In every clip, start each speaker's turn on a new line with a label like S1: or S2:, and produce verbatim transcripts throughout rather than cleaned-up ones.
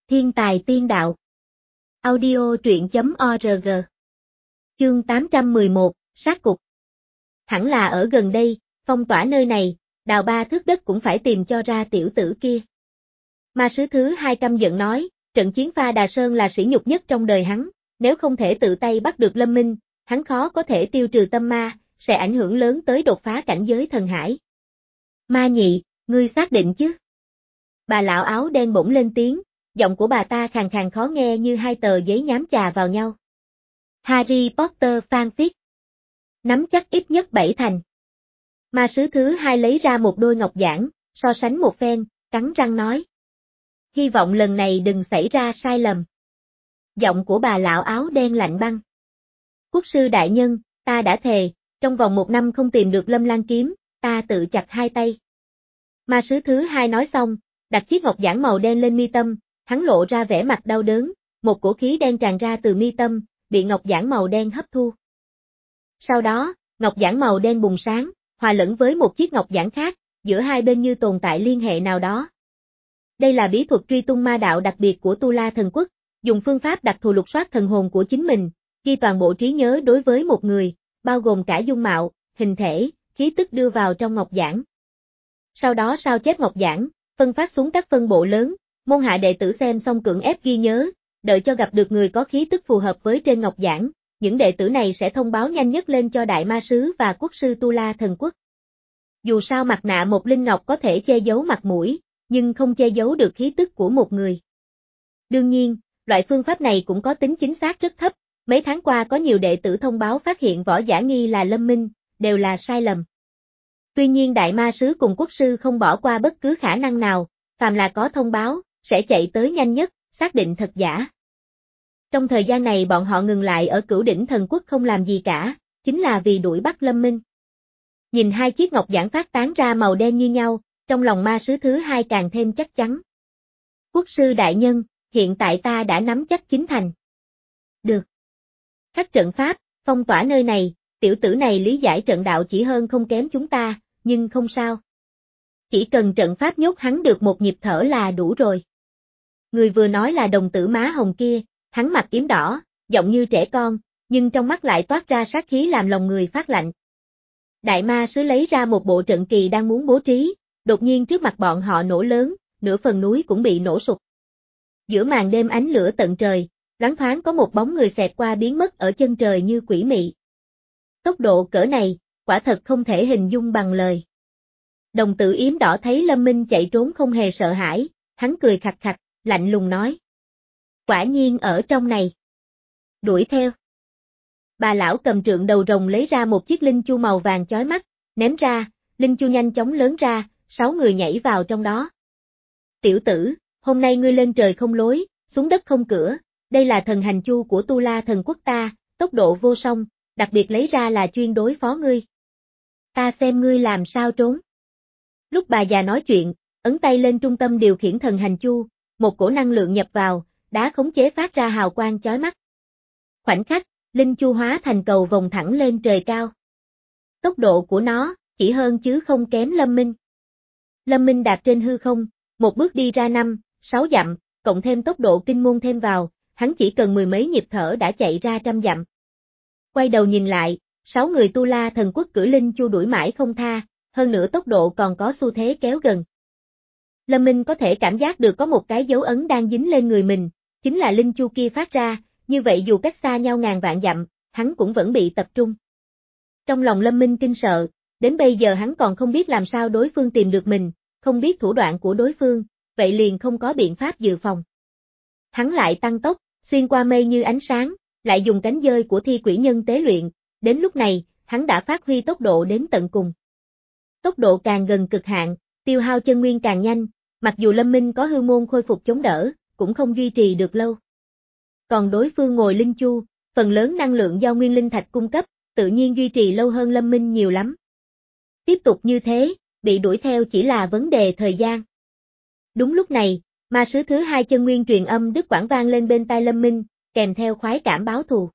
S1: Thiên tài tiên đạo. Audio truyện chấm org. Chương tám trăm mười một, sát cục. Hẳn là ở gần đây, phong tỏa nơi này, đào ba thước đất cũng phải tìm cho ra tiểu tử kia. Ma sứ thứ hai căm giận nói, trận chiến Pha Đà Sơn là sỉ nhục nhất trong đời hắn, nếu không thể tự tay bắt được Lâm Minh, hắn khó có thể tiêu trừ tâm ma, sẽ ảnh hưởng lớn tới đột phá cảnh giới thần hải. Ma nhị, ngươi xác định chứ? Bà lão áo đen bỗng lên tiếng, giọng của bà ta khàn khàn khó nghe như hai tờ giấy nhám chà vào nhau. Harry Potter fanfic. Nắm chắc ít nhất bảy thành. Ma sứ thứ hai lấy ra một đôi ngọc giản, so sánh một phen, cắn răng nói. Hy vọng lần này đừng xảy ra sai lầm. Giọng của bà lão áo đen lạnh băng. Quốc sư đại nhân, ta đã thề, trong vòng một năm không tìm được Lâm Lan kiếm, ta tự chặt hai tay. Ma sứ thứ hai nói xong, đặt chiếc ngọc giản màu đen lên mi tâm, hắn lộ ra vẻ mặt đau đớn, một cổ khí đen tràn ra từ mi tâm, bị ngọc giản màu đen hấp thu. Sau đó, ngọc giản màu đen bùng sáng, hòa lẫn với một chiếc ngọc giản khác, giữa hai bên như tồn tại liên hệ nào đó. Đây là bí thuật truy tung ma đạo đặc biệt của Tu La Thần Quốc, dùng phương pháp đặc thù lục soát thần hồn của chính mình, ghi toàn bộ trí nhớ đối với một người, bao gồm cả dung mạo, hình thể, khí tức đưa vào trong ngọc giản. Sau đó sao chép ngọc giản, phân phát xuống các phân bộ lớn, môn hạ đệ tử xem xong cưỡng ép ghi nhớ, đợi cho gặp được người có khí tức phù hợp với trên ngọc giản, những đệ tử này sẽ thông báo nhanh nhất lên cho Đại Ma Sứ và Quốc sư Tu La Thần Quốc. Dù sao mặt nạ một linh ngọc có thể che giấu mặt mũi, nhưng không che giấu được khí tức của một người. Đương nhiên, loại phương pháp này cũng có tính chính xác rất thấp, mấy tháng qua có nhiều đệ tử thông báo phát hiện võ giả nghi là Lâm Minh, đều là sai lầm. Tuy nhiên Đại Ma Sứ cùng Quốc sư không bỏ qua bất cứ khả năng nào, phàm là có thông báo, sẽ chạy tới nhanh nhất, xác định thật giả. Trong thời gian này bọn họ ngừng lại ở Cửu Đỉnh Thần Quốc không làm gì cả, chính là vì đuổi bắt Lâm Minh. Nhìn hai chiếc ngọc giản phát tán ra màu đen như nhau, trong lòng ma sứ thứ hai càng thêm chắc chắn. Quốc sư đại nhân, hiện tại ta đã nắm chắc chín thành. Được. Khắc trận pháp, phong tỏa nơi này, tiểu tử này lý giải trận đạo chỉ hơn không kém chúng ta, nhưng không sao. Chỉ cần trận pháp nhốt hắn được một nhịp thở là đủ rồi. Người vừa nói là đồng tử má hồng kia, hắn mặt yếm đỏ, giọng như trẻ con, nhưng trong mắt lại toát ra sát khí làm lòng người phát lạnh. Đại ma sứ lấy ra một bộ trận kỳ đang muốn bố trí, đột nhiên trước mặt bọn họ nổ lớn, nửa phần núi cũng bị nổ sụp. Giữa màn đêm ánh lửa tận trời, loáng thoáng có một bóng người xẹt qua biến mất ở chân trời như quỷ mị. Tốc độ cỡ này, quả thật không thể hình dung bằng lời. Đồng tử yếm đỏ thấy Lâm Minh chạy trốn không hề sợ hãi, hắn cười khặt khặt, lạnh lùng nói. Quả nhiên ở trong này. Đuổi theo. Bà lão cầm trượng đầu rồng lấy ra một chiếc linh chu màu vàng chói mắt, ném ra, linh chu nhanh chóng lớn ra, sáu người nhảy vào trong đó. Tiểu tử, hôm nay ngươi lên trời không lối, xuống đất không cửa, đây là thần hành chu của Tu La Thần Quốc ta, tốc độ vô song, đặc biệt lấy ra là chuyên đối phó ngươi. Ta xem ngươi làm sao trốn. Lúc bà già nói chuyện, ấn tay lên trung tâm điều khiển thần hành chu, một cổ năng lượng nhập vào, đá khống chế phát ra hào quang chói mắt. Khoảnh khắc, linh chu hóa thành cầu vòng thẳng lên trời cao. Tốc độ của nó, chỉ hơn chứ không kém Lâm Minh. Lâm Minh đạp trên hư không, một bước đi ra năm, sáu dặm, cộng thêm tốc độ kinh môn thêm vào, hắn chỉ cần mười mấy nhịp thở đã chạy ra trăm dặm. Quay đầu nhìn lại, sáu người Tu La Thần Quốc cử linh chu đuổi mãi không tha, hơn nữa tốc độ còn có xu thế kéo gần. Lâm Minh có thể cảm giác được có một cái dấu ấn đang dính lên người mình, chính là linh chu kia phát ra, như vậy dù cách xa nhau ngàn vạn dặm, hắn cũng vẫn bị tập trung. Trong lòng Lâm Minh kinh sợ, đến bây giờ hắn còn không biết làm sao đối phương tìm được mình, không biết thủ đoạn của đối phương, vậy liền không có biện pháp dự phòng. Hắn lại tăng tốc, xuyên qua mây như ánh sáng, lại dùng cánh dơi của thi quỷ nhân tế luyện, đến lúc này, hắn đã phát huy tốc độ đến tận cùng. Tốc độ càng gần cực hạn, tiêu hao chân nguyên càng nhanh, mặc dù Lâm Minh có hư môn khôi phục chống đỡ, cũng không duy trì được lâu. Còn đối phương ngồi linh chu, phần lớn năng lượng do nguyên linh thạch cung cấp, tự nhiên duy trì lâu hơn Lâm Minh nhiều lắm. Tiếp tục như thế, bị đuổi theo chỉ là vấn đề thời gian. Đúng lúc này, ma sứ thứ hai chân nguyên truyền âm đứt quãng vang lên bên tai Lâm Minh, kèm theo khoái cảm báo thù.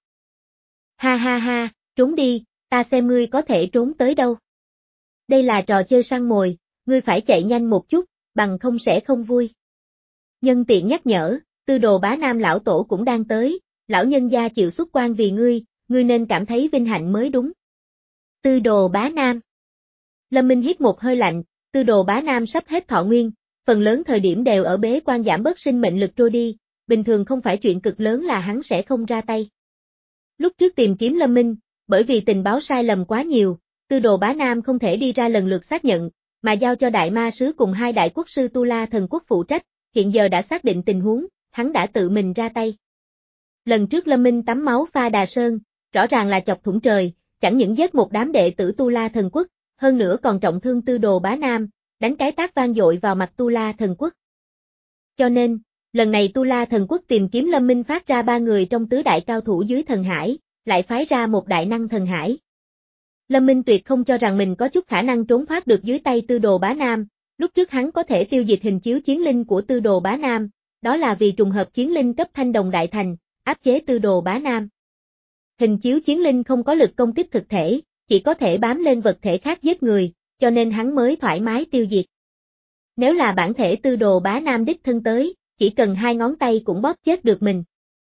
S1: Ha ha ha, trốn đi, ta xem ngươi có thể trốn tới đâu. Đây là trò chơi săn mồi, ngươi phải chạy nhanh một chút, bằng không sẽ không vui. Nhân tiện nhắc nhở, Tư Đồ Bá Nam lão tổ cũng đang tới, lão nhân gia chịu xuất quan vì ngươi, ngươi nên cảm thấy vinh hạnh mới đúng. Tư Đồ Bá Nam. Lâm Minh hít một hơi lạnh, Tư Đồ Bá Nam sắp hết thọ nguyên, phần lớn thời điểm đều ở bế quan giảm bớt sinh mệnh lực trôi đi, bình thường không phải chuyện cực lớn là hắn sẽ không ra tay. Lúc trước tìm kiếm Lâm Minh, bởi vì tình báo sai lầm quá nhiều, Tư Đồ Bá Nam không thể đi ra lần lượt xác nhận, mà giao cho Đại Ma Sứ cùng hai đại quốc sư Tu La Thần Quốc phụ trách, hiện giờ đã xác định tình huống, hắn đã tự mình ra tay. Lần trước Lâm Minh tắm máu Pha Đà Sơn, rõ ràng là chọc thủng trời, chẳng những giết một đám đệ tử Tu La Thần Quốc, hơn nữa còn trọng thương Tư Đồ Bá Nam, đánh cái tát vang dội vào mặt Tu La Thần Quốc. Cho nên, lần này Tu La Thần Quốc tìm kiếm Lâm Minh phát ra ba người trong tứ đại cao thủ dưới thần hải, lại phái ra một đại năng thần hải. Lâm Minh tuyệt không cho rằng mình có chút khả năng trốn thoát được dưới tay Tư Đồ Bá Nam, lúc trước hắn có thể tiêu diệt hình chiếu chiến linh của Tư Đồ Bá Nam, đó là vì trùng hợp chiến linh cấp thanh đồng đại thành, áp chế Tư Đồ Bá Nam. Hình chiếu chiến linh không có lực công kích thực thể, chỉ có thể bám lên vật thể khác giết người, cho nên hắn mới thoải mái tiêu diệt. Nếu là bản thể Tư Đồ Bá Nam đích thân tới, chỉ cần hai ngón tay cũng bóp chết được mình.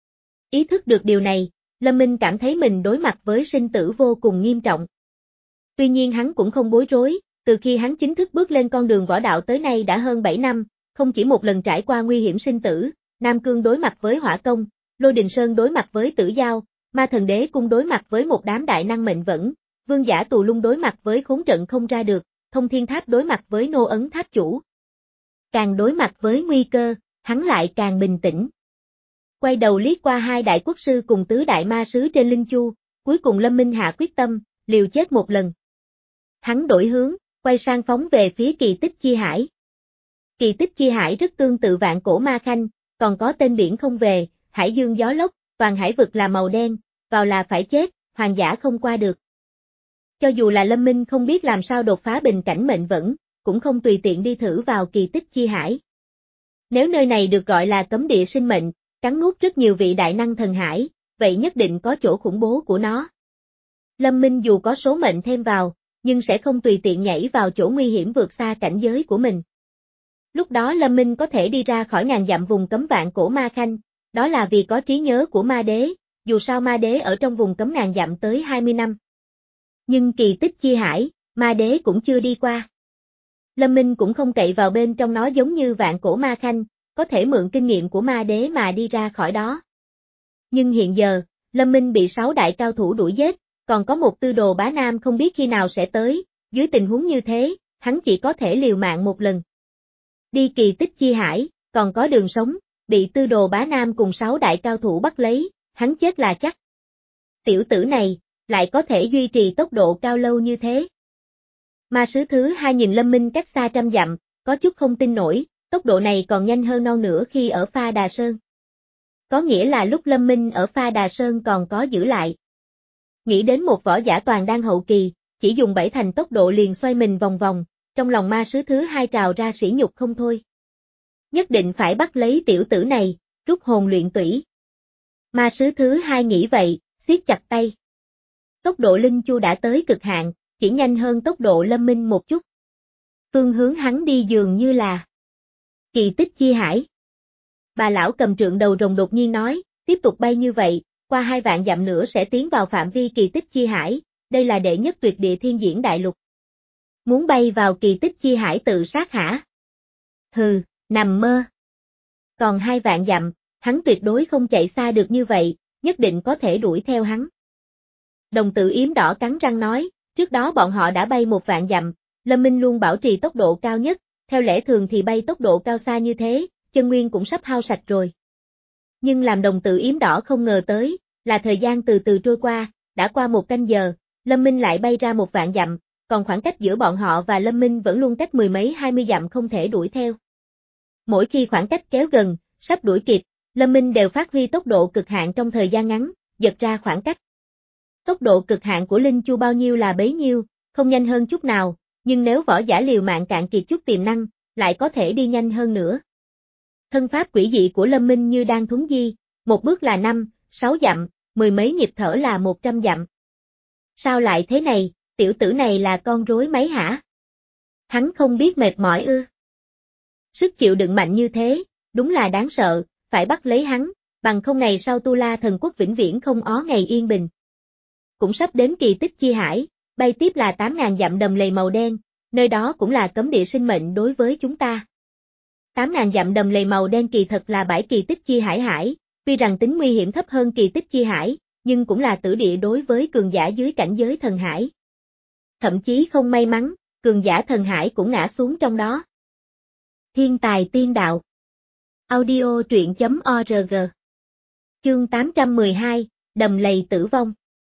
S1: Ý thức được điều này, Lâm Minh cảm thấy mình đối mặt với sinh tử vô cùng nghiêm trọng. Tuy nhiên hắn cũng không bối rối, từ khi hắn chính thức bước lên con đường võ đạo tới nay đã hơn bảy năm, không chỉ một lần trải qua nguy hiểm sinh tử, Nam Cương đối mặt với Hỏa Công, Lôi Đình Sơn đối mặt với Tử Giao, Ma Thần Đế Cung đối mặt với một đám đại năng mệnh vẫn, Vương Giả Tù Lung đối mặt với khốn trận không ra được, Thông Thiên Tháp đối mặt với Nô Ấn Tháp Chủ. Càng đối mặt với nguy cơ, hắn lại càng bình tĩnh. Quay đầu liếc qua hai đại quốc sư cùng tứ đại ma sứ trên Linh Chu, cuối cùng Lâm Minh hạ quyết tâm, liều chết một lần. Hắn đổi hướng, quay sang phóng về phía Kỳ Tích Chi Hải. Kỳ Tích Chi Hải rất tương tự Vạn Cổ Ma Khanh, còn có tên biển không về, hải dương gió lốc, toàn hải vực là màu đen, vào là phải chết, hoàng giả không qua được. Cho dù là Lâm Minh không biết làm sao đột phá bình cảnh mệnh vẫn, cũng không tùy tiện đi thử vào Kỳ Tích Chi Hải. Nếu nơi này được gọi là cấm địa sinh mệnh, cắn nuốt rất nhiều vị đại năng thần hải, vậy nhất định có chỗ khủng bố của nó. Lâm Minh dù có số mệnh thêm vào, nhưng sẽ không tùy tiện nhảy vào chỗ nguy hiểm vượt xa cảnh giới của mình. Lúc đó Lâm Minh có thể đi ra khỏi ngàn dặm vùng cấm Vạn Cổ Ma Khanh, đó là vì có trí nhớ của Ma Đế, dù sao Ma Đế ở trong vùng cấm ngàn dặm tới hai mươi năm. Nhưng Kỳ Tích Chi Hải, Ma Đế cũng chưa đi qua. Lâm Minh cũng không cậy vào bên trong nó giống như Vạn Cổ Ma Khanh, có thể mượn kinh nghiệm của Ma Đế mà đi ra khỏi đó. Nhưng hiện giờ, Lâm Minh bị sáu đại cao thủ đuổi giết, còn có một Tư Đồ Bá Nam không biết khi nào sẽ tới, dưới tình huống như thế, hắn chỉ có thể liều mạng một lần. Đi Kỳ Tích Chi Hải, còn có đường sống, bị Tư Đồ Bá Nam cùng sáu đại cao thủ bắt lấy, hắn chết là chắc. Tiểu tử này, lại có thể duy trì tốc độ cao lâu như thế. Ma sứ thứ hai nhìn Lâm Minh cách xa trăm dặm, có chút không tin nổi, tốc độ này còn nhanh hơn non nữa khi ở Pha Đà Sơn. Có nghĩa là lúc Lâm Minh ở Pha Đà Sơn còn có giữ lại. Nghĩ đến một võ giả toàn đang hậu kỳ, chỉ dùng bảy thành tốc độ liền xoay mình vòng vòng, trong lòng ma sứ thứ hai trào ra sỉ nhục không thôi. Nhất định phải bắt lấy tiểu tử này, rút hồn luyện tủy. Ma sứ thứ hai nghĩ vậy, siết chặt tay. Tốc độ Linh Chu đã tới cực hạn, chỉ nhanh hơn tốc độ Lâm Minh một chút. Phương hướng hắn đi dường như là Kỳ Tích Chi Hải. Bà lão cầm trượng đầu rồng đột nhiên nói, tiếp tục bay như vậy, qua hai vạn dặm nữa sẽ tiến vào phạm vi Kỳ Tích Chi Hải, đây là đệ nhất tuyệt địa thiên diễn đại lục. Muốn bay vào Kỳ Tích Chi Hải tự sát hả? Hừ, nằm mơ. Còn hai vạn dặm, hắn tuyệt đối không chạy xa được như vậy, nhất định có thể đuổi theo hắn. Đồng tử yếm đỏ cắn răng nói, trước đó bọn họ đã bay một vạn dặm, Lâm Minh luôn bảo trì tốc độ cao nhất, theo lẽ thường thì bay tốc độ cao xa như thế, chân nguyên cũng sắp hao sạch rồi. Nhưng làm đồng tử yếm đỏ không ngờ tới, là thời gian từ từ trôi qua, đã qua một canh giờ, Lâm Minh lại bay ra một vạn dặm, còn khoảng cách giữa bọn họ và Lâm Minh vẫn luôn cách mười mấy hai mươi dặm không thể đuổi theo. Mỗi khi khoảng cách kéo gần, sắp đuổi kịp, Lâm Minh đều phát huy tốc độ cực hạn trong thời gian ngắn, giật ra khoảng cách. Tốc độ cực hạn của Linh Chu bao nhiêu là bấy nhiêu, không nhanh hơn chút nào, nhưng nếu võ giả liều mạng cạn kiệt chút tiềm năng, lại có thể đi nhanh hơn nữa. Thân pháp quỷ dị của Lâm Minh như đang thuấn di, một bước là năm, sáu dặm, mười mấy nhịp thở là một trăm dặm. Sao lại thế này, tiểu tử này là con rối máy hả? Hắn không biết mệt mỏi ư? Sức chịu đựng mạnh như thế, đúng là đáng sợ, phải bắt lấy hắn, bằng không ngày sau Tu La Thần Quốc vĩnh viễn không ó ngày yên bình. Cũng sắp đến kỳ tích chi hải, bay tiếp là tám ngàn dặm đầm lầy màu đen, nơi đó cũng là cấm địa sinh mệnh đối với chúng ta. tám ngàn dặm đầm lầy màu đen kỳ thật là bãi kỳ tích chi hải hải, tuy rằng tính nguy hiểm thấp hơn kỳ tích chi hải, nhưng cũng là tử địa đối với cường giả dưới cảnh giới thần hải. Thậm chí không may mắn, cường giả thần hải cũng ngã xuống trong đó. Thiên tài tiên đạo. Audio truyện chấm org. Chương tám trăm mười hai, Đầm lầy tử vong.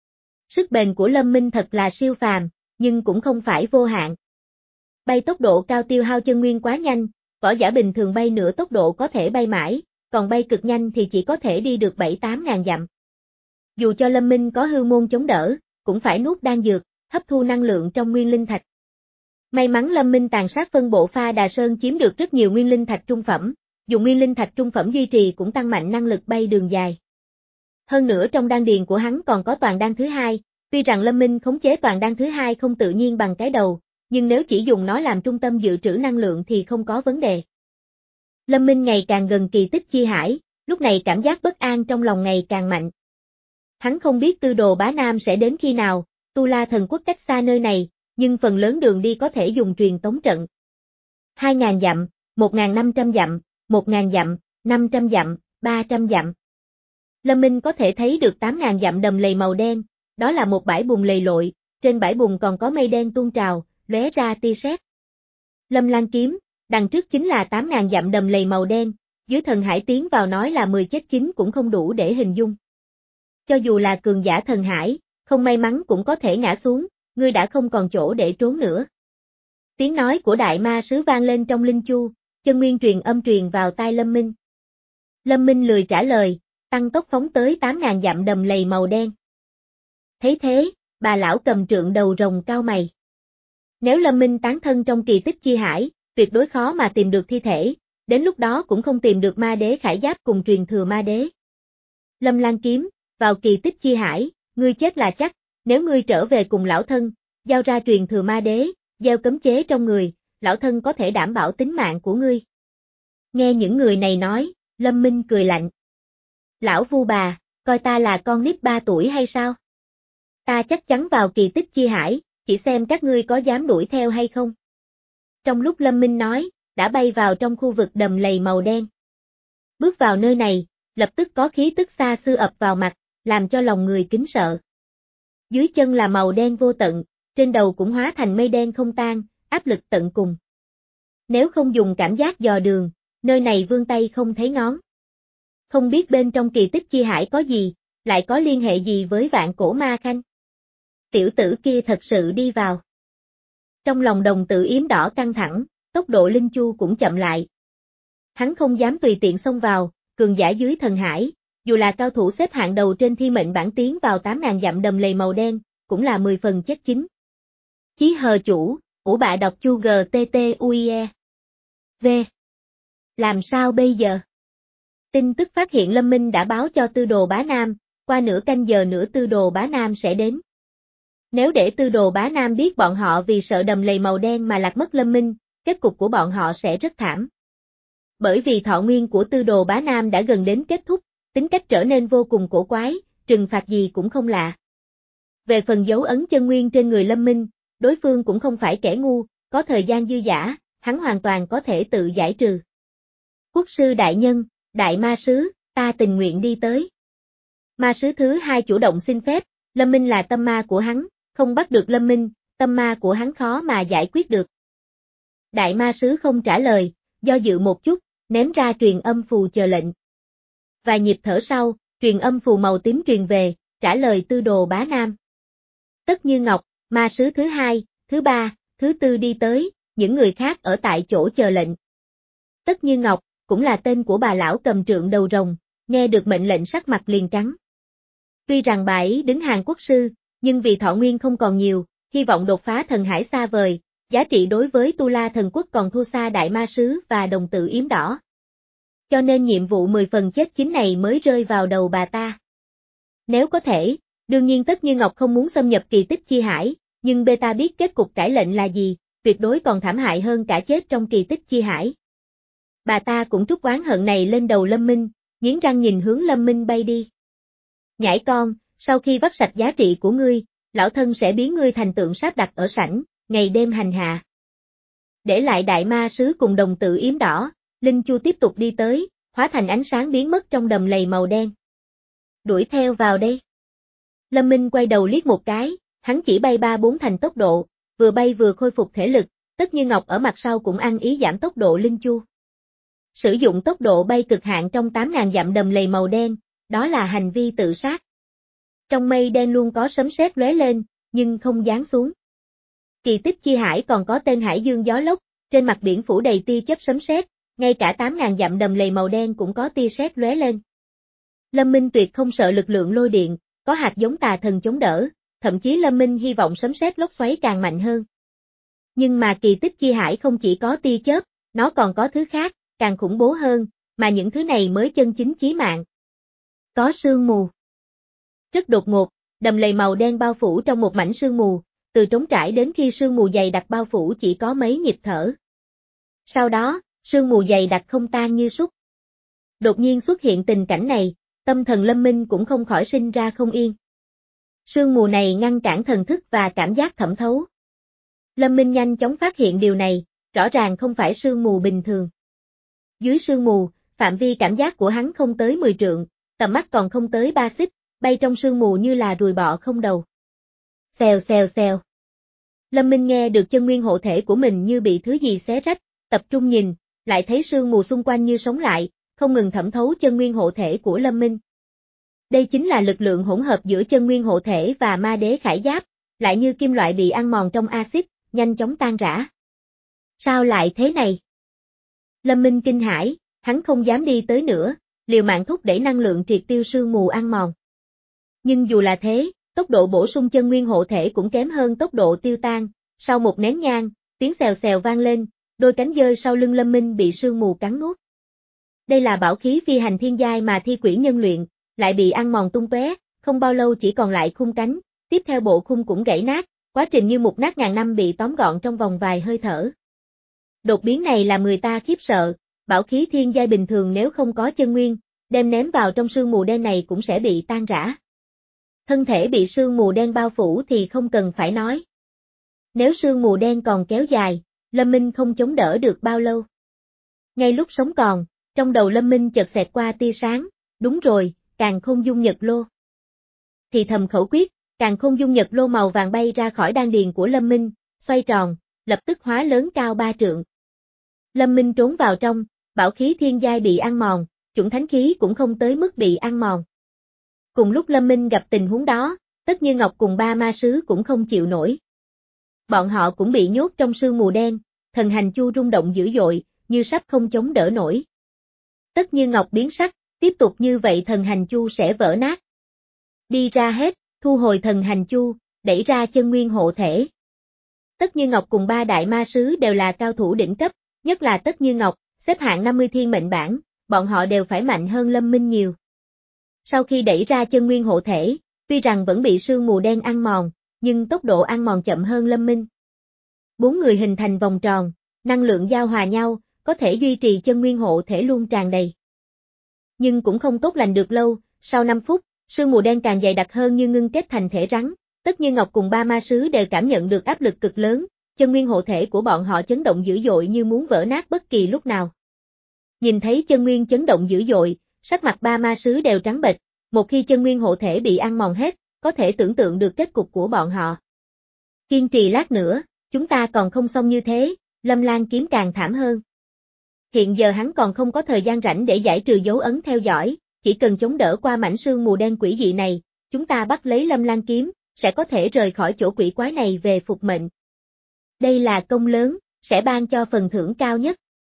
S1: Sức bền của Lâm Minh thật là siêu phàm, nhưng cũng không phải vô hạn. Bay tốc độ cao tiêu hao chân nguyên quá nhanh, võ giả bình thường bay nửa tốc độ có thể bay mãi, còn bay cực nhanh thì chỉ có thể đi được bảy tám ngàn dặm. Dù cho Lâm Minh có hư môn chống đỡ, cũng phải nuốt đan dược, hấp thu năng lượng trong nguyên linh thạch. May mắn Lâm Minh tàn sát phân bộ Pha Đà Sơn chiếm được rất nhiều nguyên linh thạch trung phẩm, dùng nguyên linh thạch trung phẩm duy trì cũng tăng mạnh năng lực bay đường dài. Hơn nữa trong đan điền của hắn còn có toàn đan thứ hai, tuy rằng Lâm Minh khống chế toàn đan thứ hai không tự nhiên bằng cái đầu, nhưng nếu chỉ dùng nó làm trung tâm dự trữ năng lượng thì không có vấn đề. Lâm Minh ngày càng gần kỳ tích chi hải, lúc này cảm giác bất an trong lòng ngày càng mạnh. Hắn không biết Tư Đồ Bá Nam sẽ đến khi nào, Tu La Thần Quốc cách xa nơi này, nhưng phần lớn đường đi có thể dùng truyền tống trận. hai ngàn dặm, một nghìn năm trăm dặm, một nghìn dặm, năm trăm dặm, ba trăm dặm. Lâm Minh có thể thấy được tám ngàn dặm đầm lầy màu đen, đó là một bãi bùn lầy lội, trên bãi bùn còn có mây đen tuôn trào, lóe ra tia sét. Lâm Lan kiếm, đằng trước chính là tám ngàn dặm đầm lầy màu đen, dưới thần hải tiến vào nói là mười chết chín cũng không đủ để hình dung. Cho dù là cường giả thần hải, không may mắn cũng có thể ngã xuống, ngươi đã không còn chỗ để trốn nữa. Tiếng nói của đại ma sứ vang lên trong linh chu, chân nguyên truyền âm truyền vào tai Lâm Minh. Lâm Minh lười trả lời, tăng tốc phóng tới tám ngàn dặm đầm lầy màu đen. Thấy thế, bà lão cầm trượng đầu rồng cao mày. Nếu Lâm Minh tán thân trong kỳ tích chi hải, tuyệt đối khó mà tìm được thi thể, đến lúc đó cũng không tìm được ma đế khải giáp cùng truyền thừa ma đế. Lâm Lan kiếm, vào kỳ tích chi hải, ngươi chết là chắc, nếu ngươi trở về cùng lão thân, giao ra truyền thừa ma đế, gieo cấm chế trong người, lão thân có thể đảm bảo tính mạng của ngươi. Nghe những người này nói, Lâm Minh cười lạnh. Lão vu bà, coi ta là con nít ba tuổi hay sao? Ta chắc chắn vào kỳ tích chi hải, chỉ xem các ngươi có dám đuổi theo hay không. Trong lúc Lâm Minh nói, đã bay vào trong khu vực đầm lầy màu đen. Bước vào nơi này, lập tức có khí tức xa xưa ập vào mặt, làm cho lòng người kính sợ. Dưới chân là màu đen vô tận, trên đầu cũng hóa thành mây đen không tan, áp lực tận cùng. Nếu không dùng cảm giác dò đường, nơi này vươn tay không thấy ngón. Không biết bên trong kỳ tích chi hải có gì, lại có liên hệ gì với vạn cổ ma khanh. Tiểu tử kia thật sự đi vào. Trong lòng đồng tử yếm đỏ căng thẳng, tốc độ linh chu cũng chậm lại. Hắn không dám tùy tiện xông vào, cường giả dưới thần hải, dù là cao thủ xếp hạng đầu trên thi mệnh bảng tiến vào tám ngàn dặm đầm lầy màu đen, cũng là mười phần chết chín. Chí hờ chủ, ủ bạ đọc chu gttuie. V. Làm sao bây giờ? Tin tức phát hiện Lâm Minh đã báo cho Tư Đồ Bá Nam, qua nửa canh giờ nữa Tư Đồ Bá Nam sẽ đến. Nếu để Tư Đồ Bá Nam biết bọn họ vì sợ đầm lầy màu đen mà lạc mất Lâm Minh, kết cục của bọn họ sẽ rất thảm. Bởi vì thọ nguyên của Tư Đồ Bá Nam đã gần đến kết thúc, tính cách trở nên vô cùng cổ quái, trừng phạt gì cũng không lạ. Về phần dấu ấn chân nguyên trên người Lâm Minh, đối phương cũng không phải kẻ ngu, có thời gian dư dả, hắn hoàn toàn có thể tự giải trừ. Quốc sư đại nhân, đại ma sứ, ta tình nguyện đi tới. Ma sứ thứ hai chủ động xin phép, Lâm Minh là tâm ma của hắn, không bắt được Lâm Minh, tâm ma của hắn khó mà giải quyết được. Đại ma sứ không trả lời, do dự một chút, ném ra truyền âm phù chờ lệnh. Vài nhịp thở sau, truyền âm phù màu tím truyền về, trả lời Tư Đồ Bá Nam. Tất Như Ngọc, ma sứ thứ hai, thứ ba, thứ tư đi tới, những người khác ở tại chỗ chờ lệnh. Tất Như Ngọc, cũng là tên của bà lão cầm trượng đầu rồng, nghe được mệnh lệnh sắc mặt liền trắng. Tuy rằng bà ấy đứng hàng quốc sư, nhưng vì thọ nguyên không còn nhiều, hy vọng đột phá thần hải xa vời, giá trị đối với Tu La Thần Quốc còn thua xa đại ma sứ và đồng tử yếm đỏ. Cho nên nhiệm vụ mười phần chết chín này mới rơi vào đầu bà ta. Nếu có thể, đương nhiên Tất Như Ngọc không muốn xâm nhập kỳ tích chi hải, nhưng beta biết kết cục cải lệnh là gì, tuyệt đối còn thảm hại hơn cả chết trong kỳ tích chi hải. Bà ta cũng trút oán hận này lên đầu Lâm Minh, nghiến răng nhìn hướng Lâm Minh bay đi. Nhãi con, sau khi vắt sạch giá trị của ngươi, lão thân sẽ biến ngươi thành tượng sáp đặt ở sảnh, ngày đêm hành hạ. Để lại đại ma sứ cùng đồng tử yếm đỏ, Linh Chu tiếp tục đi tới, hóa thành ánh sáng biến mất trong đầm lầy màu đen. Đuổi theo vào đây. Lâm Minh quay đầu liếc một cái, hắn chỉ bay ba bốn thành tốc độ, vừa bay vừa khôi phục thể lực, Tất Như Ngọc ở mặt sau cũng ăn ý giảm tốc độ Linh Chu. Sử dụng tốc độ bay cực hạn trong tám nghìn dặm đầm lầy màu đen, đó là hành vi tự sát. Trong mây đen luôn có sấm sét lóe lên, nhưng không giáng xuống. Kỳ tích chi hải còn có tên Hải Dương gió lốc, trên mặt biển phủ đầy tia chớp sấm sét, ngay cả tám nghìn dặm đầm lầy màu đen cũng có tia sét lóe lên. Lâm Minh tuyệt không sợ lực lượng lôi điện, có hạt giống tà thần chống đỡ, thậm chí Lâm Minh hy vọng sấm sét lốc xoáy càng mạnh hơn. Nhưng mà kỳ tích chi hải không chỉ có tia chớp, nó còn có thứ khác, càng khủng bố hơn, mà những thứ này mới chân chính chí mạng. Có sương mù. Rất đột ngột, đầm lầy màu đen bao phủ trong một mảnh sương mù, từ trống trải đến khi sương mù dày đặc bao phủ chỉ có mấy nhịp thở. Sau đó, sương mù dày đặc không tan như sút. Đột nhiên xuất hiện tình cảnh này, tâm thần Lâm Minh cũng không khỏi sinh ra không yên. Sương mù này ngăn cản thần thức và cảm giác thẩm thấu. Lâm Minh nhanh chóng phát hiện điều này, rõ ràng không phải sương mù bình thường. Dưới sương mù, phạm vi cảm giác của hắn không tới mười trượng, tầm mắt còn không tới ba xích, bay trong sương mù như là ruồi bọ không đầu. Xèo xèo xèo. Lâm Minh nghe được chân nguyên hộ thể của mình như bị thứ gì xé rách, tập trung nhìn, lại thấy sương mù xung quanh như sống lại, không ngừng thẩm thấu chân nguyên hộ thể của Lâm Minh. Đây chính là lực lượng hỗn hợp giữa chân nguyên hộ thể và ma đế khải giáp, lại như kim loại bị ăn mòn trong axit, nhanh chóng tan rã. Sao lại thế này? Lâm Minh kinh hãi, hắn không dám đi tới nữa, liều mạng thúc đẩy năng lượng triệt tiêu sương mù ăn mòn. Nhưng dù là thế, tốc độ bổ sung chân nguyên hộ thể cũng kém hơn tốc độ tiêu tan, sau một nén nhang, tiếng xèo xèo vang lên, đôi cánh dơi sau lưng Lâm Minh bị sương mù cắn nuốt. Đây là bảo khí phi hành thiên giai mà thi quỷ nhân luyện, lại bị ăn mòn tung tóe, không bao lâu chỉ còn lại khung cánh, tiếp theo bộ khung cũng gãy nát, quá trình như một nát ngàn năm bị tóm gọn trong vòng vài hơi thở. Đột biến này làm người ta khiếp sợ, bảo khí thiên giai bình thường nếu không có chân nguyên, đem ném vào trong sương mù đen này cũng sẽ bị tan rã. Thân thể bị sương mù đen bao phủ thì không cần phải nói. Nếu sương mù đen còn kéo dài, Lâm Minh không chống đỡ được bao lâu. Ngay lúc sống còn, trong đầu Lâm Minh chợt xẹt qua tia sáng, đúng rồi, Càn Khôn Dung Nhật Lô. Thì thầm khẩu quyết, Càn Khôn Dung Nhật Lô màu vàng bay ra khỏi đan điền của Lâm Minh, xoay tròn, lập tức hóa lớn cao ba trượng. Lâm Minh trốn vào trong, bảo khí thiên giai bị ăn mòn, chuẩn thánh khí cũng không tới mức bị ăn mòn. Cùng lúc Lâm Minh gặp tình huống đó, Tất Như Ngọc cùng ba ma sứ cũng không chịu nổi. Bọn họ cũng bị nhốt trong sương mù đen, thần hành chu rung động dữ dội, như sắp không chống đỡ nổi. Tất Như Ngọc biến sắc, tiếp tục như vậy thần hành chu sẽ vỡ nát. Đi ra hết, thu hồi thần hành chu, đẩy ra chân nguyên hộ thể. Tất Như Ngọc cùng ba đại ma sứ đều là cao thủ đỉnh cấp, nhất là Tất Như Ngọc, xếp hạng năm mươi thiên mệnh bảng, bọn họ đều phải mạnh hơn Lâm Minh nhiều. Sau khi đẩy ra chân nguyên hộ thể, tuy rằng vẫn bị sương mù đen ăn mòn, nhưng tốc độ ăn mòn chậm hơn Lâm Minh. Bốn người hình thành vòng tròn, năng lượng giao hòa nhau, có thể duy trì chân nguyên hộ thể luôn tràn đầy. Nhưng cũng không tốt lành được lâu, sau năm phút, sương mù đen càng dày đặc hơn như ngưng kết thành thể rắn, Tất Như Ngọc cùng ba ma sứ đều cảm nhận được áp lực cực lớn, chân nguyên hộ thể của bọn họ chấn động dữ dội như muốn vỡ nát bất kỳ lúc nào. Nhìn thấy chân nguyên chấn động dữ dội, sắc mặt ba ma sứ đều trắng bệch, một khi chân nguyên hộ thể bị ăn mòn hết, có thể tưởng tượng được kết cục của bọn họ. Kiên trì lát nữa, chúng ta còn không xong như thế, Lâm Lan kiếm càng thảm hơn. Hiện giờ hắn còn không có thời gian rảnh để giải trừ dấu ấn theo dõi, chỉ cần chống đỡ qua mảnh sương mù đen quỷ dị này, chúng ta bắt lấy Lâm Lan kiếm, sẽ có thể rời khỏi chỗ quỷ quái này về phục mệnh. Đây là công lớn, sẽ ban cho phần thưởng cao nhất.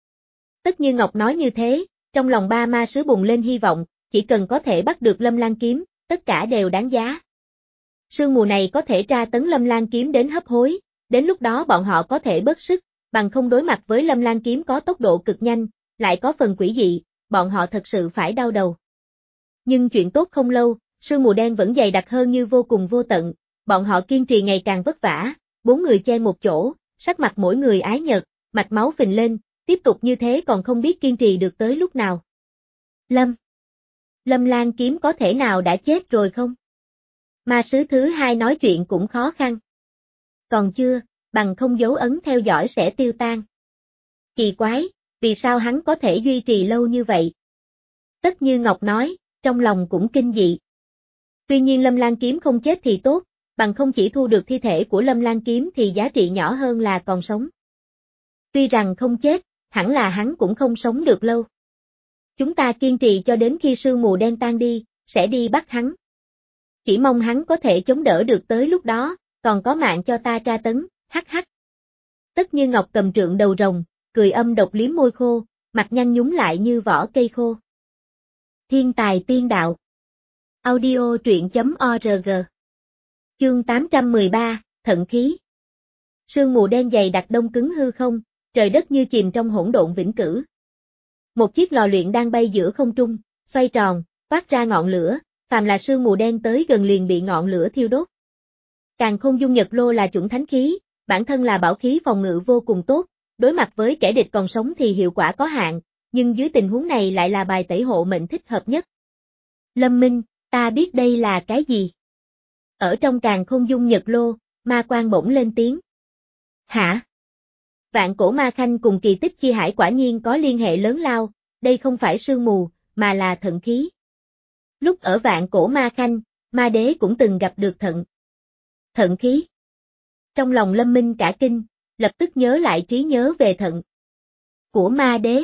S1: Tất Như Ngọc nói như thế, trong lòng ba ma sứ bùng lên hy vọng, chỉ cần có thể bắt được Lâm Lan kiếm, tất cả đều đáng giá. Sương mù này có thể tra tấn Lâm Lan kiếm đến hấp hối, đến lúc đó bọn họ có thể bớt sức, bằng không đối mặt với Lâm Lan kiếm có tốc độ cực nhanh, lại có phần quỷ dị, bọn họ thật sự phải đau đầu. Nhưng chuyện tốt không lâu, sương mù đen vẫn dày đặc hơn như vô cùng vô tận, bọn họ kiên trì ngày càng vất vả, bốn người chen một chỗ, sắc mặt mỗi người ái nhợt, mạch máu phình lên, tiếp tục như thế còn không biết kiên trì được tới lúc nào. Lâm Lâm Lan kiếm có thể nào đã chết rồi không? Ma sứ thứ hai nói chuyện cũng khó khăn. Còn chưa, bằng không dấu ấn theo dõi sẽ tiêu tan. Kỳ quái, vì sao hắn có thể duy trì lâu như vậy? Tất Như Ngọc nói, trong lòng cũng kinh dị. Tuy nhiên Lâm Lan kiếm không chết thì tốt, bằng không chỉ thu được thi thể của Lâm Lan kiếm thì giá trị nhỏ hơn là còn sống. Tuy rằng không chết, hẳn là hắn cũng không sống được lâu. Chúng ta kiên trì cho đến khi sương mù đen tan đi, sẽ đi bắt hắn. Chỉ mong hắn có thể chống đỡ được tới lúc đó, còn có mạng cho ta tra tấn, hắc hắc. Tất Như Ngọc cầm trượng đầu rồng, cười âm độc liếm môi khô, mặt nhăn nhúm lại như vỏ cây khô. Thiên tài tiên đạo. Audio truyện chấm org. Chương tám trăm mười ba, Thận khí. Sương mù đen dày đặc đông cứng hư không, trời đất như chìm trong hỗn độn vĩnh cửu. Một chiếc lò luyện đang bay giữa không trung, xoay tròn, phát ra ngọn lửa, phàm là sương mù đen tới gần liền bị ngọn lửa thiêu đốt. Càn Khôn Dung Nhật Lô là chủng thánh khí, bản thân là bảo khí phòng ngự vô cùng tốt, đối mặt với kẻ địch còn sống thì hiệu quả có hạn, nhưng dưới tình huống này lại là bài tẩy hộ mệnh thích hợp nhất. Lâm Minh, ta biết đây là cái gì? Ở trong Càn Khôn Dung Nhật Lô, ma quan bỗng lên tiếng. Hả? Vạn cổ ma khanh cùng kỳ tích chi hải quả nhiên có liên hệ lớn lao, đây không phải sương mù, mà là thận khí. Lúc ở vạn cổ ma khanh, ma đế cũng từng gặp được thận. Thận khí. Trong lòng Lâm Minh cả kinh, lập tức nhớ lại trí nhớ về thận của ma đế.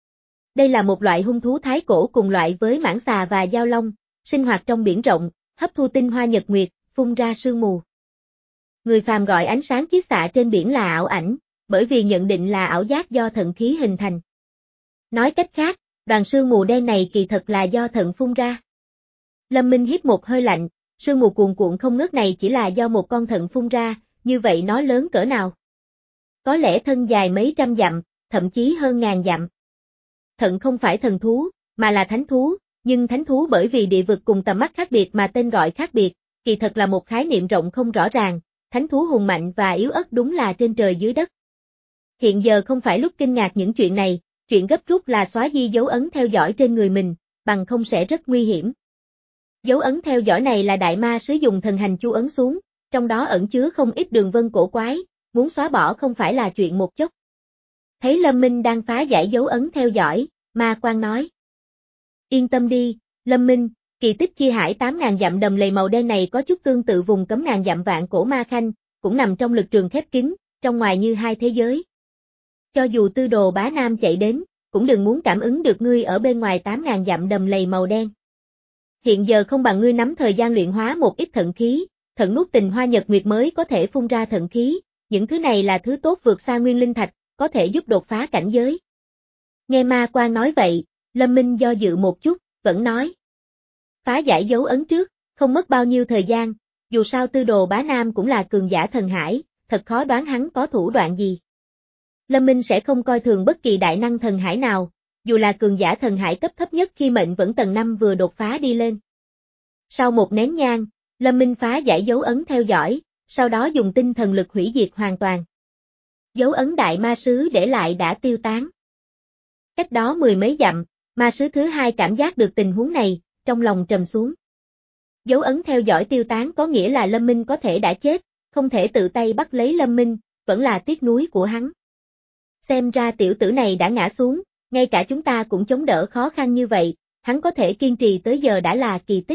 S1: Đây là một loại hung thú thái cổ cùng loại với mãng xà và dao long, sinh hoạt trong biển rộng, hấp thu tinh hoa nhật nguyệt, phun ra sương mù. Người phàm gọi ánh sáng chiết xạ trên biển là ảo ảnh, bởi vì nhận định là ảo giác do thận khí hình thành. Nói cách khác, đoàn sương mù đen này kỳ thật là do thận phun ra. Lâm Minh hít một hơi lạnh, sương mù cuồn cuộn không ngớt này chỉ là do một con thận phun ra, như vậy nó lớn cỡ nào? Có lẽ thân dài mấy trăm dặm, thậm chí hơn ngàn dặm. Thận không phải thần thú, mà là thánh thú, nhưng thánh thú bởi vì địa vực cùng tầm mắt khác biệt mà tên gọi khác biệt, kỳ thật là một khái niệm rộng không rõ ràng, thánh thú hùng mạnh và yếu ớt đúng là trên trời dưới đất. Hiện giờ không phải lúc kinh ngạc những chuyện này, chuyện gấp rút là xóa di dấu ấn theo dõi trên người mình, bằng không sẽ rất nguy hiểm. Dấu ấn theo dõi này là đại ma sử dụng thần hành chu ấn xuống, trong đó ẩn chứa không ít đường vân cổ quái, muốn xóa bỏ không phải là chuyện một chốc. Thấy Lâm Minh đang phá giải dấu ấn theo dõi, ma quan nói. Yên tâm đi, Lâm Minh, kỳ tích chi hải tám ngàn dặm đầm lầy màu đen này có chút tương tự vùng cấm ngàn dặm vạn cổ ma khanh, cũng nằm trong lực trường khép kín, trong ngoài như hai thế giới. Cho dù tư đồ bá nam chạy đến, cũng đừng muốn cảm ứng được ngươi ở bên ngoài tám ngàn dặm đầm lầy màu đen. Hiện giờ không bằng ngươi nắm thời gian luyện hóa một ít thận khí, thận nuốt tình hoa nhật nguyệt mới có thể phun ra thận khí, những thứ này là thứ tốt vượt xa nguyên linh thạch, có thể giúp đột phá cảnh giới. Nghe ma quan nói vậy, Lâm Minh do dự một chút, vẫn nói. Phá giải dấu ấn trước, không mất bao nhiêu thời gian, dù sao tư đồ bá nam cũng là cường giả thần hải, thật khó đoán hắn có thủ đoạn gì. Lâm Minh sẽ không coi thường bất kỳ đại năng thần hải nào, dù là cường giả thần hải cấp thấp nhất khi mệnh vẫn tầng năm vừa đột phá đi lên. Sau một nén nhang, Lâm Minh phá giải dấu ấn theo dõi, sau đó dùng tinh thần lực hủy diệt hoàn toàn. Dấu ấn đại ma sứ để lại đã tiêu tán. Cách đó mười mấy dặm, ma sứ thứ hai cảm giác được tình huống này, trong lòng trầm xuống. Dấu ấn theo dõi tiêu tán có nghĩa là Lâm Minh có thể đã chết, không thể tự tay bắt lấy Lâm Minh, vẫn là tiếc nuối của hắn. Xem ra tiểu tử này đã ngã xuống, ngay cả chúng ta cũng chống đỡ khó khăn như vậy, hắn có thể kiên trì tới giờ đã là kỳ tích.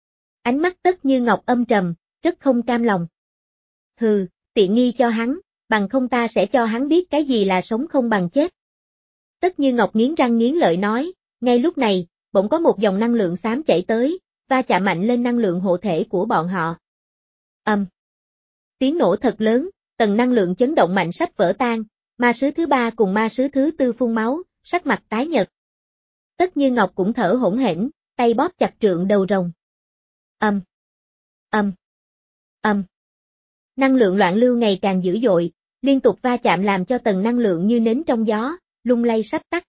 S1: Ánh mắt Tất Như Ngọc âm trầm, rất không cam lòng. Hừ, tiện nghi cho hắn, bằng không ta sẽ cho hắn biết cái gì là sống không bằng chết. Tất Như Ngọc nghiến răng nghiến lợi nói, ngay lúc này, bỗng có một dòng năng lượng xám chảy tới, va chạm mạnh lên năng lượng hộ thể của bọn họ. Âm. Tiếng nổ thật lớn, tầng năng lượng chấn động mạnh sắp vỡ tan, ma sứ thứ ba cùng ma sứ thứ tư phun máu, sắc mặt tái nhợt. Tất Như Ngọc cũng thở hổn hển, tay bóp chặt trượng đầu rồng. Âm. Âm. Âm. Năng lượng loạn lưu ngày càng dữ dội, liên tục va chạm làm cho tầng năng lượng như nến trong gió, lung lay sắp tắt.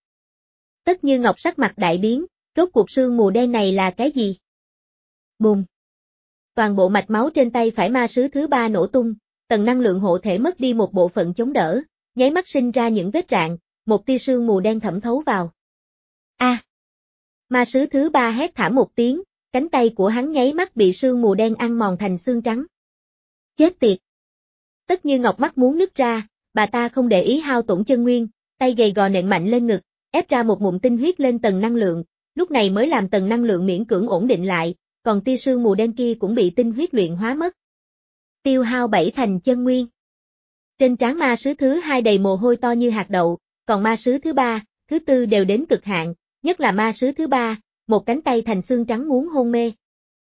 S1: Tất Như Ngọc sắc mặt đại biến, rốt cuộc sương mù đen này là cái gì? Bùm! Toàn bộ mạch máu trên tay phải ma sứ thứ ba nổ tung, tầng năng lượng hộ thể mất đi một bộ phận chống đỡ, nháy mắt sinh ra những vết rạn, một tia sương mù đen thẩm thấu vào. A! Ma sứ thứ ba hét thảm một tiếng, cánh tay của hắn nháy mắt bị sương mù đen ăn mòn thành xương trắng. Chết tiệt! Tất Như Ngọc mắt muốn nứt ra, bà ta không để ý hao tổn chân nguyên, tay gầy gò nện mạnh lên ngực, ép ra một ngụm tinh huyết lên tầng năng lượng, lúc này mới làm tầng năng lượng miễn cưỡng ổn định lại, còn tia sương mù đen kia cũng bị tinh huyết luyện hóa mất. Tiêu hao bảy thành chân nguyên. Trên trán ma sứ thứ hai đầy mồ hôi to như hạt đậu, còn ma sứ thứ ba, thứ tư đều đến cực hạn, nhất là ma sứ thứ ba, một cánh tay thành xương trắng muốn hôn mê.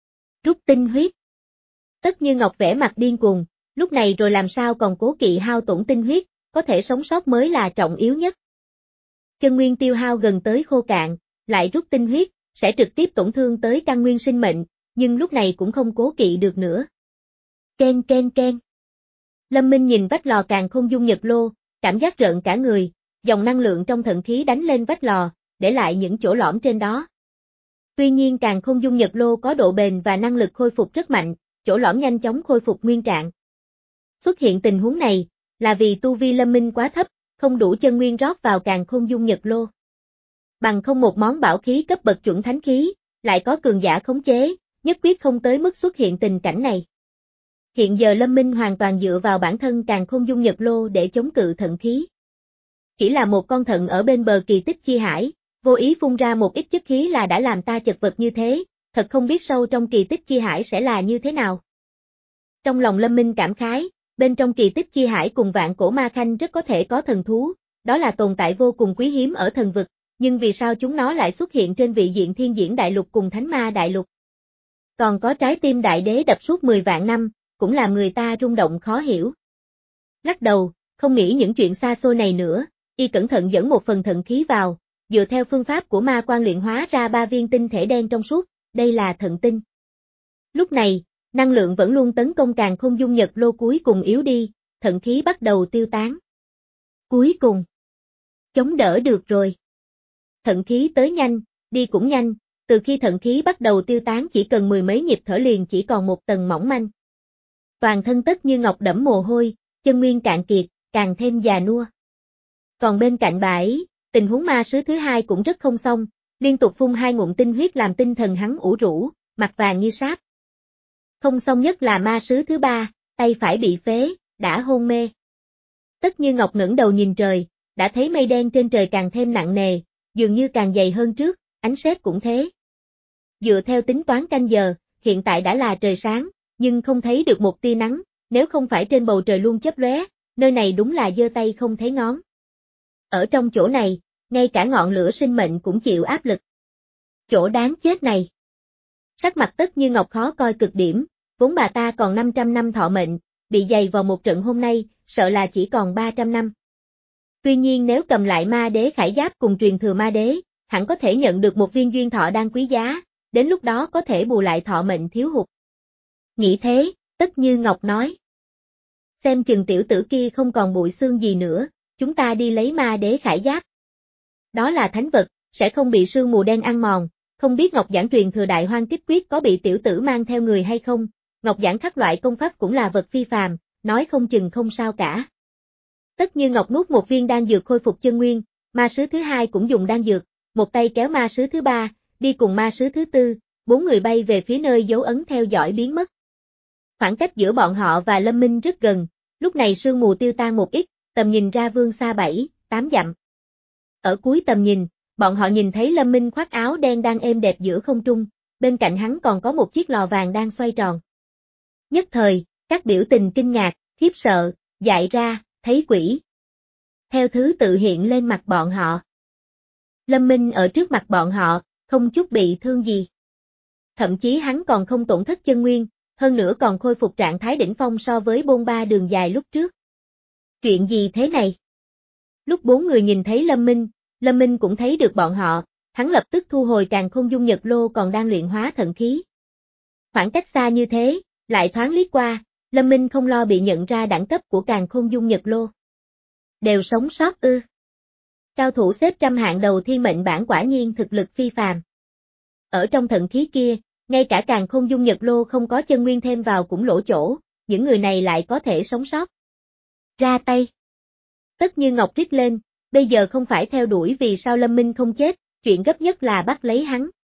S1: Rút tinh huyết. Tất Như Ngọc vẻ mặt điên cuồng, lúc này rồi làm sao còn cố kỵ hao tổn tinh huyết, có thể sống sót mới là trọng yếu nhất. Chân nguyên tiêu hao gần tới khô cạn, lại rút tinh huyết, sẽ trực tiếp tổn thương tới căn nguyên sinh mệnh, nhưng lúc này cũng không cố kỵ được nữa. Ken ken ken. Lâm Minh nhìn vách lò càn khôn dung nhật lô, cảm giác rợn cả người, dòng năng lượng trong thận khí đánh lên vách lò, để lại những chỗ lõm trên đó. Tuy nhiên càn khôn dung nhật lô có độ bền và năng lực khôi phục rất mạnh, chỗ lõm nhanh chóng khôi phục nguyên trạng. Xuất hiện tình huống này, là vì tu vi Lâm Minh quá thấp, không đủ chân nguyên rót vào càn khôn dung nhật lô. Bằng không một món bảo khí cấp bậc chuẩn thánh khí, lại có cường giả khống chế, nhất quyết không tới mức xuất hiện tình cảnh này. Hiện giờ Lâm Minh hoàn toàn dựa vào bản thân càn khôn dung nhật lô để chống cự thận khí. Chỉ là một con thận ở bên bờ kỳ tích chi hải, vô ý phun ra một ít chất khí là đã làm ta chật vật như thế, thật không biết sâu trong kỳ tích chi hải sẽ là như thế nào. Trong lòng Lâm Minh cảm khái, bên trong kỳ tích chi hải cùng vạn cổ ma khanh rất có thể có thần thú, đó là tồn tại vô cùng quý hiếm ở thần vực, nhưng vì sao chúng nó lại xuất hiện trên vị diện thiên diễn đại lục cùng thánh ma đại lục. Còn có trái tim đại đế đập suốt mười vạn năm, cũng làm người ta rung động khó hiểu. Lắc đầu, không nghĩ những chuyện xa xôi này nữa, y cẩn thận dẫn một phần thận khí vào, dựa theo phương pháp của ma quan luyện hóa ra ba viên tinh thể đen trong suốt, đây là thận tinh. Lúc này, năng lượng vẫn luôn tấn công càn khôn dung nhật lô cuối cùng yếu đi, thận khí bắt đầu tiêu tán. Cuối cùng, chống đỡ được rồi. Thận khí tới nhanh, đi cũng nhanh, từ khi thận khí bắt đầu tiêu tán chỉ cần mười mấy nhịp thở liền chỉ còn một tầng mỏng manh. Toàn thân Tất Như Ngọc đẫm mồ hôi, chân nguyên cạn kiệt, càng thêm già nua. Còn bên cạnh bà ấy, tình huống ma sứ thứ hai cũng rất không xong, liên tục phun hai ngụm tinh huyết làm tinh thần hắn ủ rũ, mặt vàng như sáp. Không xong nhất là ma sứ thứ ba, tay phải bị phế, đã hôn mê. Tất Như Ngọc ngẩng đầu nhìn trời, đã thấy mây đen trên trời càng thêm nặng nề, dường như càng dày hơn trước, ánh sét cũng thế. Dựa theo tính toán canh giờ, hiện tại đã là trời sáng, nhưng không thấy được một tia nắng, nếu không phải trên bầu trời luôn chớp lóe, nơi này đúng là giơ tay không thấy ngón. Ở trong chỗ này, ngay cả ngọn lửa sinh mệnh cũng chịu áp lực. Chỗ đáng chết này. Sắc mặt Tất Như Ngọc khó coi cực điểm, vốn bà ta còn năm trăm năm thọ mệnh, bị dày vào một trận hôm nay, sợ là chỉ còn ba trăm năm. Tuy nhiên nếu cầm lại ma đế khải giáp cùng truyền thừa ma đế, hẳn có thể nhận được một viên duyên thọ đan quý giá, đến lúc đó có thể bù lại thọ mệnh thiếu hụt. Nghĩ thế, Tất Như Ngọc nói. Xem chừng tiểu tử kia không còn bụi xương gì nữa, chúng ta đi lấy ma đế khải giáp. Đó là thánh vật, sẽ không bị sương mù đen ăn mòn, không biết Ngọc Giản truyền thừa đại hoang kích quyết có bị tiểu tử mang theo người hay không, Ngọc Giản các loại công pháp cũng là vật phi phàm, nói không chừng không sao cả. Tất Như Ngọc nuốt một viên đan dược khôi phục chân nguyên, ma sứ thứ hai cũng dùng đan dược, một tay kéo ma sứ thứ ba, đi cùng ma sứ thứ tư, bốn người bay về phía nơi dấu ấn theo dõi biến mất. Khoảng cách giữa bọn họ và Lâm Minh rất gần, lúc này sương mù tiêu tan một ít, tầm nhìn ra vương xa bảy, tám dặm. Ở cuối tầm nhìn, bọn họ nhìn thấy Lâm Minh khoác áo đen đang êm đẹp giữa không trung, bên cạnh hắn còn có một chiếc lò vàng đang xoay tròn. Nhất thời, các biểu tình kinh ngạc, khiếp sợ, dại ra, thấy quỷ. Theo thứ tự hiện lên mặt bọn họ. Lâm Minh ở trước mặt bọn họ, không chút bị thương gì. Thậm chí hắn còn không tổn thất chân nguyên, hơn nữa còn khôi phục trạng thái đỉnh phong so với bôn ba đường dài lúc trước. Chuyện gì thế này? Lúc bốn người nhìn thấy Lâm Minh, Lâm Minh cũng thấy được bọn họ, hắn lập tức thu hồi càn khôn dung nhật lô còn đang luyện hóa thận khí. Khoảng cách xa như thế, lại thoáng liếc qua, Lâm Minh không lo bị nhận ra đẳng cấp của càn khôn dung nhật lô. Đều sống sót ư? Cao thủ xếp trăm hạng đầu thiên mệnh bản quả nhiên thực lực phi phàm. Ở trong thận khí kia, ngay cả càn khôn dung nhật lô không có chân nguyên thêm vào cũng lỗ chỗ, những người này lại có thể sống sót. Ra tay. Tất Như Ngọc rít lên, bây giờ không phải theo đuổi vì sao Lâm Minh không chết, chuyện gấp nhất là bắt lấy hắn.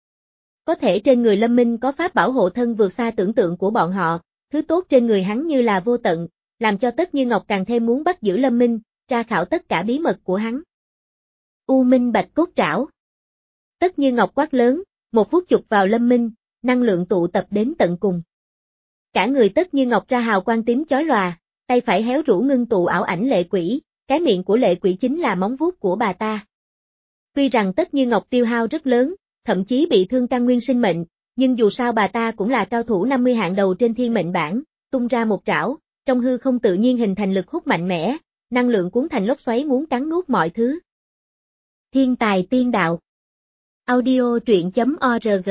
S1: Có thể trên người Lâm Minh có pháp bảo hộ thân vượt xa tưởng tượng của bọn họ, thứ tốt trên người hắn như là vô tận, làm cho Tất Như Ngọc càng thêm muốn bắt giữ Lâm Minh, tra khảo tất cả bí mật của hắn. U Minh Bạch Cốt Trảo. Tất Như Ngọc quát lớn, một phút chụp vào Lâm Minh, năng lượng tụ tập đến tận cùng. Cả người Tất Như Ngọc ra hào quang tím chói lòa, tay phải héo rũ ngưng tụ ảo ảnh lệ quỷ, cái miệng của lệ quỷ chính là móng vuốt của bà ta. Tuy rằng Tất Như Ngọc tiêu hao rất lớn, thậm chí bị thương căn nguyên sinh mệnh, nhưng dù sao bà ta cũng là cao thủ năm mươi hạng đầu trên thiên mệnh bảng, tung ra một trảo, trong hư không tự nhiên hình thành lực hút mạnh mẽ, năng lượng cuốn thành lốc xoáy muốn cắn nuốt mọi thứ. Thiên tài tiên đạo. Audio truyện.org.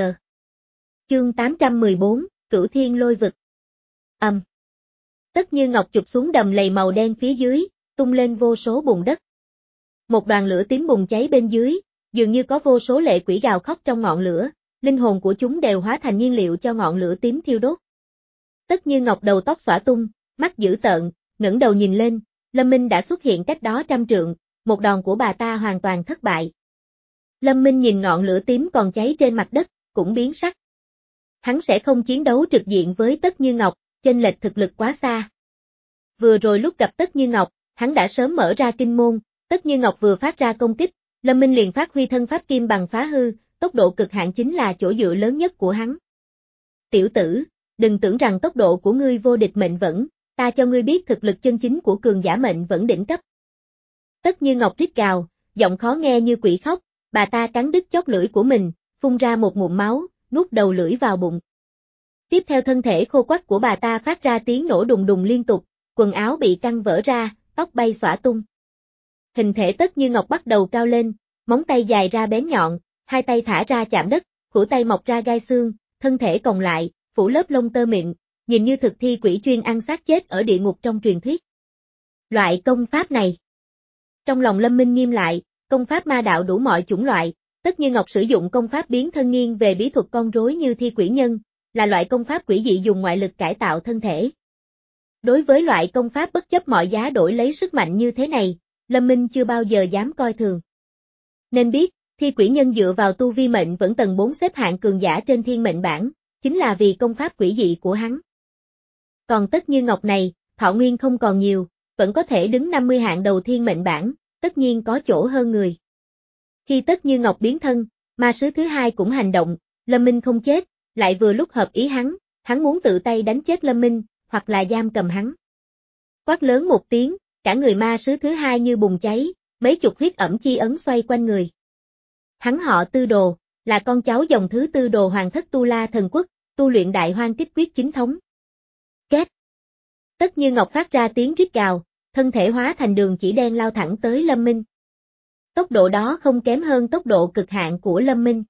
S1: Chương tám trăm mười bốn, Cửu Thiên Lôi Vực. Ầm. Um. Tất Như Ngọc chụp xuống đầm lầy màu đen phía dưới, tung lên vô số bùn đất. Một đoàn lửa tím bùng cháy bên dưới, dường như có vô số lệ quỷ gào khóc trong ngọn lửa, linh hồn của chúng đều hóa thành nhiên liệu cho ngọn lửa tím thiêu đốt. Tất Như Ngọc đầu tóc xõa tung, mắt dữ tợn, ngẩng đầu nhìn lên, Lâm Minh đã xuất hiện cách đó trăm trượng, một đòn của bà ta hoàn toàn thất bại. Lâm Minh nhìn ngọn lửa tím còn cháy trên mặt đất, cũng biến sắc. Hắn sẽ không chiến đấu trực diện với Tất Như Ngọc, chênh lệch thực lực quá xa. Vừa rồi lúc gặp Tất Như Ngọc, hắn đã sớm mở ra kinh môn, Tất Như Ngọc vừa phát ra công kích, Lâm Minh liền phát huy thân pháp kim bằng phá hư, tốc độ cực hạn chính là chỗ dựa lớn nhất của hắn. Tiểu tử, đừng tưởng rằng tốc độ của ngươi vô địch mệnh vẫn, ta cho ngươi biết thực lực chân chính của cường giả mệnh vẫn đỉnh cấp. Tất Như Ngọc rít gào, giọng khó nghe như quỷ khóc, bà ta cắn đứt chóp lưỡi của mình, phun ra một ngụm máu, nuốt đầu lưỡi vào bụng. Tiếp theo thân thể khô quắt của bà ta phát ra tiếng nổ đùng đùng liên tục, quần áo bị căng vỡ ra, tóc bay xõa tung. Hình thể Tất Như Ngọc bắt đầu cao lên, móng tay dài ra bén nhọn, hai tay thả ra chạm đất, khuỷu tay mọc ra gai xương, thân thể còng lại, phủ lớp lông tơ mịn, nhìn như thực thi quỷ chuyên ăn xác chết ở địa ngục trong truyền thuyết. Loại công pháp này. Trong lòng Lâm Minh nghiêm lại, công pháp ma đạo đủ mọi chủng loại, Tất Như Ngọc sử dụng công pháp biến thân nghiêng về bí thuật con rối như thi quỷ nhân, là loại công pháp quỷ dị dùng ngoại lực cải tạo thân thể. Đối với loại công pháp bất chấp mọi giá đổi lấy sức mạnh như thế này, Lâm Minh chưa bao giờ dám coi thường. Nên biết, thi quỷ nhân dựa vào tu vi mệnh vẫn tầng bốn xếp hạng cường giả trên thiên mệnh bảng, chính là vì công pháp quỷ dị của hắn. Còn Tất Như Ngọc này, thọ nguyên không còn nhiều, vẫn có thể đứng năm mươi hạng đầu thiên mệnh bảng, tất nhiên có chỗ hơn người. Khi Tất Như Ngọc biến thân, ma sứ thứ hai cũng hành động, Lâm Minh không chết, lại vừa lúc hợp ý hắn, hắn muốn tự tay đánh chết Lâm Minh, hoặc là giam cầm hắn. Quát lớn một tiếng, cả người ma sứ thứ hai như bùng cháy, mấy chục huyết ẩm chi ấn xoay quanh người. Hắn họ Tư Đồ, là con cháu dòng thứ Tư Đồ Hoàng thất Tu La Thần Quốc, tu luyện Đại Hoang Kích Quyết chính thống. Két. Tất Như Ngọc phát ra tiếng rít gào, thân thể hóa thành đường chỉ đen lao thẳng tới Lâm Minh. Tốc độ đó không kém hơn tốc độ cực hạn của Lâm Minh.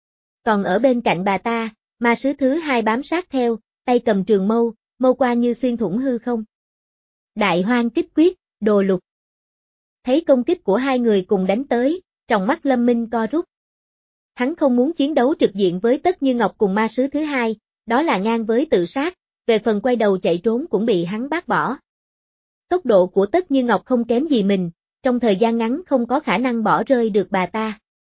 S1: Còn ở bên cạnh bà ta, ma sứ thứ hai bám sát theo, tay cầm trường mâu, mâu qua như xuyên thủng hư không. Đại Hoang Kích Quyết, Đồ Lục. Thấy công kích của hai người cùng đánh tới, trong mắt Lâm Minh co rút. Hắn không muốn chiến đấu trực diện với Tất Như Ngọc cùng ma sứ thứ hai, đó là ngang với tự sát, về phần quay đầu chạy trốn cũng bị hắn bác bỏ. Tốc độ của Tất Như Ngọc không kém gì mình, trong thời gian ngắn không có khả năng bỏ rơi được bà ta.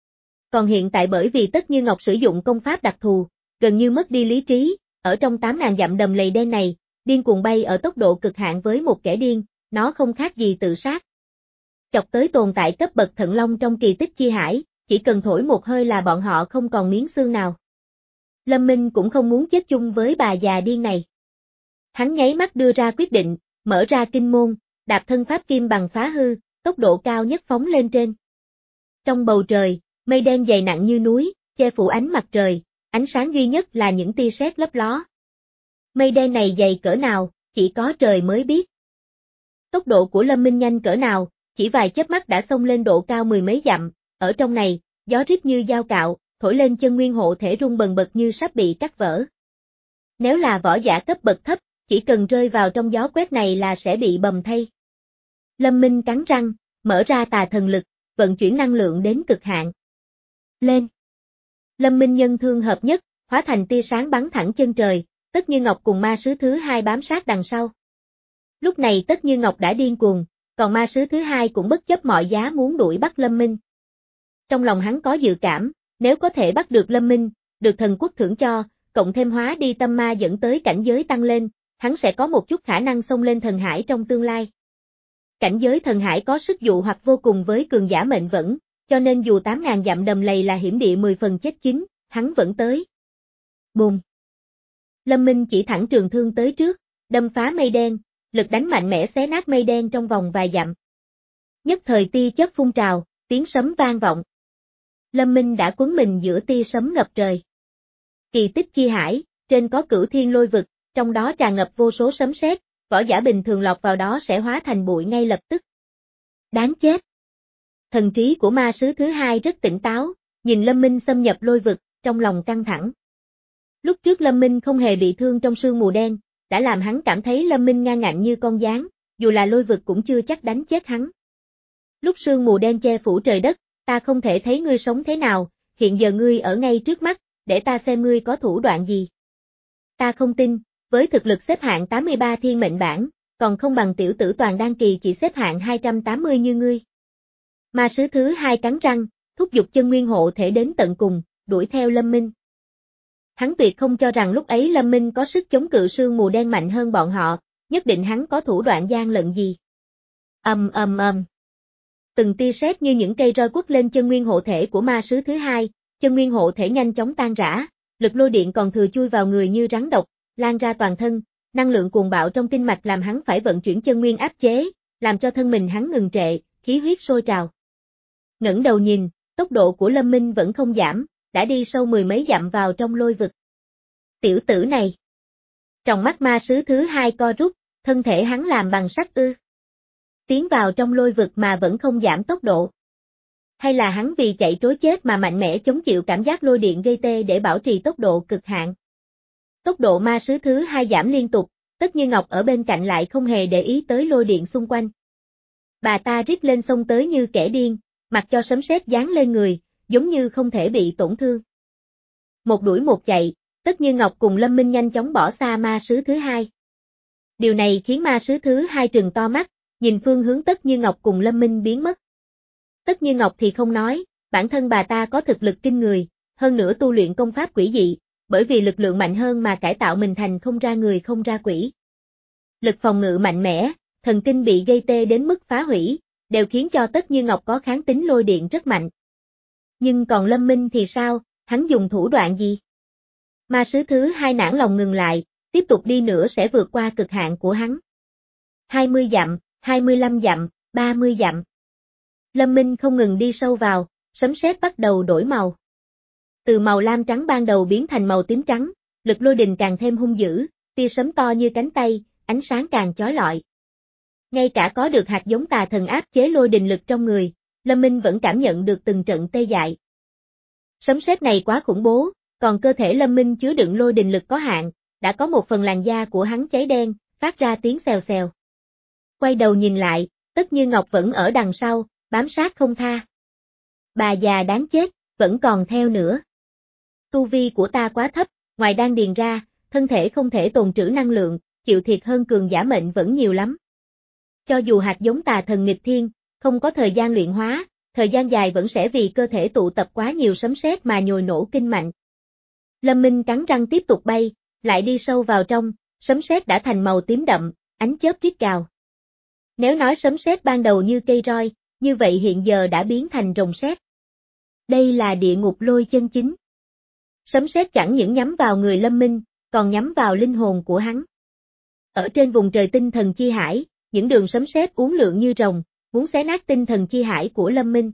S1: Còn hiện tại bởi vì Tất Như Ngọc sử dụng công pháp đặc thù, gần như mất đi lý trí, ở trong tám ngàn dặm đầm lầy đen này, điên cuồng bay ở tốc độ cực hạn với một kẻ điên, nó không khác gì tự sát. Chọc tới tồn tại cấp bậc Thận Long trong kỳ tích chi hải, chỉ cần thổi một hơi là bọn họ không còn miếng xương nào. Lâm Minh cũng không muốn chết chung với bà già điên này. Hắn nháy mắt đưa ra quyết định, mở ra kinh môn, đạp thân pháp kim bằng phá hư, tốc độ cao nhất phóng lên trên. Trong bầu trời, mây đen dày nặng như núi, che phủ ánh mặt trời, ánh sáng duy nhất là những tia sét lấp ló. Mây đen này dày cỡ nào, chỉ có trời mới biết. Tốc độ của Lâm Minh nhanh cỡ nào, chỉ vài chớp mắt đã xông lên độ cao mười mấy dặm, ở trong này, gió rít như dao cạo, thổi lên chân nguyên hộ thể rung bần bật như sắp bị cắt vỡ. Nếu là võ giả cấp bậc thấp, chỉ cần rơi vào trong gió quét này là sẽ bị bầm thây. Lâm Minh cắn răng, mở ra tà thần lực, vận chuyển năng lượng đến cực hạn. Lên! Lâm Minh nhân thương hợp nhất, hóa thành tia sáng bắn thẳng chân trời, Tất Như Ngọc cùng ma sứ thứ hai bám sát đằng sau. Lúc này Tất Như Ngọc đã điên cuồng, còn ma sứ thứ hai cũng bất chấp mọi giá muốn đuổi bắt Lâm Minh. Trong lòng hắn có dự cảm, nếu có thể bắt được Lâm Minh, được thần quốc thưởng cho, cộng thêm hóa đi tâm ma dẫn tới cảnh giới tăng lên, hắn sẽ có một chút khả năng xông lên thần hải trong tương lai. Cảnh giới thần hải có sức dụ hoặc vô cùng với cường giả mệnh vẫn, cho nên dù tám ngàn dặm đầm lầy là hiểm địa mười phần chết chín, hắn vẫn tới. Bùm! Lâm Minh chỉ thẳng trường thương tới trước, đâm phá mây đen, lực đánh mạnh mẽ xé nát mây đen trong vòng vài dặm. Nhất thời tia chớp phun trào, tiếng sấm vang vọng. Lâm Minh đã cuốn mình giữa tia sấm ngập trời. Kỳ tích chi hải, trên có cửu thiên lôi vực, trong đó tràn ngập vô số sấm sét, võ giả bình thường lọt vào đó sẽ hóa thành bụi ngay lập tức. Đáng chết! Thần trí của ma sứ thứ hai rất tỉnh táo, nhìn Lâm Minh xâm nhập lôi vực, trong lòng căng thẳng. Lúc trước Lâm Minh không hề bị thương trong sương mù đen, đã làm hắn cảm thấy Lâm Minh ngang ngạnh như con gián, dù là lôi vực cũng chưa chắc đánh chết hắn. Lúc sương mù đen che phủ trời đất, ta không thể thấy ngươi sống thế nào, hiện giờ ngươi ở ngay trước mắt, để ta xem ngươi có thủ đoạn gì. Ta không tin, với thực lực xếp hạng tám mươi ba thiên mệnh bảng, còn không bằng tiểu tử toàn đan kỳ chỉ xếp hạng hai trăm tám mươi như ngươi. Ma sứ thứ hai cắn răng, thúc giục chân nguyên hộ thể đến tận cùng, đuổi theo Lâm Minh. Hắn tuyệt không cho rằng lúc ấy Lâm Minh có sức chống cự sương mù đen mạnh hơn bọn họ, nhất định hắn có thủ đoạn gian lận gì. Ầm ầm ầm. Từng tia sét như những cây roi quất lên chân nguyên hộ thể của ma sứ thứ hai, chân nguyên hộ thể nhanh chóng tan rã, lực lôi điện còn thừa chui vào người như rắn độc, lan ra toàn thân, năng lượng cuồng bạo trong kinh mạch làm hắn phải vận chuyển chân nguyên áp chế, làm cho thân mình hắn ngừng trệ, khí huyết sôi trào. Ngẩng đầu nhìn, tốc độ của Lâm Minh vẫn không giảm, đã đi sâu mười mấy dặm vào trong lôi vực. Tiểu tử này. Trong mắt ma sứ thứ hai co rút, thân thể hắn làm bằng sắt ư. Tiến vào trong lôi vực mà vẫn không giảm tốc độ. Hay là hắn vì chạy trối chết mà mạnh mẽ chống chịu cảm giác lôi điện gây tê để bảo trì tốc độ cực hạn. Tốc độ ma sứ thứ hai giảm liên tục, Tất Như Ngọc ở bên cạnh lại không hề để ý tới lôi điện xung quanh. Bà ta rít lên xông tới như kẻ điên, mặc cho sấm sét giáng lên người, giống như không thể bị tổn thương. Một đuổi một chạy, Tất Như Ngọc cùng Lâm Minh nhanh chóng bỏ xa ma sứ thứ hai. Điều này khiến ma sứ thứ hai trừng to mắt, nhìn phương hướng Tất Như Ngọc cùng Lâm Minh biến mất. Tất Như Ngọc thì không nói, bản thân bà ta có thực lực kinh người, hơn nữa tu luyện công pháp quỷ dị, bởi vì lực lượng mạnh hơn mà cải tạo mình thành không ra người không ra quỷ. Lực phòng ngự mạnh mẽ, thần kinh bị gây tê đến mức phá hủy, đều khiến cho Tất Như Ngọc có kháng tính lôi điện rất mạnh. Nhưng còn Lâm Minh thì sao, hắn dùng thủ đoạn gì? Ma sứ thứ hai nản lòng ngừng lại, tiếp tục đi nữa sẽ vượt qua cực hạn của hắn. hai mươi dặm, hai mươi lăm dặm, ba mươi dặm. Lâm Minh không ngừng đi sâu vào, sấm sét bắt đầu đổi màu. Từ màu lam trắng ban đầu biến thành màu tím trắng, lực lôi đình càng thêm hung dữ, tia sấm to như cánh tay, ánh sáng càng chói lọi. Ngay cả có được hạt giống tà thần áp chế lôi đình lực trong người, Lâm Minh vẫn cảm nhận được từng trận tê dại. Sấm sét này quá khủng bố, còn cơ thể Lâm Minh chứa đựng lôi đình lực có hạn, đã có một phần làn da của hắn cháy đen, phát ra tiếng xèo xèo. Quay đầu nhìn lại, Tất Như Ngọc vẫn ở đằng sau, bám sát không tha. Bà già đáng chết, vẫn còn theo nữa. Tu vi của ta quá thấp, ngoài đan điền ra, thân thể không thể tồn trữ năng lượng, chịu thiệt hơn cường giả mệnh vẫn nhiều lắm. Cho dù hạt giống tà thần nghịch thiên, không có thời gian luyện hóa, thời gian dài vẫn sẽ vì cơ thể tụ tập quá nhiều sấm sét mà nhồi nổ kinh mạnh. Lâm Minh cắn răng tiếp tục bay, lại đi sâu vào trong, sấm sét đã thành màu tím đậm, ánh chớp rít gào. Nếu nói sấm sét ban đầu như cây roi, như vậy hiện giờ đã biến thành rồng sét. Đây là địa ngục lôi chân chính. Sấm sét chẳng những nhắm vào người Lâm Minh, còn nhắm vào linh hồn của hắn. Ở trên vùng trời tinh thần chi hải, những đường sấm sét uốn lượn như rồng, muốn xé nát tinh thần chi hải của Lâm Minh.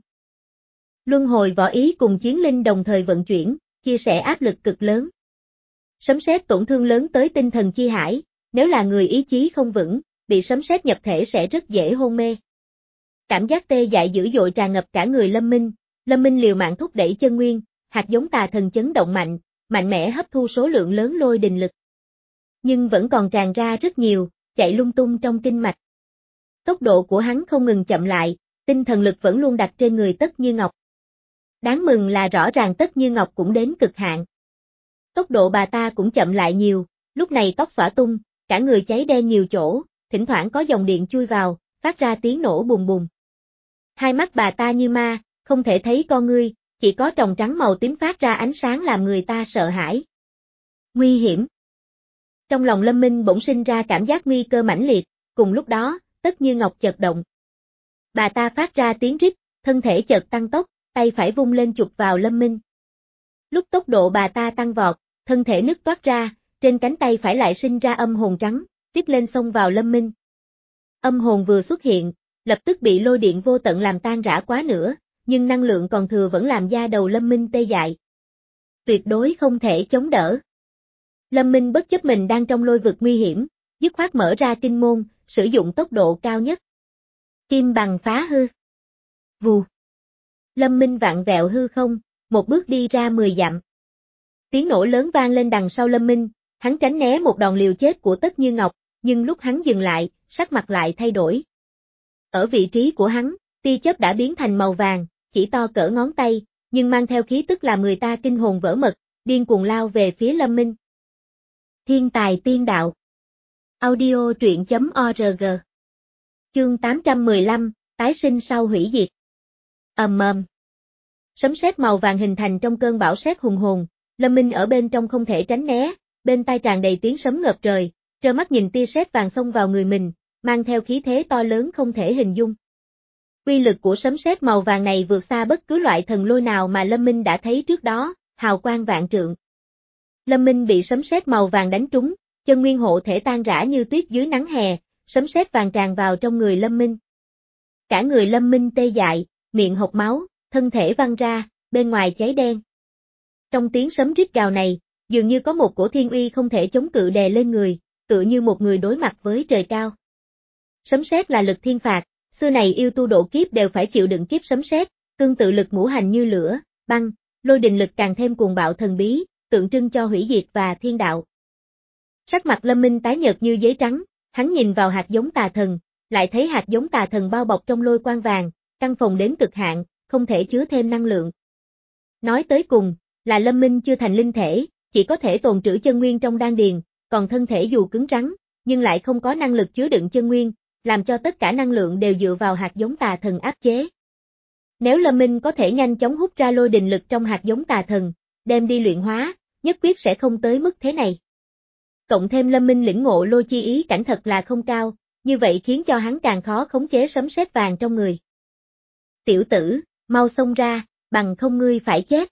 S1: Luân hồi võ ý cùng chiến linh đồng thời vận chuyển, chia sẻ áp lực cực lớn. Sấm sét tổn thương lớn tới tinh thần chi hải, nếu là người ý chí không vững, bị sấm sét nhập thể sẽ rất dễ hôn mê. Cảm giác tê dại dữ dội tràn ngập cả người Lâm Minh, Lâm Minh liều mạng thúc đẩy chân nguyên, hạt giống tà thần chấn động mạnh, mạnh mẽ hấp thu số lượng lớn lôi đình lực. Nhưng vẫn còn tràn ra rất nhiều, chạy lung tung trong kinh mạch. Tốc độ của hắn không ngừng chậm lại, tinh thần lực vẫn luôn đặt trên người Tất Như Ngọc. Đáng mừng là rõ ràng Tất Như Ngọc cũng đến cực hạn. Tốc độ bà ta cũng chậm lại nhiều, lúc này tóc xõa tung, cả người cháy đen nhiều chỗ, thỉnh thoảng có dòng điện chui vào, phát ra tiếng nổ bùng bùng. Hai mắt bà ta như ma, không thể thấy con ngươi, chỉ có tròng trắng màu tím phát ra ánh sáng làm người ta sợ hãi. Nguy hiểm. Trong lòng Lâm Minh bỗng sinh ra cảm giác nguy cơ mãnh liệt, cùng lúc đó, Tất Như Ngọc chợt động. Bà ta phát ra tiếng rít, thân thể chợt tăng tốc, tay phải vung lên chụp vào Lâm Minh. Lúc tốc độ bà ta tăng vọt, thân thể nứt toát ra, trên cánh tay phải lại sinh ra âm hồn trắng, rít lên xông vào Lâm Minh. Âm hồn vừa xuất hiện, lập tức bị lôi điện vô tận làm tan rã quá nửa, nhưng năng lượng còn thừa vẫn làm da đầu Lâm Minh tê dại. Tuyệt đối không thể chống đỡ. Lâm Minh bất chấp mình đang trong lôi vực nguy hiểm, dứt khoát mở ra kinh môn, sử dụng tốc độ cao nhất. Kim bằng phá hư. Vù. Lâm Minh vặn vẹo hư không, một bước đi ra mười dặm. Tiếng nổ lớn vang lên đằng sau Lâm Minh, hắn tránh né một đòn liều chết của Tất Như Ngọc, nhưng lúc hắn dừng lại, sắc mặt lại thay đổi. Ở vị trí của hắn, tia chớp đã biến thành màu vàng, chỉ to cỡ ngón tay, nhưng mang theo khí tức làm người ta kinh hồn vỡ mật, điên cuồng lao về phía Lâm Minh. Thiên tài tiên đạo. Audio truyện chấm org. Chương tám trăm mười lăm, tái sinh sau hủy diệt. Ầm ầm. Sấm sét màu vàng hình thành trong cơn bão sét hùng hồn, Lâm Minh ở bên trong không thể tránh né, bên tai tràn đầy tiếng sấm ngập trời, trơ mắt nhìn tia sét vàng xông vào người mình, mang theo khí thế to lớn không thể hình dung. Uy lực của sấm sét màu vàng này vượt xa bất cứ loại thần lôi nào mà Lâm Minh đã thấy trước đó, hào quang vạn trượng. Lâm Minh bị sấm sét màu vàng đánh trúng, chân nguyên hộ thể tan rã như tuyết dưới nắng hè, sấm sét vàng tràn vào trong người Lâm Minh. Cả người Lâm Minh tê dại, miệng hộc máu, thân thể văng ra, bên ngoài cháy đen. Trong tiếng sấm rít gào này, dường như có một cổ thiên uy không thể chống cự đè lên người, tựa như một người đối mặt với trời cao. Sấm sét là lực thiên phạt, xưa này yêu tu độ kiếp đều phải chịu đựng kiếp sấm sét, tương tự lực ngũ hành như lửa, băng, lôi đình lực càng thêm cuồng bạo thần bí, tượng trưng cho hủy diệt và thiên đạo. Sắc mặt Lâm Minh tái nhợt như giấy trắng, hắn nhìn vào hạt giống tà thần, lại thấy hạt giống tà thần bao bọc trong lôi quang vàng, căn phòng đến cực hạn, không thể chứa thêm năng lượng. Nói tới cùng, là Lâm Minh chưa thành linh thể, chỉ có thể tồn trữ chân nguyên trong đan điền, còn thân thể dù cứng rắn, nhưng lại không có năng lực chứa đựng chân nguyên, làm cho tất cả năng lượng đều dựa vào hạt giống tà thần áp chế. Nếu Lâm Minh có thể nhanh chóng hút ra lôi đình lực trong hạt giống tà thần, đem đi luyện hóa, nhất quyết sẽ không tới mức thế này. Cộng thêm Lâm Minh lĩnh ngộ lôi chi ý cảnh thật là không cao, như vậy khiến cho hắn càng khó khống chế sấm sét vàng trong người. Tiểu tử, mau xông ra, bằng không ngươi phải chết.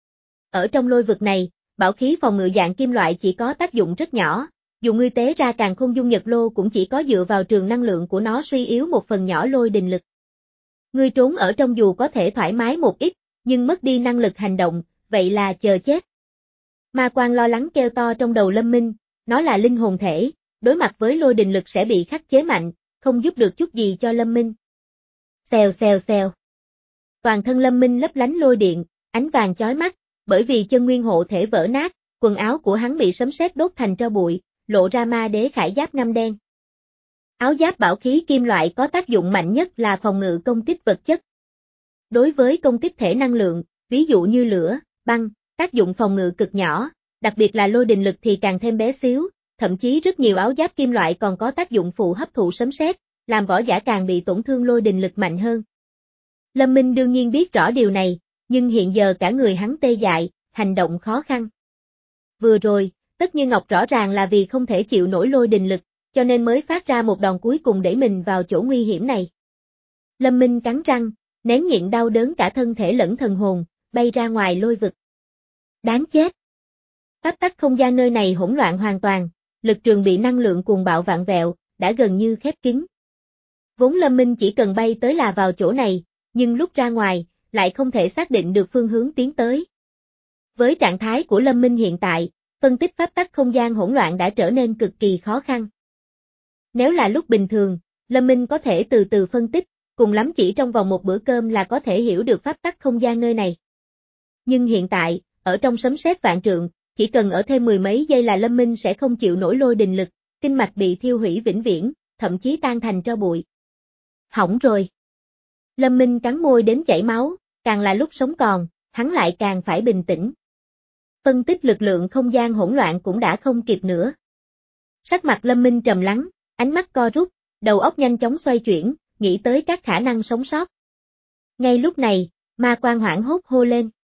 S1: Ở trong lôi vực này, bảo khí phòng ngự dạng kim loại chỉ có tác dụng rất nhỏ, dù ngươi tế ra càng không dung nhật lô cũng chỉ có dựa vào trường năng lượng của nó suy yếu một phần nhỏ lôi đình lực. Ngươi trốn ở trong dù có thể thoải mái một ít, nhưng mất đi năng lực hành động, vậy là chờ chết. Ma Quang lo lắng kêu to trong đầu Lâm Minh, nó là linh hồn thể, đối mặt với lôi đình lực sẽ bị khắc chế mạnh, không giúp được chút gì cho Lâm Minh. Xèo xèo xèo. Toàn thân Lâm Minh lấp lánh lôi điện, ánh vàng chói mắt, bởi vì chân nguyên hộ thể vỡ nát, quần áo của hắn bị sấm sét đốt thành tro bụi, lộ ra ma đế khải giáp ngăm đen. Áo giáp bảo khí kim loại có tác dụng mạnh nhất là phòng ngự công kích vật chất. Đối với công kích thể năng lượng, ví dụ như lửa, băng, tác dụng phòng ngự cực nhỏ, đặc biệt là lôi đình lực thì càng thêm bé xíu, thậm chí rất nhiều áo giáp kim loại còn có tác dụng phụ hấp thụ sấm sét, làm võ giả càng bị tổn thương lôi đình lực mạnh hơn. Lâm Minh đương nhiên biết rõ điều này, nhưng hiện giờ cả người hắn tê dại, hành động khó khăn. Vừa rồi, Tất Như Ngọc rõ ràng là vì không thể chịu nổi lôi đình lực, cho nên mới phát ra một đòn cuối cùng đẩy mình vào chỗ nguy hiểm này. Lâm Minh cắn răng, nén nhịn đau đớn cả thân thể lẫn thần hồn, bay ra ngoài lôi vực. Đáng chết! Pháp tắc không gian nơi này hỗn loạn hoàn toàn, lực trường bị năng lượng cuồng bạo vạn vẹo, đã gần như khép kín. Vốn Lâm Minh chỉ cần bay tới là vào chỗ này, nhưng lúc ra ngoài, lại không thể xác định được phương hướng tiến tới. Với trạng thái của Lâm Minh hiện tại, phân tích pháp tắc không gian hỗn loạn đã trở nên cực kỳ khó khăn. Nếu là lúc bình thường, Lâm Minh có thể từ từ phân tích, cùng lắm chỉ trong vòng một bữa cơm là có thể hiểu được pháp tắc không gian nơi này. Nhưng hiện tại, ở trong sấm sét vạn trượng, chỉ cần ở thêm mười mấy giây là Lâm Minh sẽ không chịu nổi lôi đình lực, kinh mạch bị thiêu hủy vĩnh viễn, thậm chí tan thành tro bụi. Hỏng rồi. Lâm Minh cắn môi đến chảy máu, càng là lúc sống còn, hắn lại càng phải bình tĩnh. Phân tích lực lượng không gian hỗn loạn cũng đã không kịp nữa. Sắc mặt Lâm Minh trầm lắng, ánh mắt co rút, đầu óc nhanh chóng xoay chuyển, nghĩ tới các khả năng sống sót. Ngay lúc này, Ma Quang hoảng hốt hô lên.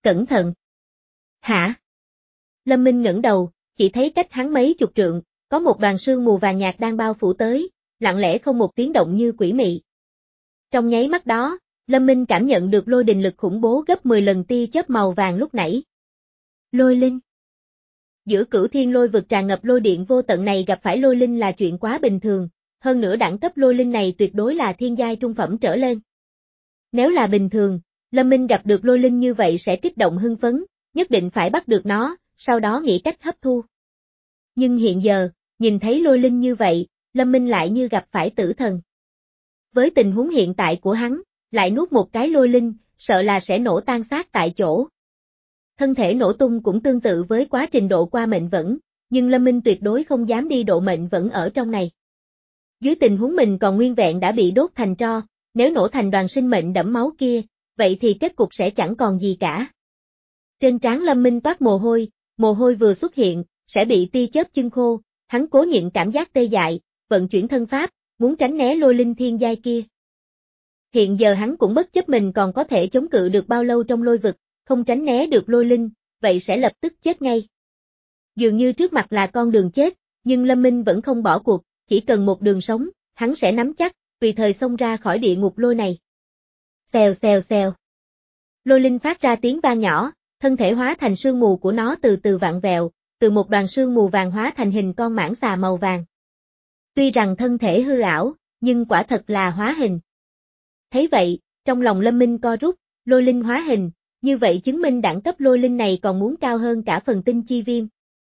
S1: Cẩn thận. Hả? Lâm Minh ngẩng đầu, chỉ thấy cách hắn mấy chục trượng, có một đoàn sương mù vàng nhạt đang bao phủ tới, lặng lẽ không một tiếng động như quỷ mị. Trong nháy mắt đó, Lâm Minh cảm nhận được lôi đình lực khủng bố gấp mười lần tia chớp màu vàng lúc nãy. Lôi linh. Giữa cửu thiên lôi vực tràn ngập lôi điện vô tận này gặp phải lôi linh là chuyện quá bình thường, hơn nữa đẳng cấp lôi linh này tuyệt đối là thiên giai trung phẩm trở lên. Nếu là bình thường, Lâm Minh gặp được lôi linh như vậy sẽ kích động hưng phấn, nhất định phải bắt được nó, sau đó nghĩ cách hấp thu. Nhưng hiện giờ, nhìn thấy lôi linh như vậy, Lâm Minh lại như gặp phải tử thần. Với tình huống hiện tại của hắn, lại nuốt một cái lôi linh, sợ là sẽ nổ tan xác tại chỗ. Thân thể nổ tung cũng tương tự với quá trình độ qua mệnh vẫn, nhưng Lâm Minh tuyệt đối không dám đi độ mệnh vẫn ở trong này. Dưới tình huống mình còn nguyên vẹn đã bị đốt thành tro, nếu nổ thành đoàn sinh mệnh đẫm máu kia, vậy thì kết cục sẽ chẳng còn gì cả. Trên trán Lâm Minh toát mồ hôi, mồ hôi vừa xuất hiện, sẽ bị tia chớp chưng khô, hắn cố nhịn cảm giác tê dại, vận chuyển thân pháp, muốn tránh né lôi linh thiên giai kia. Hiện giờ hắn cũng bất chấp mình còn có thể chống cự được bao lâu trong lôi vực, không tránh né được lôi linh, vậy sẽ lập tức chết ngay. Dường như trước mặt là con đường chết, nhưng Lâm Minh vẫn không bỏ cuộc, chỉ cần một đường sống, hắn sẽ nắm chắc, tùy thời xông ra khỏi địa ngục lôi này. Xèo xèo xèo. Lôi linh phát ra tiếng vang nhỏ, thân thể hóa thành sương mù của nó từ từ vặn vẹo, từ một đoàn sương mù vàng hóa thành hình con mãng xà màu vàng. Tuy rằng thân thể hư ảo, nhưng quả thật là hóa hình. Thấy vậy, trong lòng Lâm Minh co rút, lôi linh hóa hình, như vậy chứng minh đẳng cấp lôi linh này còn muốn cao hơn cả phần tinh chi viêm.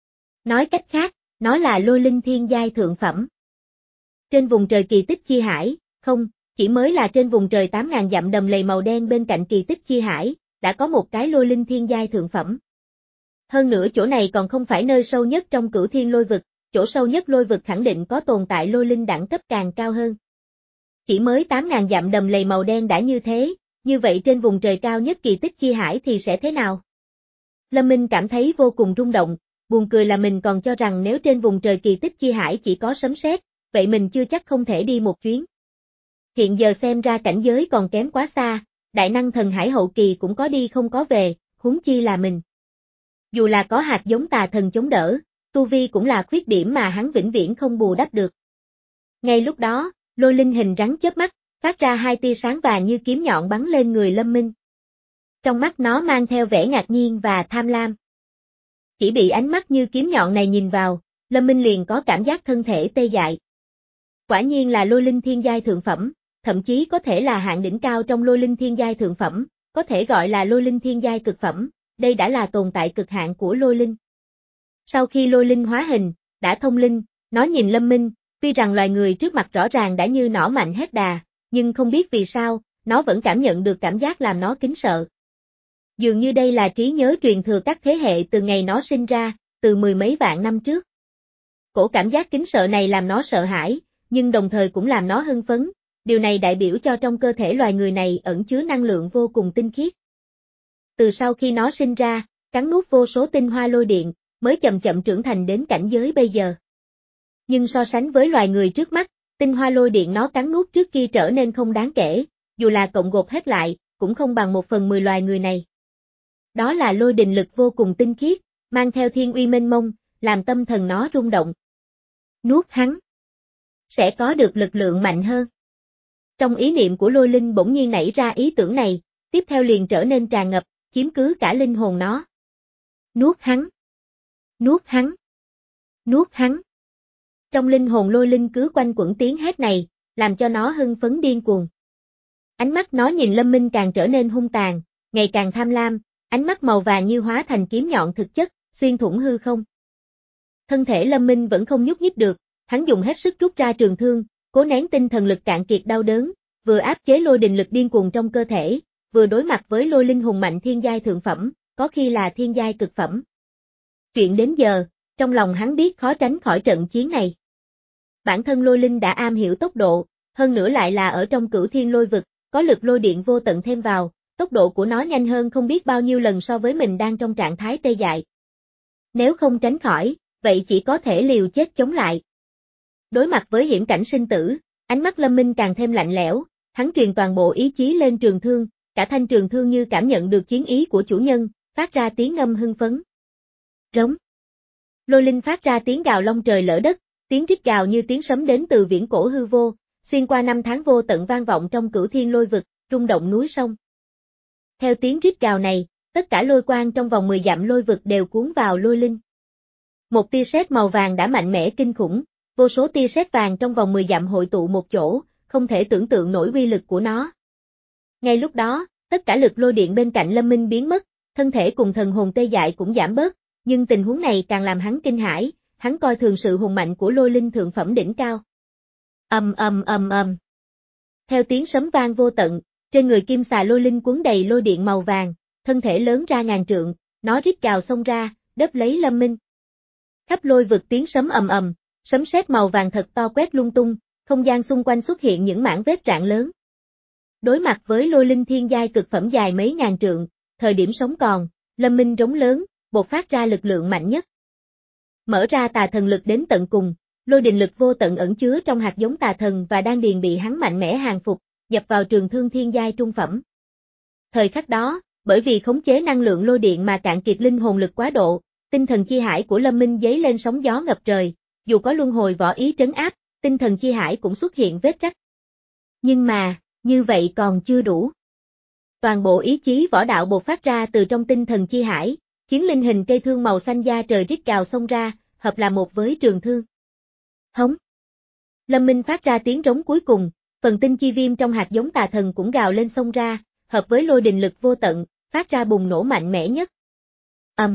S1: Nói cách khác, nó là lôi linh thiên giai thượng phẩm. Trên vùng trời kỳ tích chi hải, không, chỉ mới là trên vùng trời tám ngàn dặm đầm lầy màu đen bên cạnh kỳ tích chi hải, đã có một cái lôi linh thiên giai thượng phẩm. Hơn nữa chỗ này còn không phải nơi sâu nhất trong cửu thiên lôi vực, chỗ sâu nhất lôi vực khẳng định có tồn tại lôi linh đẳng cấp càng cao hơn. Chỉ mới tám ngàn dặm đầm lầy màu đen đã như thế, như vậy trên vùng trời cao nhất kỳ tích chi hải thì sẽ thế nào? Lâm Minh cảm thấy vô cùng rung động, buồn cười là mình còn cho rằng nếu trên vùng trời kỳ tích chi hải chỉ có sấm sét, vậy mình chưa chắc không thể đi một chuyến. Hiện giờ xem ra cảnh giới còn kém quá xa, đại năng thần hải hậu kỳ cũng có đi không có về, huống chi là mình. Dù là có hạt giống tà thần chống đỡ, tu vi cũng là khuyết điểm mà hắn vĩnh viễn không bù đắp được. Ngay lúc đó, lôi linh hình rắn chớp mắt, phát ra hai tia sáng vàng như kiếm nhọn bắn lên người Lâm Minh. Trong mắt nó mang theo vẻ ngạc nhiên và tham lam. Chỉ bị ánh mắt như kiếm nhọn này nhìn vào, Lâm Minh liền có cảm giác thân thể tê dại. Quả nhiên là lôi linh thiên giai thượng phẩm, thậm chí có thể là hạng đỉnh cao trong lôi linh thiên giai thượng phẩm, có thể gọi là lôi linh thiên giai cực phẩm, đây đã là tồn tại cực hạn của lôi linh. Sau khi lôi linh hóa hình, đã thông linh, nó nhìn Lâm Minh, tuy rằng loài người trước mặt rõ ràng đã như nỏ mạnh hết đà, nhưng không biết vì sao, nó vẫn cảm nhận được cảm giác làm nó kính sợ. Dường như đây là trí nhớ truyền thừa các thế hệ từ ngày nó sinh ra, từ mười mấy vạn năm trước. Cổ cảm giác kính sợ này làm nó sợ hãi, nhưng đồng thời cũng làm nó hưng phấn, điều này đại biểu cho trong cơ thể loài người này ẩn chứa năng lượng vô cùng tinh khiết. Từ sau khi nó sinh ra, cắn nuốt vô số tinh hoa lôi điện, mới chậm chậm trưởng thành đến cảnh giới bây giờ. Nhưng so sánh với loài người trước mắt, tinh hoa lôi điện nó cắn nuốt trước kia trở nên không đáng kể, dù là cộng gộp hết lại, cũng không bằng một phần mười loài người này. Đó là lôi đình lực vô cùng tinh khiết, mang theo thiên uy mênh mông, làm tâm thần nó rung động. Nuốt hắn, sẽ có được lực lượng mạnh hơn. Trong ý niệm của lôi linh bỗng nhiên nảy ra ý tưởng này, tiếp theo liền trở nên tràn ngập, chiếm cứ cả linh hồn nó. Nuốt hắn, nuốt hắn, nuốt hắn. Trong linh hồn lôi linh cứ quanh quẩn tiếng hét này, làm cho nó hưng phấn điên cuồng. Ánh mắt nó nhìn Lâm Minh càng trở nên hung tàn, ngày càng tham lam, ánh mắt màu vàng như hóa thành kiếm nhọn thực chất, xuyên thủng hư không. Thân thể Lâm Minh vẫn không nhúc nhích được, hắn dùng hết sức rút ra trường thương, cố nén tinh thần lực cạn kiệt đau đớn, vừa áp chế lôi đình lực điên cuồng trong cơ thể, vừa đối mặt với lôi linh hùng mạnh thiên giai thượng phẩm, có khi là thiên giai cực phẩm. Chuyện đến giờ, trong lòng hắn biết khó tránh khỏi trận chiến này. Bản thân lôi linh đã am hiểu tốc độ, hơn nữa lại là ở trong cửu thiên lôi vực, có lực lôi điện vô tận thêm vào, tốc độ của nó nhanh hơn không biết bao nhiêu lần so với mình đang trong trạng thái tê dại. Nếu không tránh khỏi, vậy chỉ có thể liều chết chống lại. Đối mặt với hiểm cảnh sinh tử, ánh mắt Lâm Minh càng thêm lạnh lẽo, hắn truyền toàn bộ ý chí lên trường thương, cả thanh trường thương như cảm nhận được chiến ý của chủ nhân, phát ra tiếng ngâm hưng phấn. Rống. Lôi linh phát ra tiếng gào long trời lỡ đất, tiếng rít gào như tiếng sấm đến từ viễn cổ hư vô, xuyên qua năm tháng vô tận vang vọng trong cửu thiên lôi vực, rung động núi sông. Theo tiếng rít gào này, tất cả lôi quang trong vòng mười dặm lôi vực đều cuốn vào lôi linh. Một tia sét màu vàng đã mạnh mẽ kinh khủng, vô số tia sét vàng trong vòng mười dặm hội tụ một chỗ, không thể tưởng tượng nổi uy lực của nó. Ngay lúc đó, tất cả lực lôi điện bên cạnh Lâm Minh biến mất, thân thể cùng thần hồn tê dại cũng giảm bớt, nhưng tình huống này càng làm hắn kinh hãi, hắn coi thường sự hùng mạnh của lôi linh thượng phẩm đỉnh cao. Ầm ầm ầm ầm. Theo tiếng sấm vang vô tận, trên người kim xà lôi linh cuốn đầy lôi điện màu vàng, thân thể lớn ra ngàn trượng, nó rít gào xông ra, đớp lấy Lâm Minh. Khắp lôi vực tiếng sấm ầm ầm, sấm sét màu vàng thật to quét lung tung, không gian xung quanh xuất hiện những mảng vết rạn lớn. Đối mặt với lôi linh thiên giai cực phẩm dài mấy ngàn trượng, thời điểm sống còn, Lâm Minh rống lớn, bộc phát ra lực lượng mạnh nhất. Mở ra tà thần lực đến tận cùng, lôi đình lực vô tận ẩn chứa trong hạt giống tà thần và đan điền bị hắn mạnh mẽ hàng phục, nhập vào trường thương thiên giai trung phẩm. Thời khắc đó, bởi vì khống chế năng lượng lôi điện mà cạn kiệt linh hồn lực quá độ, tinh thần chi hải của Lâm Minh dấy lên sóng gió ngập trời, dù có luân hồi võ ý trấn áp, tinh thần chi hải cũng xuất hiện vết rách. Nhưng mà, như vậy còn chưa đủ. Toàn bộ ý chí võ đạo bộc phát ra từ trong tinh thần chi hải, chiến linh hình cây thương màu xanh da trời rít gào xông ra, hợp là một với trường thương. Hống. Lâm Minh phát ra tiếng rống cuối cùng, phần tinh chi viêm trong hạt giống tà thần cũng gào lên xông ra, hợp với lôi đình lực vô tận, phát ra bùng nổ mạnh mẽ nhất. Ầm.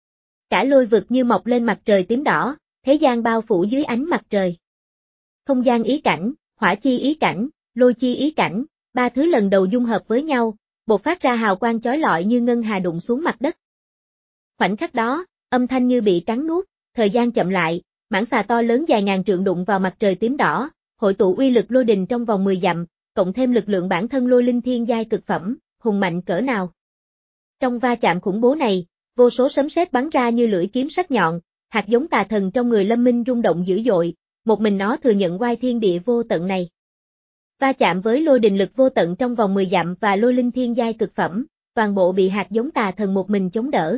S1: Cả lôi vực như mọc lên mặt trời tím đỏ, thế gian bao phủ dưới ánh mặt trời. Không gian ý cảnh, hỏa chi ý cảnh, lôi chi ý cảnh, ba thứ lần đầu dung hợp với nhau, bộc phát ra hào quang chói lọi như ngân hà đụng xuống mặt đất. Khoảnh khắc đó, âm thanh như bị cắn nuốt, thời gian chậm lại, mảng xà to lớn dài ngàn trượng đụng vào mặt trời tím đỏ, hội tụ uy lực lôi đình trong vòng mười dặm, cộng thêm lực lượng bản thân lôi linh thiên giai cực phẩm, hùng mạnh cỡ nào. Trong va chạm khủng bố này, vô số sấm sét bắn ra như lưỡi kiếm sắc nhọn, hạt giống tà thần trong người Lâm Minh rung động dữ dội, một mình nó thừa nhận oai thiên địa vô tận này. Va chạm với lôi đình lực vô tận trong vòng mười dặm và lôi linh thiên giai cực phẩm, toàn bộ bị hạt giống tà thần một mình chống đỡ.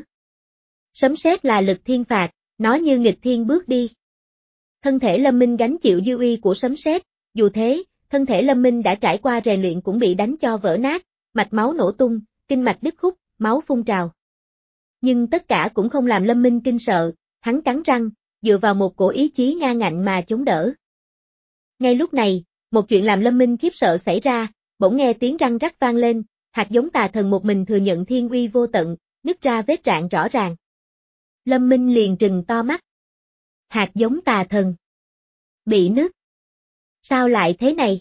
S1: Sấm sét là lực thiên phạt, nó như nghịch thiên bước đi. Thân thể Lâm Minh gánh chịu dư uy của sấm sét, dù thế, thân thể Lâm Minh đã trải qua rèn luyện cũng bị đánh cho vỡ nát, mạch máu nổ tung, kinh mạch đứt khúc, máu phun trào. Nhưng tất cả cũng không làm Lâm Minh kinh sợ, hắn cắn răng, dựa vào một cổ ý chí ngang ngạnh mà chống đỡ. Ngay lúc này, một chuyện làm Lâm Minh khiếp sợ xảy ra, bỗng nghe tiếng răng rắc vang lên, hạt giống tà thần một mình thừa nhận thiên uy vô tận, nứt ra vết rạn rõ ràng. Lâm Minh liền trừng to mắt. Hạt giống tà thần. Bị nứt. Sao lại thế này?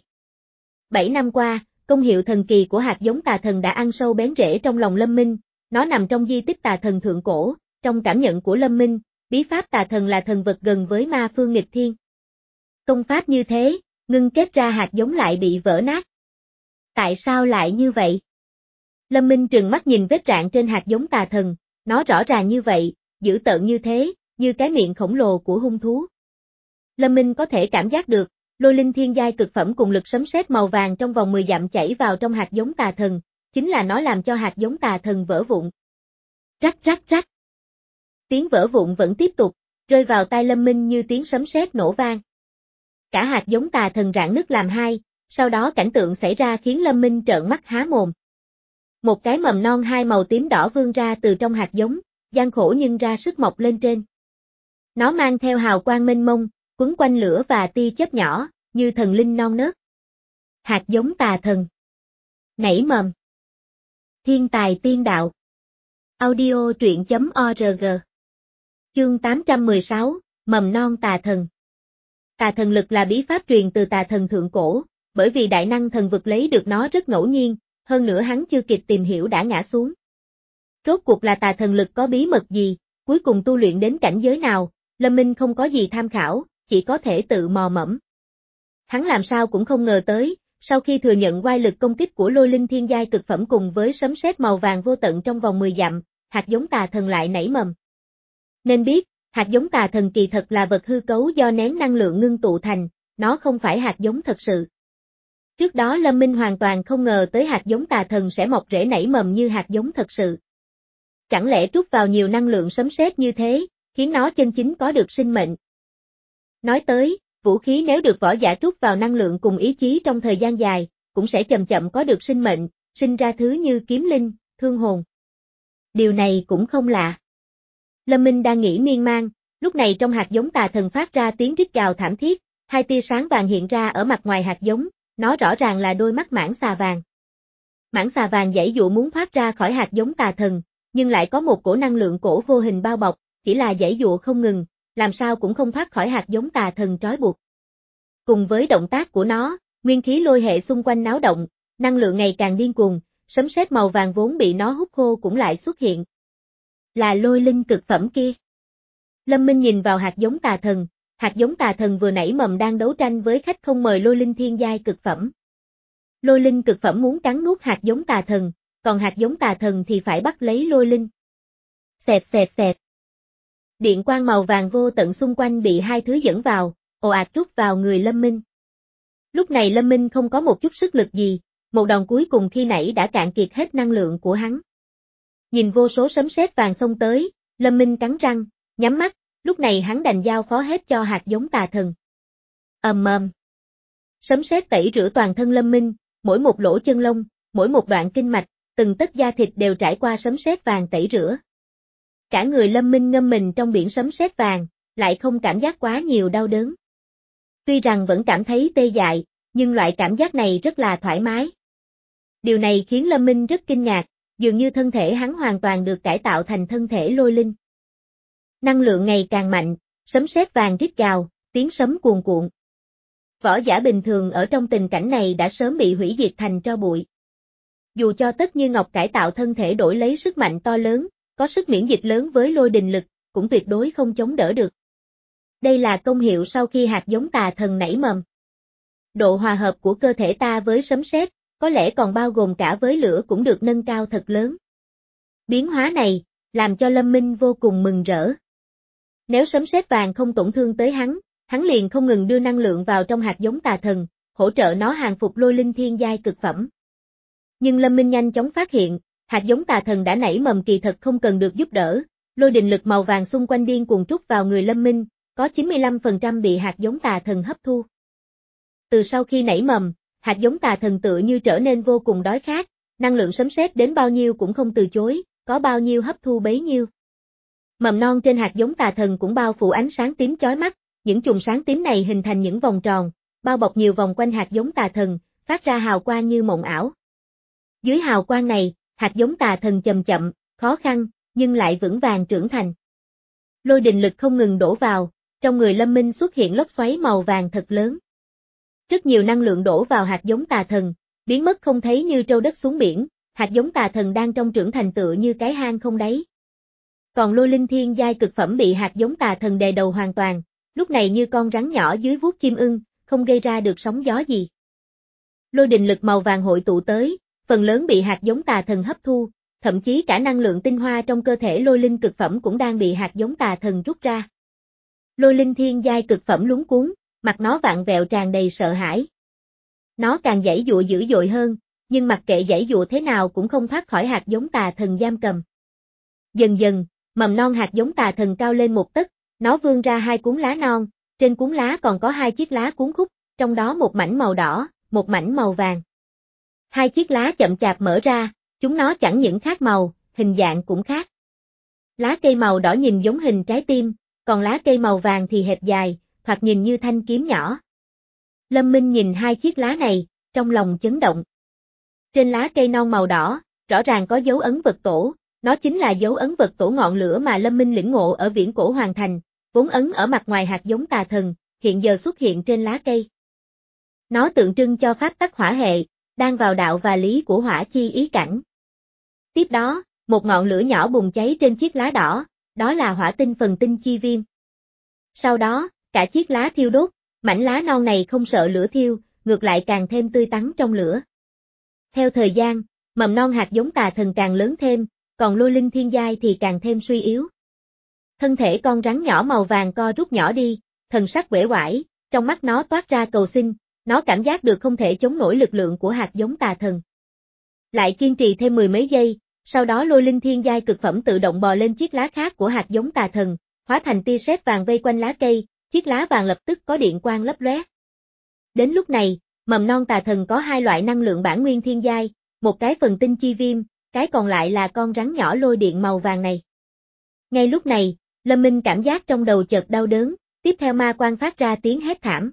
S1: Bảy năm qua, công hiệu thần kỳ của hạt giống tà thần đã ăn sâu bén rễ trong lòng Lâm Minh, nó nằm trong di tích tà thần thượng cổ, trong cảm nhận của Lâm Minh, bí pháp tà thần là thần vật gần với ma phương nghịch thiên. Công pháp như thế, ngưng kết ra hạt giống lại bị vỡ nát. Tại sao lại như vậy? Lâm Minh trừng mắt nhìn vết rạn trên hạt giống tà thần, nó rõ ràng như vậy, dữ tợn như thế, như cái miệng khổng lồ của hung thú. Lâm Minh có thể cảm giác được, lôi linh thiên giai cực phẩm cùng lực sấm sét màu vàng trong vòng mười dặm chảy vào trong hạt giống tà thần, chính là nó làm cho hạt giống tà thần vỡ vụn. Rắc rắc rắc. Tiếng vỡ vụn vẫn tiếp tục, rơi vào tai Lâm Minh như tiếng sấm sét nổ vang. Cả hạt giống tà thần rạn nứt làm hai, sau đó cảnh tượng xảy ra khiến Lâm Minh trợn mắt há mồm. Một cái mầm non hai màu tím đỏ vươn ra từ trong hạt giống, gian khổ nhưng ra sức mọc lên trên. Nó mang theo hào quang mênh mông, quấn quanh lửa và tia chớp nhỏ, như thần linh non nớt. Hạt giống tà thần. Nảy mầm. Thiên tài tiên đạo. Audio truyện chấm org. Chương tám trăm mười sáu, mầm non tà thần. Tà thần lực là bí pháp truyền từ tà thần thượng cổ, bởi vì đại năng thần vực lấy được nó rất ngẫu nhiên, hơn nữa hắn chưa kịp tìm hiểu đã ngã xuống. Rốt cuộc là tà thần lực có bí mật gì, cuối cùng tu luyện đến cảnh giới nào, Lâm Minh không có gì tham khảo, chỉ có thể tự mò mẫm. Hắn làm sao cũng không ngờ tới, sau khi thừa nhận oai lực công kích của lôi linh thiên giai cực phẩm cùng với sấm sét màu vàng vô tận trong vòng mười dặm, hạt giống tà thần lại nảy mầm. Nên biết, hạt giống tà thần kỳ thật là vật hư cấu do nén năng lượng ngưng tụ thành, nó không phải hạt giống thật sự. Trước đó Lâm Minh hoàn toàn không ngờ tới hạt giống tà thần sẽ mọc rễ nảy mầm như hạt giống thật sự. chẳng lẽ trút vào nhiều năng lượng sấm sét như thế, khiến nó chân chính có được sinh mệnh. Nói tới, vũ khí nếu được võ giả trút vào năng lượng cùng ý chí trong thời gian dài, cũng sẽ chậm chậm có được sinh mệnh, sinh ra thứ như kiếm linh, thương hồn. Điều này cũng không lạ. Lâm Minh đang nghĩ miên man, lúc này trong hạt giống tà thần phát ra tiếng rít gào thảm thiết, hai tia sáng vàng hiện ra ở mặt ngoài hạt giống, nó rõ ràng là đôi mắt mãng xà vàng. Mãng xà vàng giãy giụa muốn thoát ra khỏi hạt giống tà thần, nhưng lại có một cổ năng lượng cổ vô hình bao bọc, chỉ là giãy giụa không ngừng, làm sao cũng không thoát khỏi hạt giống tà thần trói buộc. Cùng với động tác của nó, nguyên khí lôi hệ xung quanh náo động, năng lượng ngày càng điên cuồng, sấm sét màu vàng vốn bị nó hút khô cũng lại xuất hiện. Là lôi linh cực phẩm kia. Lâm Minh nhìn vào hạt giống tà thần, hạt giống tà thần vừa nảy mầm đang đấu tranh với khách không mời lôi linh thiên giai cực phẩm. Lôi linh cực phẩm muốn cắn nuốt hạt giống tà thần, còn hạt giống tà thần thì phải bắt lấy lôi linh. Xẹt xẹt xẹt. Điện quang màu vàng vô tận xung quanh bị hai thứ dẫn vào, ồ ạt rút vào người Lâm Minh. Lúc này Lâm Minh không có một chút sức lực gì, một đòn cuối cùng khi nãy đã cạn kiệt hết năng lượng của hắn. Nhìn vô số sấm sét vàng xông tới, Lâm Minh cắn răng, nhắm mắt, lúc này hắn đành giao phó hết cho hạt giống tà thần. Ầm ầm. Sấm sét tẩy rửa toàn thân Lâm Minh, mỗi một lỗ chân lông, mỗi một đoạn kinh mạch, từng tấc da thịt đều trải qua sấm sét vàng tẩy rửa. Cả người Lâm Minh ngâm mình trong biển sấm sét vàng, lại không cảm giác quá nhiều đau đớn. Tuy rằng vẫn cảm thấy tê dại, nhưng loại cảm giác này rất là thoải mái. Điều này khiến Lâm Minh rất kinh ngạc, dường như thân thể hắn hoàn toàn được cải tạo thành thân thể lôi linh. Năng lượng ngày càng mạnh, sấm sét vàng rít gào, tiếng sấm cuồn cuộn. Võ giả bình thường ở trong tình cảnh này đã sớm bị hủy diệt thành tro bụi. Dù cho Tất Như Ngọc cải tạo thân thể đổi lấy sức mạnh to lớn, có sức miễn dịch lớn với lôi đình lực, cũng tuyệt đối không chống đỡ được. Đây là công hiệu sau khi hạt giống tà thần nảy mầm. Độ hòa hợp của cơ thể ta với sấm sét, có lẽ còn bao gồm cả với lửa cũng được nâng cao thật lớn. Biến hóa này, làm cho Lâm Minh vô cùng mừng rỡ. Nếu sấm sét vàng không tổn thương tới hắn, hắn liền không ngừng đưa năng lượng vào trong hạt giống tà thần, hỗ trợ nó hàng phục lôi linh thiên giai cực phẩm. Nhưng Lâm Minh nhanh chóng phát hiện, hạt giống tà thần đã nảy mầm kỳ thật không cần được giúp đỡ, lôi đình lực màu vàng xung quanh điên cuồng trút vào người Lâm Minh, có chín mươi lăm phần trăm bị hạt giống tà thần hấp thu. Từ sau khi nảy mầm, hạt giống tà thần tựa như trở nên vô cùng đói khát, năng lượng sấm sét đến bao nhiêu cũng không từ chối, có bao nhiêu hấp thu bấy nhiêu. Mầm non trên hạt giống tà thần cũng bao phủ ánh sáng tím chói mắt, những chùm sáng tím này hình thành những vòng tròn, bao bọc nhiều vòng quanh hạt giống tà thần, phát ra hào quang như mộng ảo. Dưới hào quang này, hạt giống tà thần chậm chậm, khó khăn, nhưng lại vững vàng trưởng thành. Lôi đình lực không ngừng đổ vào, trong người Lâm Minh xuất hiện lốc xoáy màu vàng thật lớn. Rất nhiều năng lượng đổ vào hạt giống tà thần, biến mất không thấy như trâu đất xuống biển, hạt giống tà thần đang trong trưởng thành tựa như cái hang không đáy. Còn lôi linh thiên giai cực phẩm bị hạt giống tà thần đè đầu hoàn toàn, lúc này như con rắn nhỏ dưới vuốt chim ưng, không gây ra được sóng gió gì. Lôi đình lực màu vàng hội tụ tới, phần lớn bị hạt giống tà thần hấp thu, thậm chí cả năng lượng tinh hoa trong cơ thể lôi linh cực phẩm cũng đang bị hạt giống tà thần rút ra. Lôi linh thiên giai cực phẩm luống cuống, mặt nó vặn vẹo tràn đầy sợ hãi. Nó càng giãy giụa dữ dội hơn, nhưng mặc kệ giãy giụa thế nào cũng không thoát khỏi hạt giống tà thần giam cầm. Dần dần, mầm non hạt giống tà thần cao lên một tấc, nó vươn ra hai cuốn lá non, trên cuốn lá còn có hai chiếc lá cuốn khúc, trong đó một mảnh màu đỏ, một mảnh màu vàng. Hai chiếc lá chậm chạp mở ra, chúng nó chẳng những khác màu, hình dạng cũng khác. Lá cây màu đỏ nhìn giống hình trái tim, còn lá cây màu vàng thì hẹp dài, thoạt nhìn như thanh kiếm nhỏ. Lâm Minh nhìn hai chiếc lá này, trong lòng chấn động. Trên lá cây non màu đỏ, rõ ràng có dấu ấn vật tổ, nó chính là dấu ấn vật tổ ngọn lửa mà Lâm Minh lĩnh ngộ ở Viễn Cổ Hoàng Thành, vốn ấn ở mặt ngoài hạt giống tà thần, hiện giờ xuất hiện trên lá cây. Nó tượng trưng cho pháp tắc hỏa hệ, đang vào đạo và lý của hỏa chi ý cảnh. Tiếp đó, một ngọn lửa nhỏ bùng cháy trên chiếc lá đỏ, đó là hỏa tinh phần tinh chi viêm. Sau đó, cả chiếc lá thiêu đốt, mảnh lá non này không sợ lửa thiêu, ngược lại càng thêm tươi tắn trong lửa. Theo thời gian, mầm non hạt giống tà thần càng lớn thêm, còn lôi linh thiên giai thì càng thêm suy yếu. Thân thể con rắn nhỏ màu vàng co rút nhỏ đi, thần sắc uể oải, trong mắt nó toát ra cầu xin, nó cảm giác được không thể chống nổi lực lượng của hạt giống tà thần. Lại kiên trì thêm mười mấy giây, Sau đó lôi linh thiên giai cực phẩm tự động bò lên chiếc lá khác của hạt giống tà thần, hóa thành tia sét vàng vây quanh lá cây, chiếc lá vàng lập tức có điện quang lấp lóe. Đến lúc này, mầm non tà thần có hai loại năng lượng bản nguyên thiên giai, một cái phần tinh chi viêm, cái còn lại là con rắn nhỏ lôi điện màu vàng này. Ngay lúc này, Lâm Minh cảm giác trong đầu chợt đau đớn, tiếp theo ma quan phát ra tiếng hét thảm.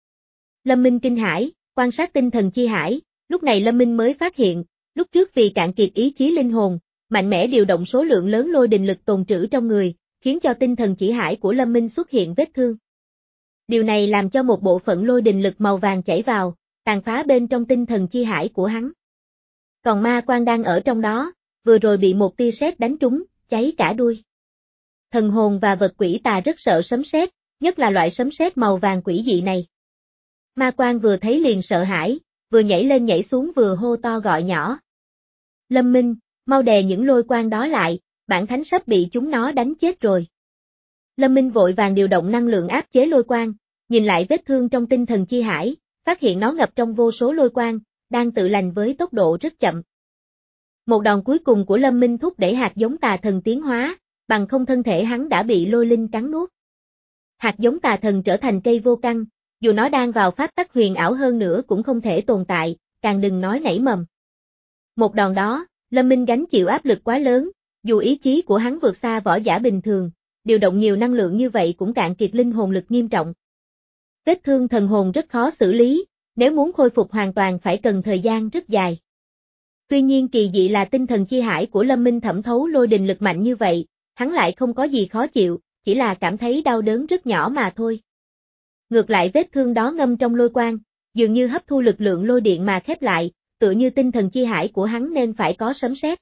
S1: Lâm Minh kinh hãi, quan sát tinh thần chi hải, lúc này Lâm Minh mới phát hiện, lúc trước vì cạn kiệt ý chí linh hồn, mạnh mẽ điều động số lượng lớn lôi đình lực tồn trữ trong người, khiến cho tinh thần chỉ hải của Lâm Minh xuất hiện vết thương. Điều này làm cho một bộ phận lôi đình lực màu vàng chảy vào, tàn phá bên trong tinh thần chi hải của hắn. Còn ma quan đang ở trong đó, vừa rồi bị một tia sét đánh trúng, cháy cả đuôi. Thần hồn và vật quỷ tà rất sợ sấm sét, nhất là loại sấm sét màu vàng quỷ dị này. Ma quan vừa thấy liền sợ hãi, vừa nhảy lên nhảy xuống vừa hô to gọi nhỏ. Lâm Minh, mau đè những lôi quang đó lại, bản thánh sắp bị chúng nó đánh chết rồi. Lâm Minh vội vàng điều động năng lượng áp chế lôi quang, nhìn lại vết thương trong tinh thần chi hải, phát hiện nó ngập trong vô số lôi quang, đang tự lành với tốc độ rất chậm. Một đòn cuối cùng của Lâm Minh thúc đẩy hạt giống tà thần tiến hóa, bằng không thân thể hắn đã bị lôi linh cắn nuốt. Hạt giống tà thần trở thành cây vô căn, dù nó đang vào pháp tắc huyền ảo hơn nữa cũng không thể tồn tại, càng đừng nói nảy mầm. Một đòn đó, Lâm Minh gánh chịu áp lực quá lớn, dù ý chí của hắn vượt xa võ giả bình thường, điều động nhiều năng lượng như vậy cũng cạn kiệt linh hồn lực nghiêm trọng. Vết thương thần hồn rất khó xử lý, nếu muốn khôi phục hoàn toàn phải cần thời gian rất dài. Tuy nhiên kỳ dị là tinh thần chi hải của Lâm Minh thẩm thấu lôi đình lực mạnh như vậy, hắn lại không có gì khó chịu, chỉ là cảm thấy đau đớn rất nhỏ mà thôi. Ngược lại vết thương đó ngâm trong lôi quang, dường như hấp thu lực lượng lôi điện mà khép lại, tựa như tinh thần chi hải của hắn nên phải có sấm sét.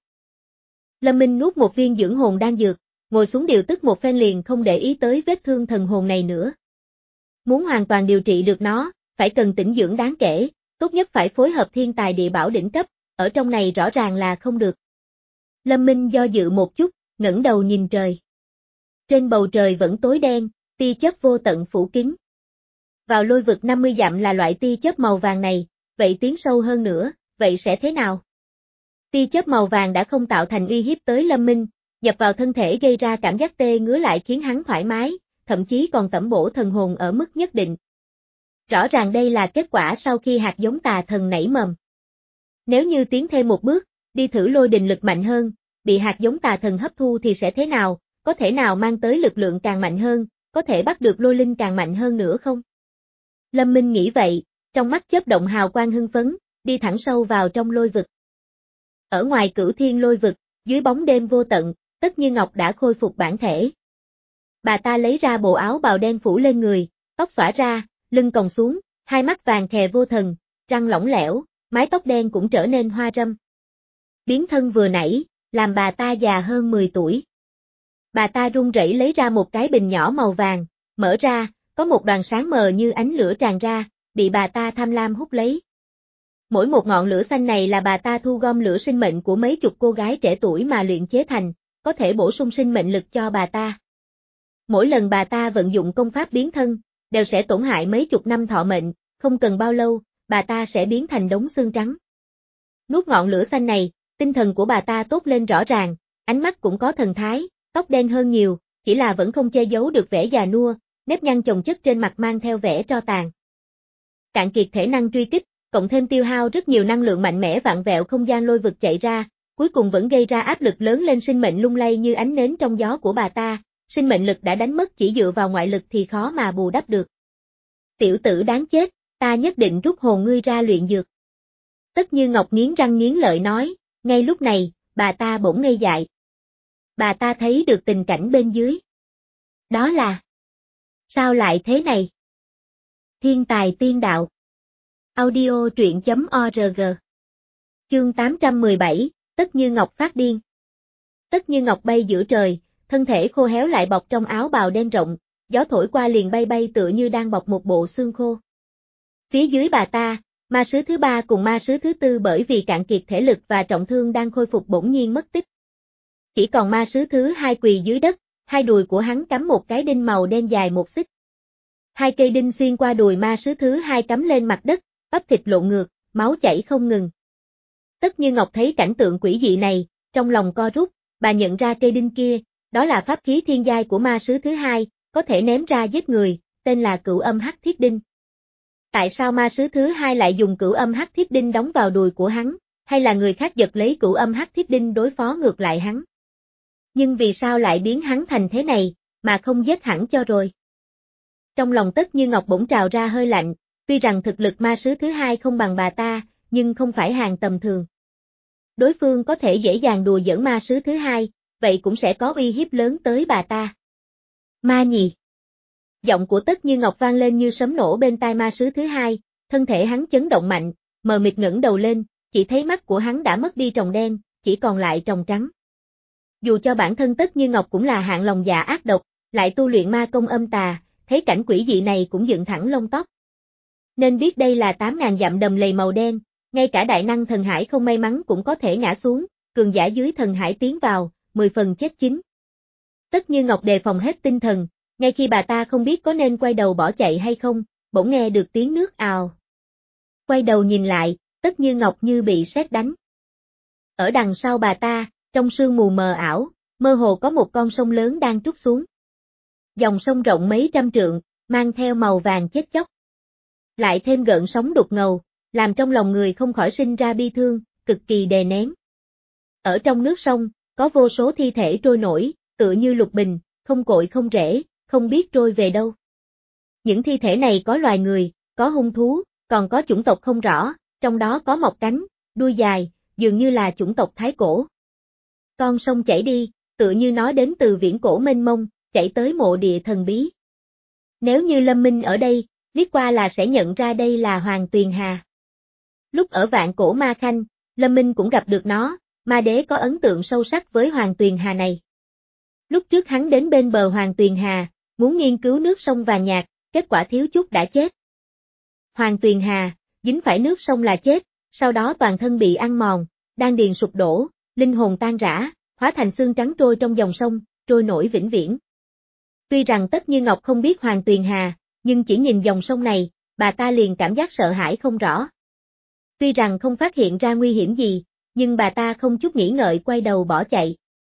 S1: Lâm Minh nuốt một viên dưỡng hồn đan dược, ngồi xuống điều tức một phen liền không để ý tới vết thương thần hồn này nữa. Muốn hoàn toàn điều trị được nó, phải cần tĩnh dưỡng đáng kể, tốt nhất phải phối hợp thiên tài địa bảo đỉnh cấp, ở trong này rõ ràng là không được. Lâm Minh do dự một chút, ngẩng đầu nhìn trời. Trên bầu trời vẫn tối đen, tia chớp vô tận phủ kín. Vào lôi vực năm mươi dặm là loại tia chớp màu vàng này, vậy tiến sâu hơn nữa, vậy sẽ thế nào? Tia chớp màu vàng đã không tạo thành uy hiếp tới Lâm Minh, nhập vào thân thể gây ra cảm giác tê ngứa lại khiến hắn thoải mái, thậm chí còn tẩm bổ thần hồn ở mức nhất định. Rõ ràng đây là kết quả sau khi hạt giống tà thần nảy mầm. Nếu như tiến thêm một bước, đi thử lôi đình lực mạnh hơn, bị hạt giống tà thần hấp thu thì sẽ thế nào, có thể nào mang tới lực lượng càng mạnh hơn, có thể bắt được lôi linh càng mạnh hơn nữa không? Lâm Minh nghĩ vậy, trong mắt chớp động hào quang hưng phấn, đi thẳng sâu vào trong lôi vực. Ở ngoài cửu thiên lôi vực, dưới bóng đêm vô tận, Tất Như Ngọc đã khôi phục bản thể. Bà ta lấy ra bộ áo bào đen phủ lên người, tóc xõa ra, lưng còng xuống, hai mắt vàng khè vô thần, răng lỏng lẻo, mái tóc đen cũng trở nên hoa râm. Biến thân vừa nãy, làm bà ta già hơn mười tuổi. Bà ta run rẩy lấy ra một cái bình nhỏ màu vàng, mở ra, có một đoàn sáng mờ như ánh lửa tràn ra, bị bà ta tham lam hút lấy. Mỗi một ngọn lửa xanh này là bà ta thu gom lửa sinh mệnh của mấy chục cô gái trẻ tuổi mà luyện chế thành, có thể bổ sung sinh mệnh lực cho bà ta. Mỗi lần bà ta vận dụng công pháp biến thân, đều sẽ tổn hại mấy chục năm thọ mệnh, không cần bao lâu, bà ta sẽ biến thành đống xương trắng. Nuốt ngọn lửa xanh này, tinh thần của bà ta tốt lên rõ ràng, ánh mắt cũng có thần thái, tóc đen hơn nhiều, chỉ là vẫn không che giấu được vẻ già nua, nếp nhăn chồng chất trên mặt mang theo vẻ tro tàn. Cạn kiệt thể năng truy kích, cộng thêm tiêu hao rất nhiều năng lượng mạnh mẽ vặn vẹo không gian lôi vực chạy ra, cuối cùng vẫn gây ra áp lực lớn lên sinh mệnh lung lay như ánh nến trong gió của bà ta, sinh mệnh lực đã đánh mất chỉ dựa vào ngoại lực thì khó mà bù đắp được. Tiểu tử đáng chết, ta nhất định rút hồn ngươi ra luyện dược. Tất Như Ngọc nghiến răng nghiến lợi nói, ngay lúc này, bà ta bỗng ngây dại. Bà ta thấy được tình cảnh bên dưới. Đó là... Sao lại thế này? Thiên tài tiên đạo. Audio truyện chấm org. Chương tám trăm mười bảy, Tất Như Ngọc phát điên. Tất Như Ngọc bay giữa trời, thân thể khô héo lại bọc trong áo bào đen rộng, gió thổi qua liền bay bay tựa như đang bọc một bộ xương khô. Phía dưới bà ta, ma sứ thứ ba cùng ma sứ thứ tư bởi vì cạn kiệt thể lực và trọng thương đang khôi phục bỗng nhiên mất tích. Chỉ còn ma sứ thứ hai quỳ dưới đất, hai đùi của hắn cắm một cái đinh màu đen dài một xích. Hai cây đinh xuyên qua đùi ma sứ thứ hai cắm lên mặt đất, bắp thịt lộn ngược, máu chảy không ngừng. Tất Như Ngọc thấy cảnh tượng quỷ dị này, trong lòng co rút, bà nhận ra cây đinh kia, đó là pháp khí thiên giai của ma sứ thứ hai, có thể ném ra giết người, tên là Cửu Âm Hắc Thiết Đinh. Tại sao ma sứ thứ hai lại dùng Cửu Âm Hắc Thiết Đinh đóng vào đùi của hắn, hay là người khác giật lấy Cửu Âm Hắc Thiết Đinh đối phó ngược lại hắn? Nhưng vì sao lại biến hắn thành thế này, mà không giết hẳn cho rồi? Trong lòng Tất Như Ngọc bỗng trào ra hơi lạnh, tuy rằng thực lực ma sứ thứ hai không bằng bà ta, nhưng không phải hàng tầm thường. Đối phương có thể dễ dàng đùa giỡn ma sứ thứ hai, vậy cũng sẽ có uy hiếp lớn tới bà ta. Ma nhì. Giọng của Tất Như Ngọc vang lên như sấm nổ bên tai ma sứ thứ hai, thân thể hắn chấn động mạnh, mờ mịt ngẩng đầu lên, chỉ thấy mắt của hắn đã mất đi tròng đen, chỉ còn lại tròng trắng. Dù cho bản thân Tất Như Ngọc cũng là hạng lòng dạ ác độc, lại tu luyện ma công âm tà, thấy cảnh quỷ dị này cũng dựng thẳng lông tóc. Nên biết đây là tám ngàn dặm đầm lầy màu đen, ngay cả đại năng thần hải không may mắn cũng có thể ngã xuống, cường giả dưới thần hải tiến vào, mười phần chết chín. Tất Như Ngọc đề phòng hết tinh thần, ngay khi bà ta không biết có nên quay đầu bỏ chạy hay không, bỗng nghe được tiếng nước ào. Quay đầu nhìn lại, Tất Như Ngọc như bị sét đánh. Ở đằng sau bà ta, trong sương mù mờ ảo, mơ hồ có một con sông lớn đang trút xuống. Dòng sông rộng mấy trăm trượng, mang theo màu vàng chết chóc. Lại thêm gợn sóng đục ngầu, làm trong lòng người không khỏi sinh ra bi thương, cực kỳ đè nén. Ở trong nước sông, có vô số thi thể trôi nổi, tựa như lục bình, không cội không rễ, không biết trôi về đâu. Những thi thể này có loài người, có hung thú, còn có chủng tộc không rõ, trong đó có mọc cánh, đuôi dài, dường như là chủng tộc Thái Cổ. Con sông chảy đi, tựa như nói đến từ viễn cổ mênh mông, chảy tới mộ địa thần bí. Nếu như Lâm Minh ở đây, liếc qua là sẽ nhận ra đây là Hoàng Tuyền Hà. Lúc ở Vạn Cổ Ma Khanh, Lâm Minh cũng gặp được nó, ma đế có ấn tượng sâu sắc với Hoàng Tuyền Hà này. Lúc trước hắn đến bên bờ Hoàng Tuyền Hà, muốn nghiên cứu nước sông vàng nhạt, kết quả thiếu chút đã chết. Hoàng Tuyền Hà, dính phải nước sông là chết, sau đó toàn thân bị ăn mòn, đan điền sụp đổ, linh hồn tan rã, hóa thành xương trắng trôi trong dòng sông, trôi nổi vĩnh viễn. Tuy rằng Tất Như Ngọc không biết Hoàng Tuyền Hà, nhưng chỉ nhìn dòng sông này, bà ta liền cảm giác sợ hãi không rõ. Tuy rằng không phát hiện ra nguy hiểm gì, nhưng bà ta không chút nghĩ ngợi quay đầu bỏ chạy.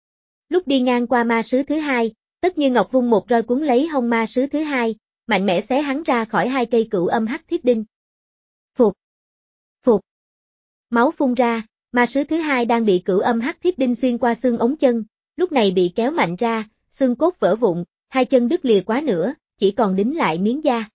S1: Lúc đi ngang qua ma sứ thứ hai, Tất Như Ngọc vung một roi cuốn lấy hông ma sứ thứ hai, mạnh mẽ xé hắn ra khỏi hai cây Cửu Âm Hắc Thiết Đinh. Phụt! Phụt! Máu phun ra, ma sứ thứ hai đang bị Cửu Âm Hắc Thiết Đinh xuyên qua xương ống chân, lúc này bị kéo mạnh ra, xương cốt vỡ vụn, hai chân đứt lìa quá nửa, chỉ còn đính lại miếng da.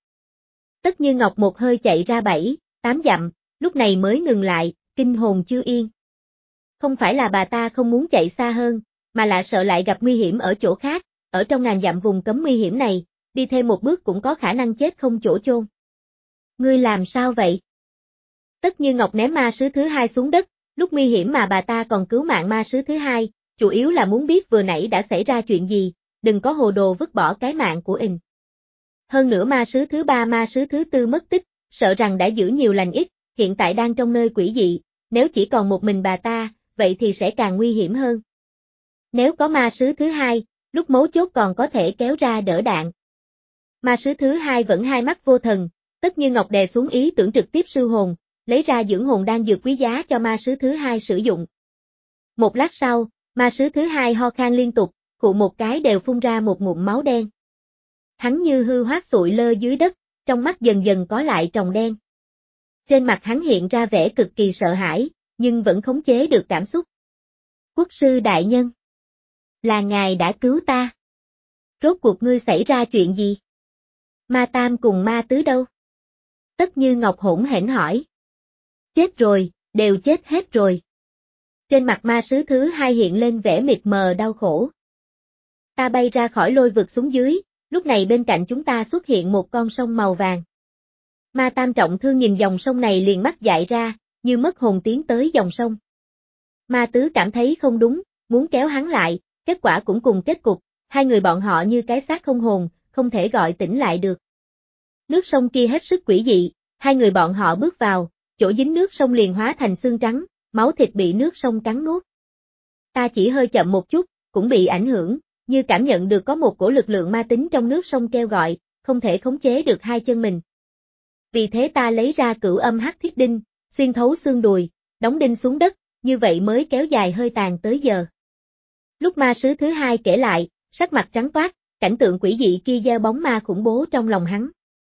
S1: Tất Như Ngọc một hơi chạy ra bảy, tám dặm, lúc này mới ngừng lại, kinh hồn chưa yên. Không phải là bà ta không muốn chạy xa hơn, mà là sợ lại gặp nguy hiểm ở chỗ khác, ở trong ngàn dặm vùng cấm nguy hiểm này, đi thêm một bước cũng có khả năng chết không chỗ chôn. Ngươi làm sao vậy? Tất Như Ngọc ném ma sứ thứ hai xuống đất, lúc nguy hiểm mà bà ta còn cứu mạng ma sứ thứ hai, chủ yếu là muốn biết vừa nãy đã xảy ra chuyện gì, đừng có hồ đồ vứt bỏ cái mạng của ình. Hơn nữa ma sứ thứ ba ma sứ thứ tư mất tích, sợ rằng đã giữ nhiều lành ít, hiện tại đang trong nơi quỷ dị, nếu chỉ còn một mình bà ta, vậy thì sẽ càng nguy hiểm hơn. Nếu có ma sứ thứ hai, lúc mấu chốt còn có thể kéo ra đỡ đạn. Ma sứ thứ hai vẫn hai mắt vô thần, Tất Như Ngọc đè xuống ý tưởng trực tiếp sư hồn, lấy ra dưỡng hồn đan dược quý giá cho ma sứ thứ hai sử dụng. Một lát sau, ma sứ thứ hai ho khan liên tục, khụ một cái đều phun ra một ngụm máu đen. Hắn như hư hoát sụi lơ dưới đất, trong mắt dần dần có lại tròng đen. Trên mặt hắn hiện ra vẻ cực kỳ sợ hãi, nhưng vẫn khống chế được cảm xúc. Quốc sư đại nhân, là ngài đã cứu ta. Rốt cuộc ngươi xảy ra chuyện gì? Ma Tam cùng ma Tứ đâu? Tất Như Ngọc hỗn hển hỏi. Chết rồi, đều chết hết rồi. Trên mặt ma sứ thứ hai hiện lên vẻ mịt mờ đau khổ. Ta bay ra khỏi lôi vực xuống dưới, lúc này bên cạnh chúng ta xuất hiện một con sông màu vàng. Ma Tam trọng thương nhìn dòng sông này liền mắt dại ra, như mất hồn tiến tới dòng sông. Ma Tứ cảm thấy không đúng, muốn kéo hắn lại, kết quả cũng cùng kết cục, hai người bọn họ như cái xác không hồn, không thể gọi tỉnh lại được. Nước sông kia hết sức quỷ dị, hai người bọn họ bước vào, chỗ dính nước sông liền hóa thành xương trắng, máu thịt bị nước sông cắn nuốt. Ta chỉ hơi chậm một chút, cũng bị ảnh hưởng, như cảm nhận được có một cổ lực lượng ma tính trong nước sông kêu gọi, không thể khống chế được hai chân mình. Vì thế ta lấy ra Cửu Âm Hắc Thiết Đinh, xuyên thấu xương đùi, đóng đinh xuống đất, như vậy mới kéo dài hơi tàn tới giờ. Lúc ma sứ thứ hai kể lại, sắc mặt trắng toát, cảnh tượng quỷ dị kia gieo bóng ma khủng bố trong lòng hắn.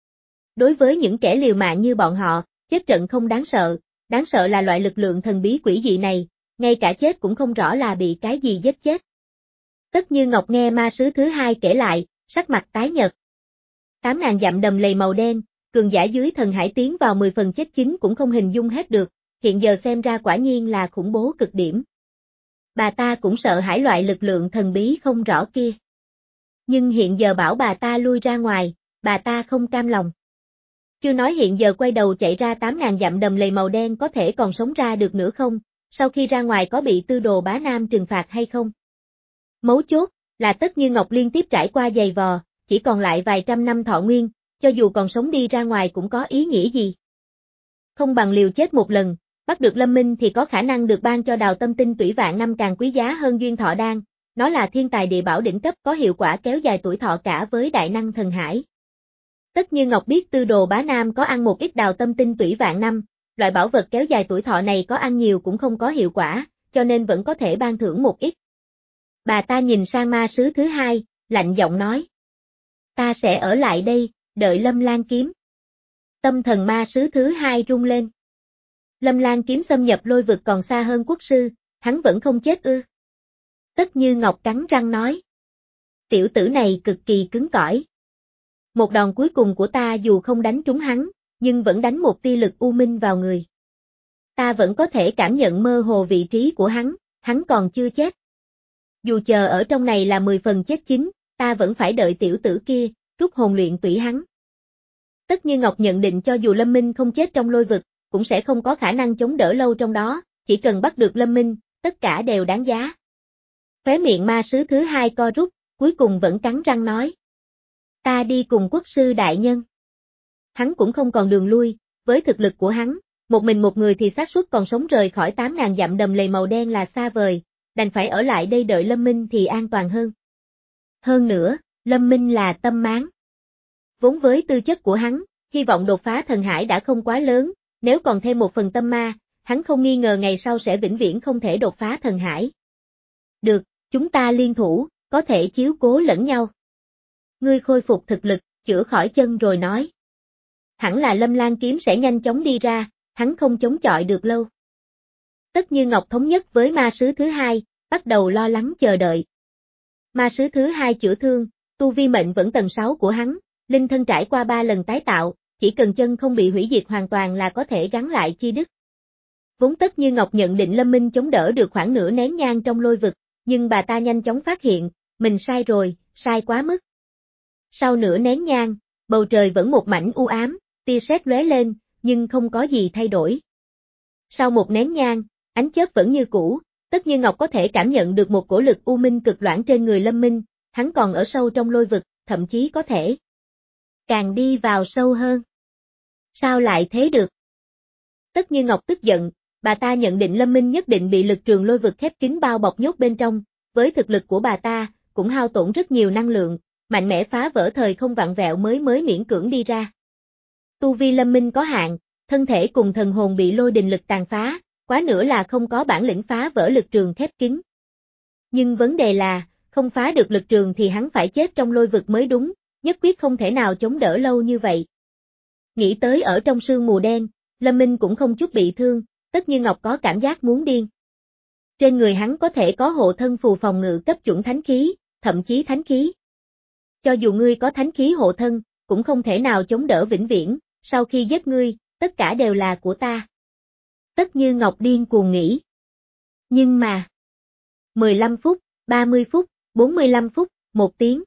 S1: Đối với những kẻ liều mạng như bọn họ, chết trận không đáng sợ, đáng sợ là loại lực lượng thần bí quỷ dị này, ngay cả chết cũng không rõ là bị cái gì giết chết. Tất Như Ngọc nghe ma sứ thứ hai kể lại, sắc mặt tái nhợt. Tám ngàn dặm đầm lầy màu đen, cường giả dưới thần hải tiến vào mười phần chết chín cũng không hình dung hết được, hiện giờ xem ra quả nhiên là khủng bố cực điểm. Bà ta cũng sợ hãi loại lực lượng thần bí không rõ kia. Nhưng hiện giờ bảo bà ta lui ra ngoài, bà ta không cam lòng. Chưa nói hiện giờ quay đầu chạy ra tám ngàn dặm đầm lầy màu đen có thể còn sống ra được nữa không, sau khi ra ngoài có bị tư đồ bá nam trừng phạt hay không. Mấu chốt là Tất Như Ngọc liên tiếp trải qua giày vò, chỉ còn lại vài trăm năm thọ nguyên, cho dù còn sống đi ra ngoài cũng có ý nghĩa gì. Không bằng liều chết một lần, bắt được Lâm Minh thì có khả năng được ban cho Đào Tâm Tinh Tủy vạn năm càng quý giá hơn Duyên Thọ Đan, nó là thiên tài địa bảo đỉnh cấp có hiệu quả kéo dài tuổi thọ cả với đại năng thần hải. Tất Như Ngọc biết tư đồ bá nam có ăn một ít Đào Tâm Tinh Tủy vạn năm, loại bảo vật kéo dài tuổi thọ này có ăn nhiều cũng không có hiệu quả, cho nên vẫn có thể ban thưởng một ít. Bà ta nhìn sang ma sứ thứ hai, lạnh giọng nói. Ta sẽ ở lại đây, đợi Lâm Lan kiếm. Tâm thần ma sứ thứ hai rung lên. Lâm Lan kiếm xâm nhập lôi vực còn xa hơn quốc sư, hắn vẫn không chết ư. Tất Như Ngọc cắn răng nói. Tiểu tử này cực kỳ cứng cỏi. Một đòn cuối cùng của ta dù không đánh trúng hắn, nhưng vẫn đánh một tia lực u minh vào người. Ta vẫn có thể cảm nhận mơ hồ vị trí của hắn, hắn còn chưa chết. Dù chờ ở trong này là mười phần chết chín, ta vẫn phải đợi tiểu tử kia, rút hồn luyện tủy hắn. Tất Như Ngọc nhận định cho dù Lâm Minh không chết trong lôi vực, cũng sẽ không có khả năng chống đỡ lâu trong đó, chỉ cần bắt được Lâm Minh, tất cả đều đáng giá. Khóe miệng ma sứ thứ hai co rút, cuối cùng vẫn cắn răng nói. Ta đi cùng quốc sư đại nhân. Hắn cũng không còn đường lui, với thực lực của hắn, một mình một người thì xác suất còn sống rời khỏi tám ngàn dặm đầm lầy màu đen là xa vời, đành phải ở lại đây đợi Lâm Minh thì an toàn hơn. Hơn nữa, Lâm Minh là tâm máng. Vốn với tư chất của hắn, hy vọng đột phá thần hải đã không quá lớn, nếu còn thêm một phần tâm ma, hắn không nghi ngờ ngày sau sẽ vĩnh viễn không thể đột phá thần hải. Được, chúng ta liên thủ, có thể chiếu cố lẫn nhau. Ngươi khôi phục thực lực, chữa khỏi chân rồi nói. Hẳn là Lâm Lan kiếm sẽ nhanh chóng đi ra, hắn không chống chọi được lâu. Tất Như Ngọc thống nhất với ma sứ thứ hai, bắt đầu lo lắng chờ đợi. Ma sứ thứ hai chữa thương, tu vi mệnh vẫn tầng sáu của hắn, linh thân trải qua ba lần tái tạo, chỉ cần chân không bị hủy diệt hoàn toàn là có thể gắn lại chi đứt. Vốn Tất Như Ngọc nhận định Lâm Minh chống đỡ được khoảng nửa nén nhang trong lôi vực, nhưng bà ta nhanh chóng phát hiện, mình sai rồi, sai quá mức. Sau nửa nén nhang, bầu trời vẫn một mảnh u ám, tia sét lóe lên, nhưng không có gì thay đổi. Sau một nén nhang, ánh chớp vẫn như cũ, Tất Như Ngọc có thể cảm nhận được một cổ lực u minh cực loãng trên người Lâm Minh, hắn còn ở sâu trong lôi vực, thậm chí có thể càng đi vào sâu hơn. Sao lại thế được? Tất Như Ngọc tức giận, bà ta nhận định Lâm Minh nhất định bị lực trường lôi vực khép kín bao bọc nhốt bên trong, với thực lực của bà ta, cũng hao tổn rất nhiều năng lượng, mạnh mẽ phá vỡ thời không vặn vẹo mới mới miễn cưỡng đi ra. Tu vi Lâm Minh có hạn, thân thể cùng thần hồn bị lôi đình lực tàn phá, quá nữa là không có bản lĩnh phá vỡ lực trường khép kín. Nhưng vấn đề là, không phá được lực trường thì hắn phải chết trong lôi vực mới đúng, nhất quyết không thể nào chống đỡ lâu như vậy. Nghĩ tới ở trong sương mù đen, Lâm Minh cũng không chút bị thương, Tất Như Ngọc có cảm giác muốn điên. Trên người hắn có thể có hộ thân phù phòng ngự cấp chuẩn thánh khí, thậm chí thánh khí. Cho dù ngươi có thánh khí hộ thân, cũng không thể nào chống đỡ vĩnh viễn, sau khi giết ngươi, tất cả đều là của ta. Tất Như Ngọc điên cuồng nghĩ. Nhưng mà, mười lăm phút, ba mươi phút, bốn mươi lăm phút, một tiếng.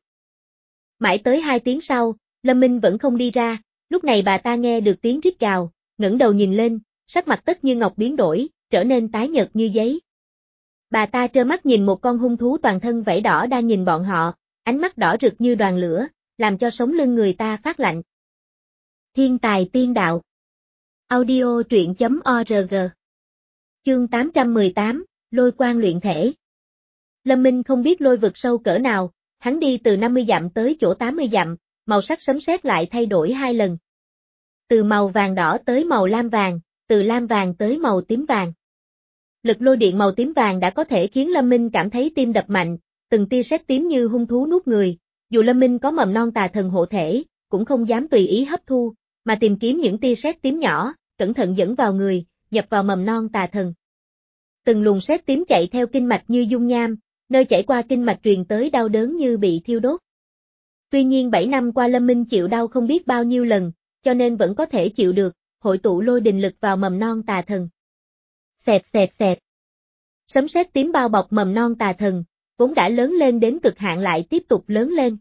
S1: Mãi tới hai tiếng sau, Lâm Minh vẫn không đi ra, lúc này bà ta nghe được tiếng rít gào, ngẩng đầu nhìn lên, sắc mặt Tất Như Ngọc biến đổi, trở nên tái nhợt như giấy. Bà ta trơ mắt nhìn một con hung thú toàn thân vảy đỏ đang nhìn bọn họ, ánh mắt đỏ rực như đoàn lửa, làm cho sống lưng người ta phát lạnh. Thiên tài tiên đạo. Audio truyện chấm org. Chương tám trăm mười tám, Lôi quang luyện thể. Lâm Minh không biết lôi vực sâu cỡ nào, hắn đi từ năm mươi dặm tới chỗ tám mươi dặm, màu sắc sấm sét lại thay đổi hai lần. Từ màu vàng đỏ tới màu lam vàng, từ lam vàng tới màu tím vàng. Lực lôi điện màu tím vàng đã có thể khiến Lâm Minh cảm thấy tim đập mạnh, từng tia sét tím như hung thú nuốt người, dù Lâm Minh có mầm non tà thần hộ thể, cũng không dám tùy ý hấp thu, mà tìm kiếm những tia sét tím nhỏ, cẩn thận dẫn vào người, nhập vào mầm non tà thần. Từng luồng sét tím chạy theo kinh mạch như dung nham, nơi chảy qua kinh mạch truyền tới đau đớn như bị thiêu đốt. Tuy nhiên bảy năm qua Lâm Minh chịu đau không biết bao nhiêu lần, cho nên vẫn có thể chịu được, hội tụ lôi đình lực vào mầm non tà thần. Xẹt xẹt xẹt. Sấm sét tím bao bọc mầm non tà thần, vốn đã lớn lên đến cực hạn lại tiếp tục lớn lên.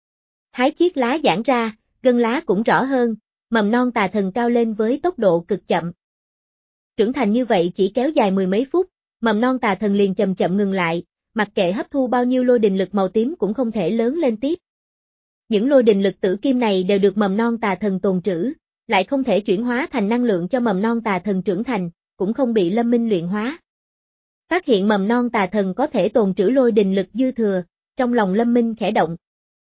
S1: Hái chiếc lá giãn ra, gân lá cũng rõ hơn, mầm non tà thần cao lên với tốc độ cực chậm. Trưởng thành như vậy chỉ kéo dài mười mấy phút, mầm non tà thần liền chậm chậm ngừng lại, mặc kệ hấp thu bao nhiêu lôi đình lực màu tím cũng không thể lớn lên tiếp. Những lôi đình lực tử kim này đều được mầm non tà thần tồn trữ, lại không thể chuyển hóa thành năng lượng cho mầm non tà thần trưởng thành, cũng không bị Lâm Minh luyện hóa. Phát hiện mầm non tà thần có thể tồn trữ lôi đình lực dư thừa, trong lòng Lâm Minh khẽ động.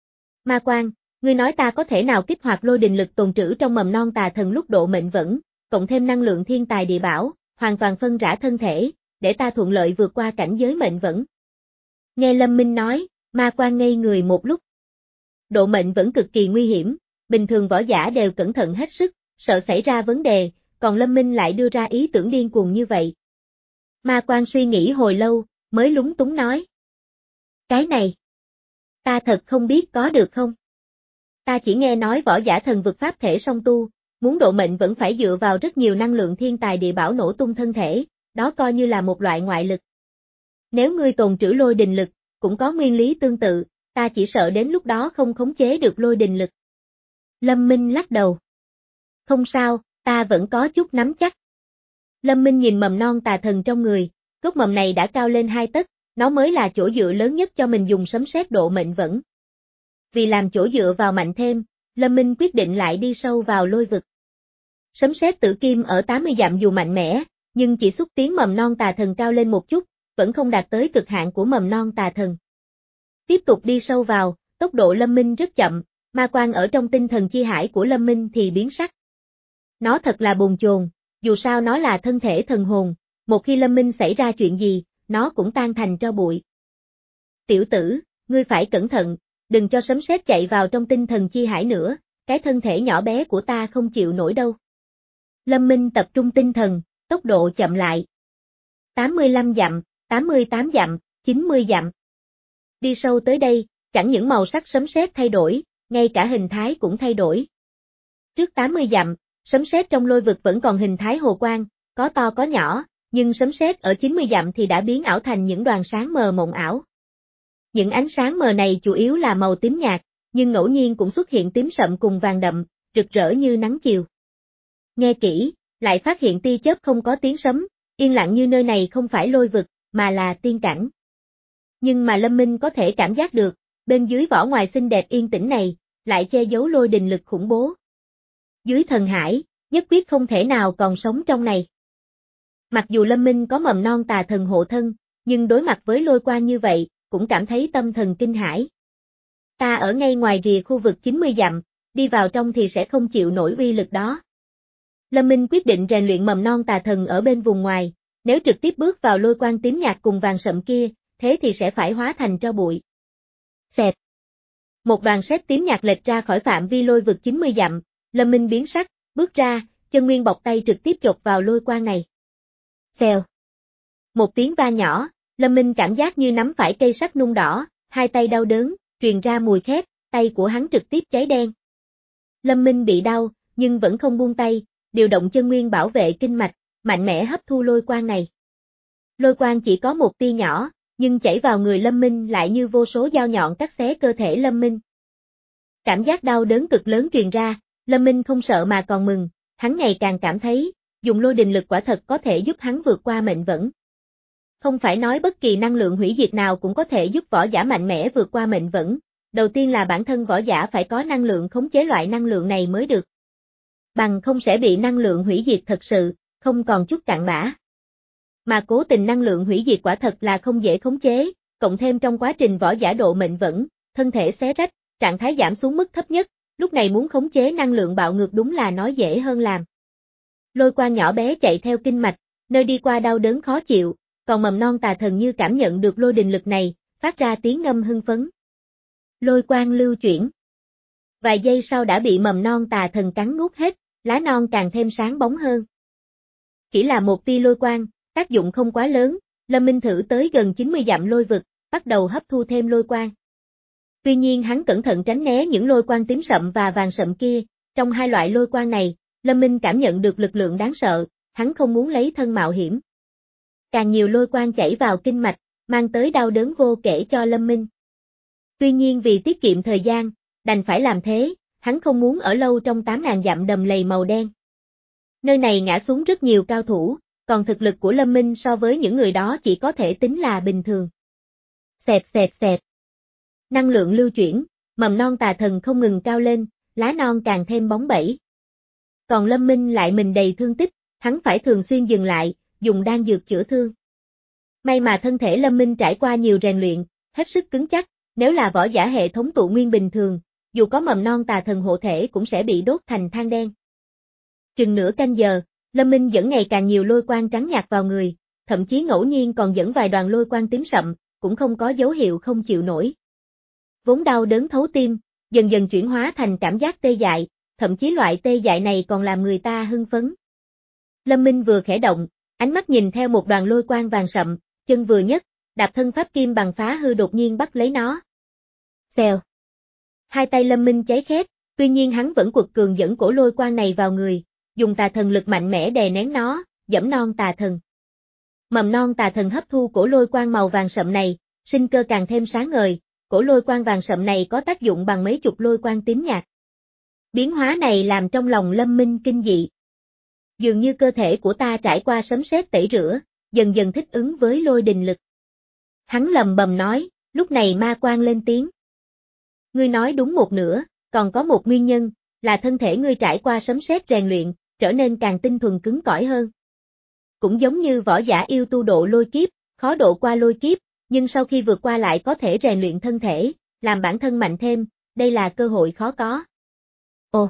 S1: Ma Quan, ngươi nói ta có thể nào kích hoạt lôi đình lực tồn trữ trong mầm non tà thần lúc độ mệnh vẫn, cộng thêm năng lượng thiên tài địa bảo, hoàn toàn phân rã thân thể, để ta thuận lợi vượt qua cảnh giới mệnh vẫn. Nghe Lâm Minh nói, Ma Quan ngây người một lúc. Độ mệnh vẫn cực kỳ nguy hiểm, bình thường võ giả đều cẩn thận hết sức, sợ xảy ra vấn đề, còn Lâm Minh lại đưa ra ý tưởng điên cuồng như vậy. Ma Quan suy nghĩ hồi lâu, mới lúng túng nói. Cái này, ta thật không biết có được không? Ta chỉ nghe nói võ giả thần vực pháp thể song tu, muốn độ mệnh vẫn phải dựa vào rất nhiều năng lượng thiên tài địa bảo nổ tung thân thể, đó coi như là một loại ngoại lực. Nếu ngươi tồn trữ lôi đình lực, cũng có nguyên lý tương tự, ta chỉ sợ đến lúc đó không khống chế được lôi đình lực. Lâm Minh lắc đầu. Không sao, ta vẫn có chút nắm chắc. Lâm Minh nhìn mầm non tà thần trong người, gốc mầm này đã cao lên hai tấc, nó mới là chỗ dựa lớn nhất cho mình dùng sấm sét độ mệnh vẫn. Vì làm chỗ dựa vào mạnh thêm, Lâm Minh quyết định lại đi sâu vào lôi vực. Sấm sét tử kim ở tám mươi dặm dù mạnh mẽ, nhưng chỉ xúc tiến mầm non tà thần cao lên một chút, vẫn không đạt tới cực hạn của mầm non tà thần. Tiếp tục đi sâu vào, tốc độ Lâm Minh rất chậm, Ma Quan ở trong tinh thần chi hải của Lâm Minh thì biến sắc. Nó thật là bồn chồn, dù sao nó là thân thể thần hồn, một khi Lâm Minh xảy ra chuyện gì, nó cũng tan thành tro bụi. Tiểu tử, ngươi phải cẩn thận, đừng cho sấm sét chạy vào trong tinh thần chi hải nữa, cái thân thể nhỏ bé của ta không chịu nổi đâu. Lâm Minh tập trung tinh thần, tốc độ chậm lại. tám mươi lăm dặm, tám mươi tám dặm, chín mươi dặm. Đi sâu tới đây, chẳng những màu sắc sấm sét thay đổi, ngay cả hình thái cũng thay đổi. Trước tám mươi dặm, sấm sét trong lôi vực vẫn còn hình thái hồ quang, có to có nhỏ, nhưng sấm sét ở chín mươi dặm thì đã biến ảo thành những đoàn sáng mờ mộng ảo. Những ánh sáng mờ này chủ yếu là màu tím nhạt, nhưng ngẫu nhiên cũng xuất hiện tím sậm cùng vàng đậm, rực rỡ như nắng chiều. Nghe kỹ, lại phát hiện tia chớp không có tiếng sấm, yên lặng như nơi này không phải lôi vực, mà là tiên cảnh. Nhưng mà Lâm Minh có thể cảm giác được, bên dưới vỏ ngoài xinh đẹp yên tĩnh này, lại che giấu lôi đình lực khủng bố. Dưới thần hải, nhất quyết không thể nào còn sống trong này. Mặc dù Lâm Minh có mầm non tà thần hộ thân, nhưng đối mặt với lôi quang như vậy, cũng cảm thấy tâm thần kinh hãi. Ta ở ngay ngoài rìa khu vực chín mươi dặm, đi vào trong thì sẽ không chịu nổi uy lực đó. Lâm Minh quyết định rèn luyện mầm non tà thần ở bên vùng ngoài, nếu trực tiếp bước vào lôi quang tím nhạt cùng vàng sậm kia, thế thì sẽ phải hóa thành tro bụi. Xẹt. Một đoàn sét tím nhạt lệch ra khỏi phạm vi lôi vực chín mươi dặm, Lâm Minh biến sắc, bước ra, chân nguyên bọc tay trực tiếp chộp vào lôi quang này. Xèo. Một tiếng va nhỏ, Lâm Minh cảm giác như nắm phải cây sắt nung đỏ, hai tay đau đớn, truyền ra mùi khét, tay của hắn trực tiếp cháy đen. Lâm Minh bị đau, nhưng vẫn không buông tay, điều động chân nguyên bảo vệ kinh mạch, mạnh mẽ hấp thu lôi quang này. Lôi quang chỉ có một tia nhỏ, nhưng chảy vào người Lâm Minh lại như vô số dao nhọn cắt xé cơ thể Lâm Minh. Cảm giác đau đớn cực lớn truyền ra, Lâm Minh không sợ mà còn mừng, hắn ngày càng cảm thấy, dùng lôi đình lực quả thật có thể giúp hắn vượt qua mệnh vẫn. Không phải nói bất kỳ năng lượng hủy diệt nào cũng có thể giúp võ giả mạnh mẽ vượt qua mệnh vẫn, đầu tiên là bản thân võ giả phải có năng lượng khống chế loại năng lượng này mới được. Bằng không sẽ bị năng lượng hủy diệt thật sự, không còn chút cặn bã. Mà cố tình năng lượng hủy diệt quả thật là không dễ khống chế, cộng thêm trong quá trình võ giả độ mệnh vẫn, thân thể xé rách, trạng thái giảm xuống mức thấp nhất, lúc này muốn khống chế năng lượng bạo ngược đúng là nói dễ hơn làm. Lôi quang nhỏ bé chạy theo kinh mạch, nơi đi qua đau đớn khó chịu, còn mầm non tà thần như cảm nhận được lôi đình lực này, phát ra tiếng ngâm hưng phấn. Lôi quang lưu chuyển. Vài giây sau đã bị mầm non tà thần cắn nuốt hết, lá non càng thêm sáng bóng hơn. Chỉ là một tia lôi quang, tác dụng không quá lớn, Lâm Minh thử tới gần chín mươi dặm lôi vực, bắt đầu hấp thu thêm lôi quang. Tuy nhiên hắn cẩn thận tránh né những lôi quang tím sậm và vàng sậm kia, trong hai loại lôi quang này, Lâm Minh cảm nhận được lực lượng đáng sợ, hắn không muốn lấy thân mạo hiểm. Càng nhiều lôi quang chảy vào kinh mạch, mang tới đau đớn vô kể cho Lâm Minh. Tuy nhiên vì tiết kiệm thời gian, đành phải làm thế, hắn không muốn ở lâu trong tám ngàn dặm đầm lầy màu đen. Nơi này ngã xuống rất nhiều cao thủ, còn thực lực của Lâm Minh so với những người đó chỉ có thể tính là bình thường. Xẹt xẹt xẹt. Năng lượng lưu chuyển, mầm non tà thần không ngừng cao lên, lá non càng thêm bóng bẩy. Còn Lâm Minh lại mình đầy thương tích, hắn phải thường xuyên dừng lại, dùng đan dược chữa thương. May mà thân thể Lâm Minh trải qua nhiều rèn luyện, hết sức cứng chắc, nếu là võ giả hệ thống tụ nguyên bình thường, dù có mầm non tà thần hộ thể cũng sẽ bị đốt thành than đen. Chừng nửa canh giờ, Lâm Minh dẫn ngày càng nhiều lôi quang trắng nhạt vào người, thậm chí ngẫu nhiên còn dẫn vài đoàn lôi quang tím sậm, cũng không có dấu hiệu không chịu nổi. Vốn đau đớn thấu tim, dần dần chuyển hóa thành cảm giác tê dại, thậm chí loại tê dại này còn làm người ta hưng phấn. Lâm Minh vừa khẽ động, ánh mắt nhìn theo một đoàn lôi quang vàng sậm, chân vừa nhấc, đạp thân pháp kim bằng phá hư đột nhiên bắt lấy nó. Xèo. Hai tay Lâm Minh cháy khét, tuy nhiên hắn vẫn quật cường dẫn cổ lôi quang này vào người, dùng tà thần lực mạnh mẽ đè nén nó, dẫm non tà thần. Mầm non tà thần hấp thu cổ lôi quang màu vàng sậm này, sinh cơ càng thêm sáng ngời, cổ lôi quang vàng sậm này có tác dụng bằng mấy chục lôi quang tím nhạt. Biến hóa này làm trong lòng Lâm Minh kinh dị. Dường như cơ thể của ta trải qua sấm sét tẩy rửa, dần dần thích ứng với lôi đình lực. Hắn lầm bầm nói, lúc này ma quang lên tiếng. Ngươi nói đúng một nửa, còn có một nguyên nhân, là thân thể ngươi trải qua sấm sét rèn luyện, trở nên càng tinh thuần cứng cỏi hơn. Cũng giống như võ giả yêu tu độ lôi kiếp, khó độ qua lôi kiếp, nhưng sau khi vượt qua lại có thể rèn luyện thân thể, làm bản thân mạnh thêm, đây là cơ hội khó có. Ồ!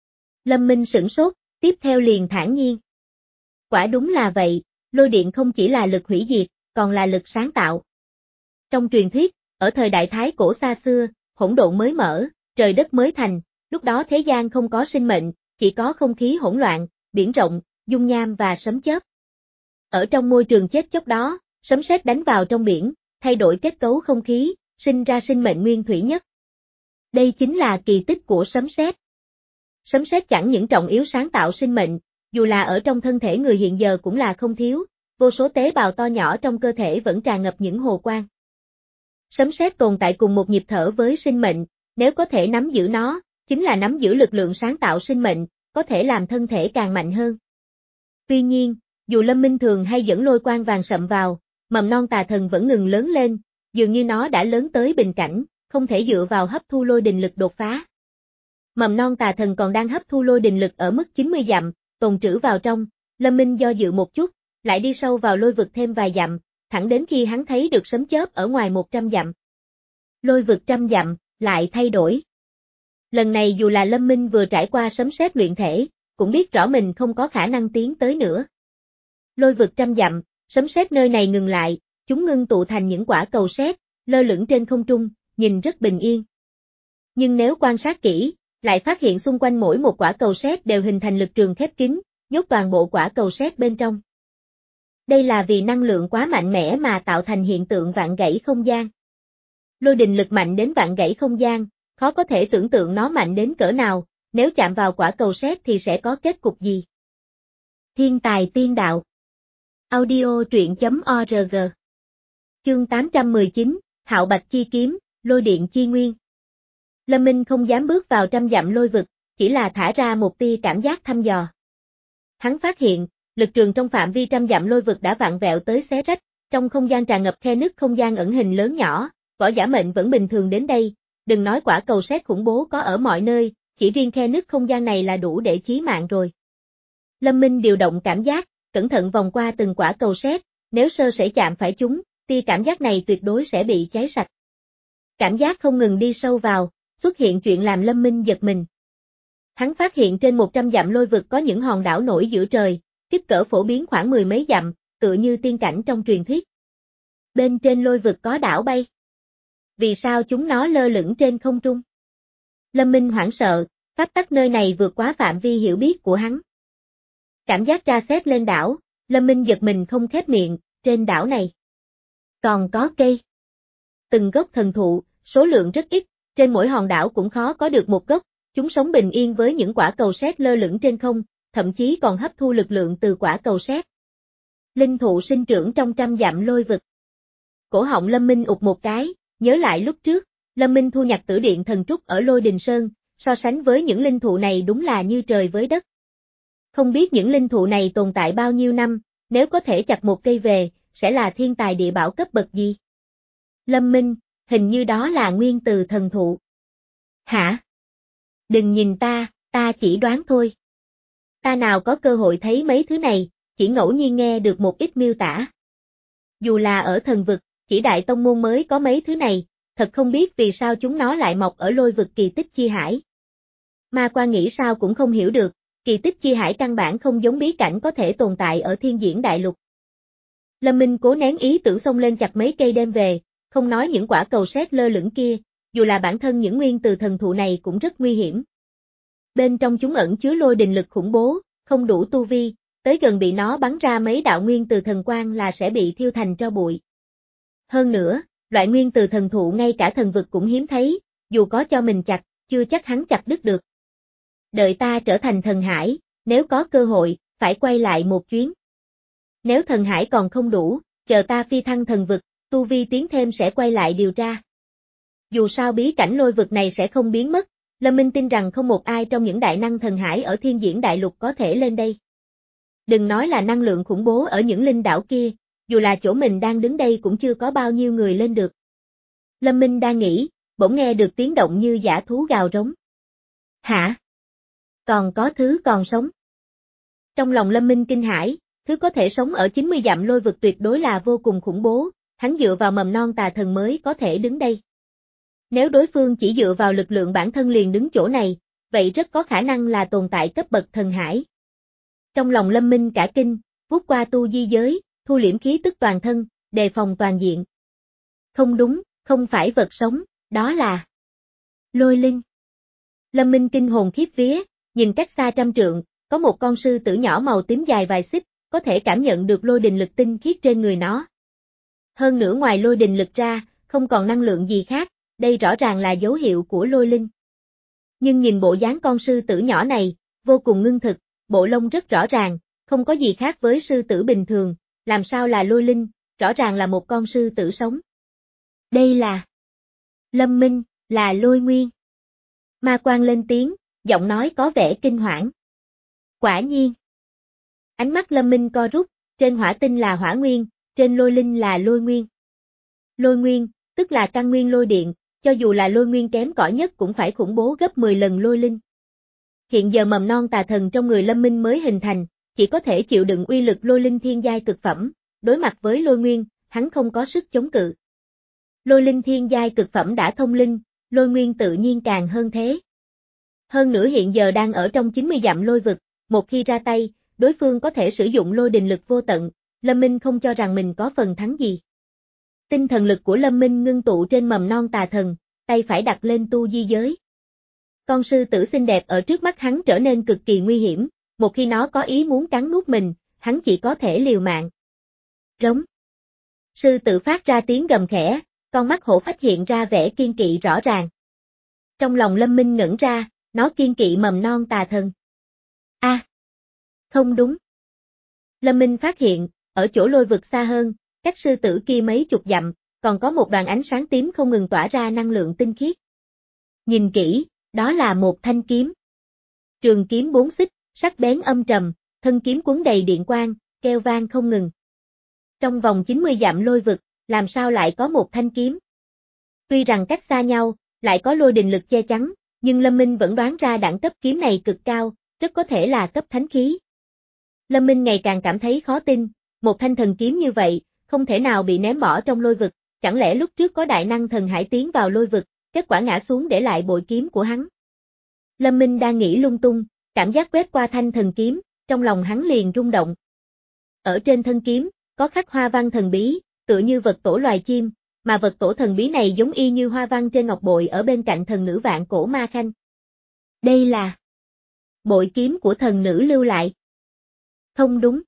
S1: Lâm Minh sửng sốt, tiếp theo liền thản nhiên. Quả đúng là vậy, lôi điện không chỉ là lực hủy diệt, còn là lực sáng tạo. Trong truyền thuyết, ở thời đại Thái cổ xa xưa, hỗn độn mới mở, trời đất mới thành, lúc đó thế gian không có sinh mệnh, chỉ có không khí hỗn loạn, biển rộng, dung nham và sấm chớp. Ở trong môi trường chết chóc đó, sấm sét đánh vào trong biển, thay đổi kết cấu không khí, sinh ra sinh mệnh nguyên thủy nhất. Đây chính là kỳ tích của sấm sét. Sấm sét chẳng những trọng yếu sáng tạo sinh mệnh, dù là ở trong thân thể người hiện giờ cũng là không thiếu, vô số tế bào to nhỏ trong cơ thể vẫn tràn ngập những hồ quang. Sấm sét tồn tại cùng một nhịp thở với sinh mệnh, nếu có thể nắm giữ nó, chính là nắm giữ lực lượng sáng tạo sinh mệnh, có thể làm thân thể càng mạnh hơn. Tuy nhiên, dù Lâm Minh thường hay dẫn lôi quang vàng sậm vào, mầm non tà thần vẫn ngừng lớn lên, dường như nó đã lớn tới bình cảnh, không thể dựa vào hấp thu lôi đình lực đột phá. Mầm non tà thần còn đang hấp thu lôi đình lực ở mức chín mươi dặm, tồn trữ vào trong, Lâm Minh do dự một chút, lại đi sâu vào lôi vực thêm vài dặm, thẳng đến khi hắn thấy được sấm chớp ở ngoài một trăm dặm. Lôi vực trăm dặm, lại thay đổi. Lần này dù là Lâm Minh vừa trải qua sấm sét luyện thể, cũng biết rõ mình không có khả năng tiến tới nữa. Lôi vực trăm dặm, sấm sét nơi này ngừng lại, chúng ngưng tụ thành những quả cầu sét, lơ lửng trên không trung, nhìn rất bình yên. Nhưng nếu quan sát kỹ, lại phát hiện xung quanh mỗi một quả cầu sét đều hình thành lực trường khép kín, nhốt toàn bộ quả cầu sét bên trong. Đây là vì năng lượng quá mạnh mẽ mà tạo thành hiện tượng vạn gãy không gian. Lôi đình lực mạnh đến vạn gãy không gian, khó có thể tưởng tượng nó mạnh đến cỡ nào, nếu chạm vào quả cầu sét thì sẽ có kết cục gì. Thiên tài tiên đạo. Audio truyện chấm org. Chương tám trăm mười chín, Hạo Bạch chi kiếm, lôi điện chi nguyên. Lâm Minh không dám bước vào trăm dặm lôi vực, chỉ là thả ra một tia cảm giác thăm dò. Hắn phát hiện, lực trường trong phạm vi trăm dặm lôi vực đã vặn vẹo tới xé rách, trong không gian tràn ngập khe nứt không gian ẩn hình lớn nhỏ, võ giả mệnh vẫn bình thường đến đây, đừng nói quả cầu sét khủng bố có ở mọi nơi, chỉ riêng khe nứt không gian này là đủ để chí mạng rồi. Lâm Minh điều động cảm giác, cẩn thận vòng qua từng quả cầu sét, nếu sơ sẩy chạm phải chúng, tia cảm giác này tuyệt đối sẽ bị cháy sạch. Cảm giác không ngừng đi sâu vào, xuất hiện chuyện làm Lâm Minh giật mình. Hắn phát hiện trên một trăm dặm lôi vực có những hòn đảo nổi giữa trời, kích cỡ phổ biến khoảng mười mấy dặm, tựa như tiên cảnh trong truyền thuyết. Bên trên lôi vực có đảo bay. Vì sao chúng nó lơ lửng trên không trung? Lâm Minh hoảng sợ, pháp tắc nơi này vượt quá phạm vi hiểu biết của hắn. Cảm giác tra xét lên đảo, Lâm Minh giật mình không khép miệng, trên đảo này còn có cây. Từng gốc thần thụ, số lượng rất ít, trên mỗi hòn đảo cũng khó có được một gốc, chúng sống bình yên với những quả cầu sét lơ lửng trên không, thậm chí còn hấp thu lực lượng từ quả cầu sét. Linh thụ sinh trưởng trong trăm dặm lôi vực. Cổ họng Lâm Minh ụt một cái, nhớ lại lúc trước, Lâm Minh thu nhặt tử điện thần trúc ở Lôi Đình Sơn, so sánh với những linh thụ này đúng là như trời với đất. Không biết những linh thụ này tồn tại bao nhiêu năm, nếu có thể chặt một cây về, sẽ là thiên tài địa bảo cấp bậc gì? Lâm Minh, hình như đó là nguyên từ thần thụ. Hả? Đừng nhìn ta, ta chỉ đoán thôi. Ta nào có cơ hội thấy mấy thứ này, chỉ ngẫu nhiên nghe được một ít miêu tả. Dù là ở thần vực, chỉ đại tông môn mới có mấy thứ này, thật không biết vì sao chúng nó lại mọc ở lôi vực kỳ tích chi hải. Ma Quan nghĩ sao cũng không hiểu được, kỳ tích chi hải căn bản không giống bí cảnh có thể tồn tại ở thiên diễn đại lục. Lâm Minh cố nén ý tưởng xông lên chặt mấy cây đem về, không nói những quả cầu sét lơ lửng kia, dù là bản thân những nguyên từ thần thụ này cũng rất nguy hiểm. Bên trong chúng ẩn chứa lôi đình lực khủng bố, không đủ tu vi, tới gần bị nó bắn ra mấy đạo nguyên từ thần quang là sẽ bị thiêu thành tro bụi. Hơn nữa, loại nguyên từ thần thụ ngay cả thần vực cũng hiếm thấy, dù có cho mình chặt, chưa chắc hắn chặt đứt được. Đợi ta trở thành thần hải, nếu có cơ hội, phải quay lại một chuyến. Nếu thần hải còn không đủ, chờ ta phi thăng thần vực, tu vi tiến thêm sẽ quay lại điều tra. Dù sao bí cảnh lôi vực này sẽ không biến mất, Lâm Minh tin rằng không một ai trong những đại năng thần hải ở thiên diễn đại lục có thể lên đây. Đừng nói là năng lượng khủng bố ở những linh đảo kia, dù là chỗ mình đang đứng đây cũng chưa có bao nhiêu người lên được. Lâm Minh đang nghĩ, bỗng nghe được tiếng động như dã thú gào rống. Hả? Còn có thứ còn sống. Trong lòng Lâm Minh kinh hãi, thứ có thể sống ở chín mươi dặm lôi vực tuyệt đối là vô cùng khủng bố, hắn dựa vào mầm non tà thần mới có thể đứng đây. Nếu đối phương chỉ dựa vào lực lượng bản thân liền đứng chỗ này, vậy rất có khả năng là tồn tại cấp bậc thần hải. Trong lòng Lâm Minh cả kinh, vuốt qua tu di giới, thu liễm khí tức toàn thân, đề phòng toàn diện. Không đúng, không phải vật sống, đó là lôi linh. Lâm Minh kinh hồn khiếp vía, nhìn cách xa trăm trượng, có một con sư tử nhỏ màu tím dài vài xích, có thể cảm nhận được lôi đình lực tinh khiết trên người nó. Hơn nữa ngoài lôi đình lực ra, không còn năng lượng gì khác, đây rõ ràng là dấu hiệu của lôi linh. Nhưng nhìn bộ dáng con sư tử nhỏ này, vô cùng ngưng thực, bộ lông rất rõ ràng, không có gì khác với sư tử bình thường, làm sao là lôi linh, rõ ràng là một con sư tử sống. Đây là Lâm Minh, là lôi nguyên. Ma Quan lên tiếng, giọng nói có vẻ kinh hoảng. Quả nhiên. Ánh mắt Lâm Minh co rút, trên hỏa tinh là hỏa nguyên, trên lôi linh là lôi nguyên. Lôi nguyên, tức là căn nguyên lôi điện, cho dù là lôi nguyên kém cỏi nhất cũng phải khủng bố gấp mười lần lôi linh. Hiện giờ mầm non tà thần trong người Lâm Minh mới hình thành, chỉ có thể chịu đựng uy lực lôi linh thiên giai cực phẩm, đối mặt với lôi nguyên, hắn không có sức chống cự. Lôi linh thiên giai cực phẩm đã thông linh, lôi nguyên tự nhiên càng hơn thế. Hơn nữa hiện giờ đang ở trong chín mươi dặm lôi vực, một khi ra tay, đối phương có thể sử dụng lôi đình lực vô tận, Lâm Minh không cho rằng mình có phần thắng gì. Tinh thần lực của Lâm Minh ngưng tụ trên mầm non tà thần, tay phải đặt lên tu di giới. Con sư tử xinh đẹp ở trước mắt hắn trở nên cực kỳ nguy hiểm, một khi nó có ý muốn cắn nuốt mình, hắn chỉ có thể liều mạng. Rống. Sư tử phát ra tiếng gầm khẽ, con mắt hổ phách hiện ra vẻ kiên kỵ rõ ràng. Trong lòng Lâm Minh ngẩn ra, nó kiên kỵ mầm non tà thần. A, à, không đúng. Lâm Minh phát hiện, ở chỗ lôi vực xa hơn, cách sư tử kia mấy chục dặm, còn có một đoàn ánh sáng tím không ngừng tỏa ra năng lượng tinh khiết. Nhìn kỹ, đó là một thanh kiếm. Trường kiếm bốn xích, sắc bén âm trầm, thân kiếm quấn đầy điện quang, kêu vang không ngừng. Trong vòng chín mươi dặm lôi vực, làm sao lại có một thanh kiếm? Tuy rằng cách xa nhau, lại có lôi đình lực che chắn, nhưng Lâm Minh vẫn đoán ra đẳng cấp kiếm này cực cao, rất có thể là cấp thánh khí. Lâm Minh ngày càng cảm thấy khó tin, một thanh thần kiếm như vậy, không thể nào bị ném bỏ trong lôi vực, chẳng lẽ lúc trước có đại năng thần hải tiến vào lôi vực, kết quả ngã xuống để lại bội kiếm của hắn. Lâm Minh đang nghĩ lung tung, cảm giác quét qua thanh thần kiếm, trong lòng hắn liền rung động. Ở trên thân kiếm, có khắc hoa văn thần bí, tựa như vật tổ loài chim, mà vật tổ thần bí này giống y như hoa văn trên ngọc bội ở bên cạnh thần nữ vạn cổ ma khanh. Đây là bội kiếm của thần nữ lưu lại. Không đúng.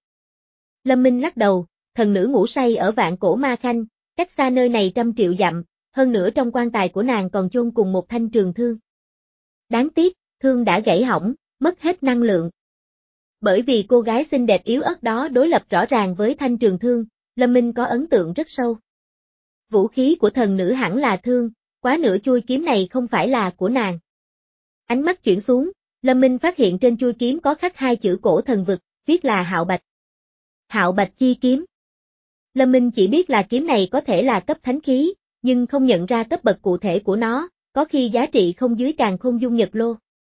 S1: Lâm Minh lắc đầu, thần nữ ngủ say ở vạn cổ ma khanh, cách xa nơi này trăm triệu dặm, hơn nữa trong quan tài của nàng còn chôn cùng một thanh trường thương. Đáng tiếc, thương đã gãy hỏng, mất hết năng lượng. Bởi vì cô gái xinh đẹp yếu ớt đó đối lập rõ ràng với thanh trường thương, Lâm Minh có ấn tượng rất sâu. Vũ khí của thần nữ hẳn là thương, quá nửa chuôi kiếm này không phải là của nàng. Ánh mắt chuyển xuống, Lâm Minh phát hiện trên chuôi kiếm có khắc hai chữ cổ thần vực, viết là Hạo Bạch. Hạo Bạch chi kiếm. Lâm Minh chỉ biết là kiếm này có thể là cấp thánh khí, nhưng không nhận ra cấp bậc cụ thể của nó, có khi giá trị không dưới càn khôn dung nhật lô.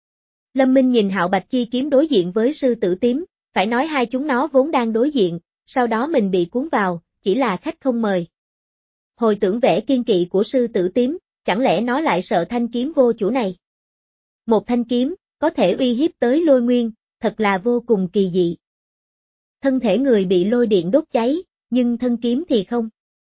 S1: Lâm Minh nhìn Hạo Bạch chi kiếm đối diện với sư tử tím, phải nói hai chúng nó vốn đang đối diện, sau đó mình bị cuốn vào, chỉ là khách không mời. Hồi tưởng vẻ kiên kỵ của sư tử tím, chẳng lẽ nó lại sợ thanh kiếm vô chủ này? Một thanh kiếm, có thể uy hiếp tới lôi nguyên, thật là vô cùng kỳ dị. Thân thể người bị lôi điện đốt cháy, nhưng thân kiếm thì không.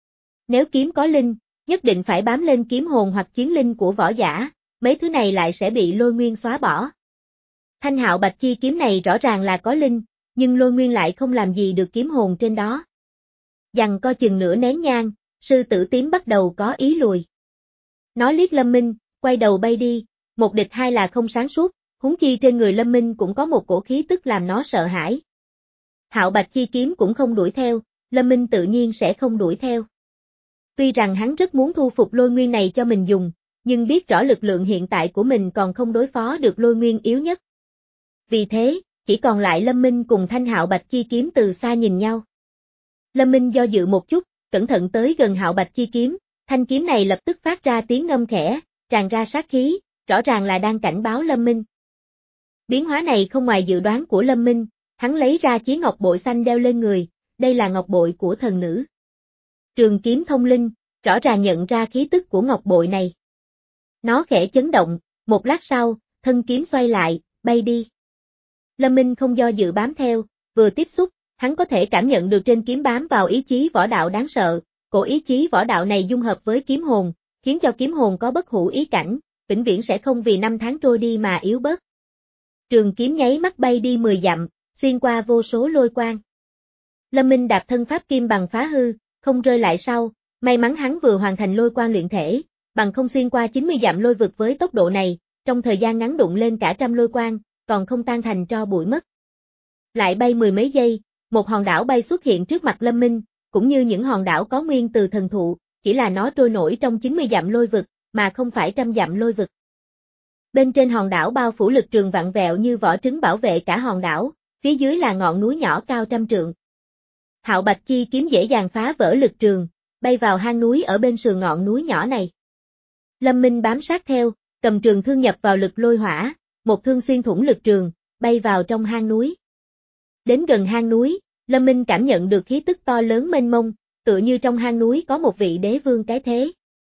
S1: Nếu kiếm có linh, nhất định phải bám lên kiếm hồn hoặc chiến linh của võ giả, mấy thứ này lại sẽ bị lôi nguyên xóa bỏ. Thanh Hạo Bạch chi kiếm này rõ ràng là có linh, nhưng lôi nguyên lại không làm gì được kiếm hồn trên đó. Giằng co chừng nửa nén nhang, sư tử tím bắt đầu có ý lùi. Nó liếc Lâm Minh, quay đầu bay đi, một địch hai là không sáng suốt, huống chi trên người Lâm Minh cũng có một cổ khí tức làm nó sợ hãi. Hạo Bạch chi kiếm cũng không đuổi theo, Lâm Minh tự nhiên sẽ không đuổi theo. Tuy rằng hắn rất muốn thu phục lôi nguyên này cho mình dùng, nhưng biết rõ lực lượng hiện tại của mình còn không đối phó được lôi nguyên yếu nhất. Vì thế, chỉ còn lại Lâm Minh cùng thanh Hạo Bạch chi kiếm từ xa nhìn nhau. Lâm Minh do dự một chút, cẩn thận tới gần Hạo Bạch chi kiếm, thanh kiếm này lập tức phát ra tiếng ngâm khẽ, tràn ra sát khí, rõ ràng là đang cảnh báo Lâm Minh. Biến hóa này không ngoài dự đoán của Lâm Minh, hắn lấy ra chí ngọc bội xanh đeo lên người, đây là ngọc bội của thần nữ. Trường kiếm thông linh, rõ ràng nhận ra khí tức của ngọc bội này. Nó khẽ chấn động, một lát sau, thân kiếm xoay lại, bay đi. Lâm Minh không do dự bám theo, vừa tiếp xúc, hắn có thể cảm nhận được trên kiếm bám vào ý chí võ đạo đáng sợ, cổ ý chí võ đạo này dung hợp với kiếm hồn, khiến cho kiếm hồn có bất hủ ý cảnh, vĩnh viễn sẽ không vì năm tháng trôi đi mà yếu bớt. Trường kiếm nháy mắt bay đi mười dặm, xuyên qua vô số lôi quang. Lâm Minh đạp thân pháp kim bằng phá hư, không rơi lại sau, may mắn hắn vừa hoàn thành lôi quang luyện thể, bằng không xuyên qua chín mươi dặm lôi vực với tốc độ này, trong thời gian ngắn đụng lên cả trăm lôi quang, còn không tan thành tro bụi mất. Lại bay mười mấy giây, một hòn đảo bay xuất hiện trước mặt Lâm Minh, cũng như những hòn đảo có nguyên từ thần thụ, chỉ là nó trôi nổi trong chín mươi dặm lôi vực, mà không phải trăm dặm lôi vực. Bên trên hòn đảo bao phủ lực trường vặn vẹo như vỏ trứng bảo vệ cả hòn đảo, phía dưới là ngọn núi nhỏ cao trăm trượng. Hạo Bạch chi kiếm dễ dàng phá vỡ lực trường, bay vào hang núi ở bên sườn ngọn núi nhỏ này. Lâm Minh bám sát theo, cầm trường thương nhập vào lực lôi hỏa, một thương xuyên thủng lực trường, bay vào trong hang núi. Đến gần hang núi, Lâm Minh cảm nhận được khí tức to lớn mênh mông, tựa như trong hang núi có một vị đế vương cái thế.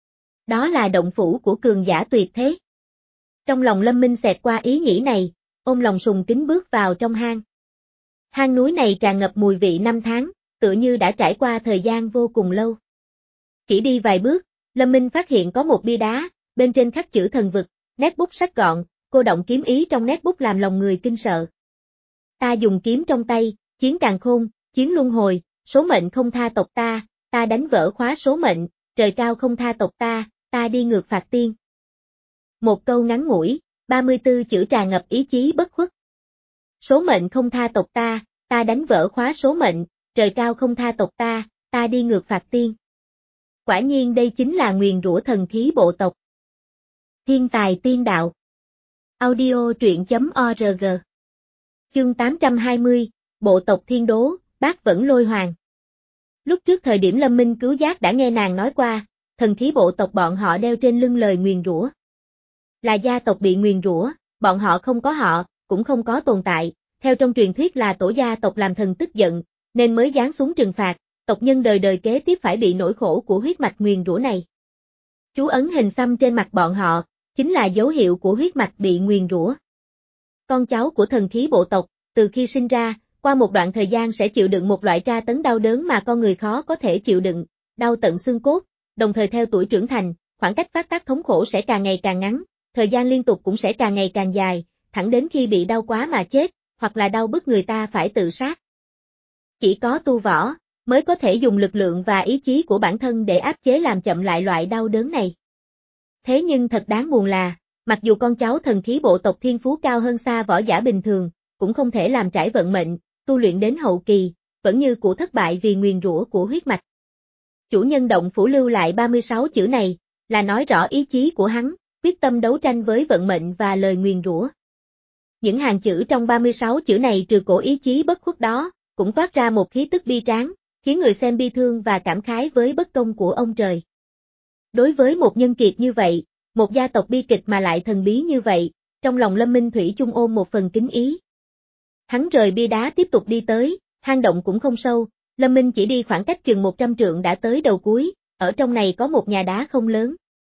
S1: Đó là động phủ của cường giả tuyệt thế. Trong lòng Lâm Minh xẹt qua ý nghĩ này, ôm lòng sùng kính bước vào trong hang. Hang núi này tràn ngập mùi vị năm tháng, tựa như đã trải qua thời gian vô cùng lâu. Chỉ đi vài bước, Lâm Minh phát hiện có một bia đá, bên trên khắc chữ thần vực, nét bút sắc gọn, cô động kiếm ý trong nét bút làm lòng người kinh sợ. Ta dùng kiếm trong tay, chiến càn khôn, chiến luân hồi, số mệnh không tha tộc ta, ta đánh vỡ khóa số mệnh, trời cao không tha tộc ta, ta đi ngược phạt tiên. Một câu ngắn ngủi, ba mươi tư chữ tràn ngập ý chí bất khuất. Số mệnh không tha tộc ta, ta đánh vỡ khóa số mệnh, trời cao không tha tộc ta, ta đi ngược phạt tiên. Quả nhiên đây chính là nguyền rủa thần khí bộ tộc. Thiên tài tiên đạo. Audio truyện chấm org. Chương tám trăm hai mươi, bộ tộc thiên đố, bác vẫn lôi hoàng. Lúc trước thời điểm Lâm Minh cứu giác đã nghe nàng nói qua, thần khí bộ tộc bọn họ đeo trên lưng lời nguyền rủa. Là gia tộc bị nguyền rủa, bọn họ không có họ, cũng không có tồn tại, theo trong truyền thuyết là tổ gia tộc làm thần tức giận, nên mới giáng xuống trừng phạt, tộc nhân đời đời kế tiếp phải bị nỗi khổ của huyết mạch nguyền rủa này. Chú ấn hình xăm trên mặt bọn họ, chính là dấu hiệu của huyết mạch bị nguyền rủa. Con cháu của thần khí bộ tộc, từ khi sinh ra, qua qua một đoạn thời gian sẽ chịu đựng một loại tra tấn đau đớn mà con người khó có thể chịu đựng, đau tận xương cốt, đồng thời theo tuổi trưởng thành, khoảng cách phát tác thống khổ sẽ càng ngày càng ngắn, thời gian liên tục cũng sẽ càng ngày càng dài, thẳng đến khi bị đau quá mà chết, hoặc là đau bức người ta phải tự sát. Chỉ có tu võ, mới có thể dùng lực lượng và ý chí của bản thân để áp chế làm chậm lại loại đau đớn này. Thế nhưng thật đáng buồn là, mặc dù con cháu thần khí bộ tộc thiên phú cao hơn xa võ giả bình thường, cũng không thể làm trải vận mệnh, tu luyện đến hậu kỳ, vẫn như cũ thất bại vì nguyền rủa của huyết mạch. Chủ nhân động phủ lưu lại ba mươi sáu chữ này, là nói rõ ý chí của hắn, quyết tâm đấu tranh với vận mệnh và lời nguyền rủa. Những hàng chữ trong ba mươi sáu chữ này trừ cổ ý chí bất khuất đó, cũng toát ra một khí tức bi tráng, khiến người xem bi thương và cảm khái với bất công của ông trời. Đối với một nhân kiệt như vậy, một gia tộc bi kịch mà lại thần bí như vậy, trong lòng Lâm Minh Thủy chung ôm một phần kính ý. Hắn rời bia đá tiếp tục đi tới, hang động cũng không sâu, Lâm Minh chỉ đi khoảng cách chừng một trăm trượng đã tới đầu cuối, ở trong này có một nhà đá không lớn.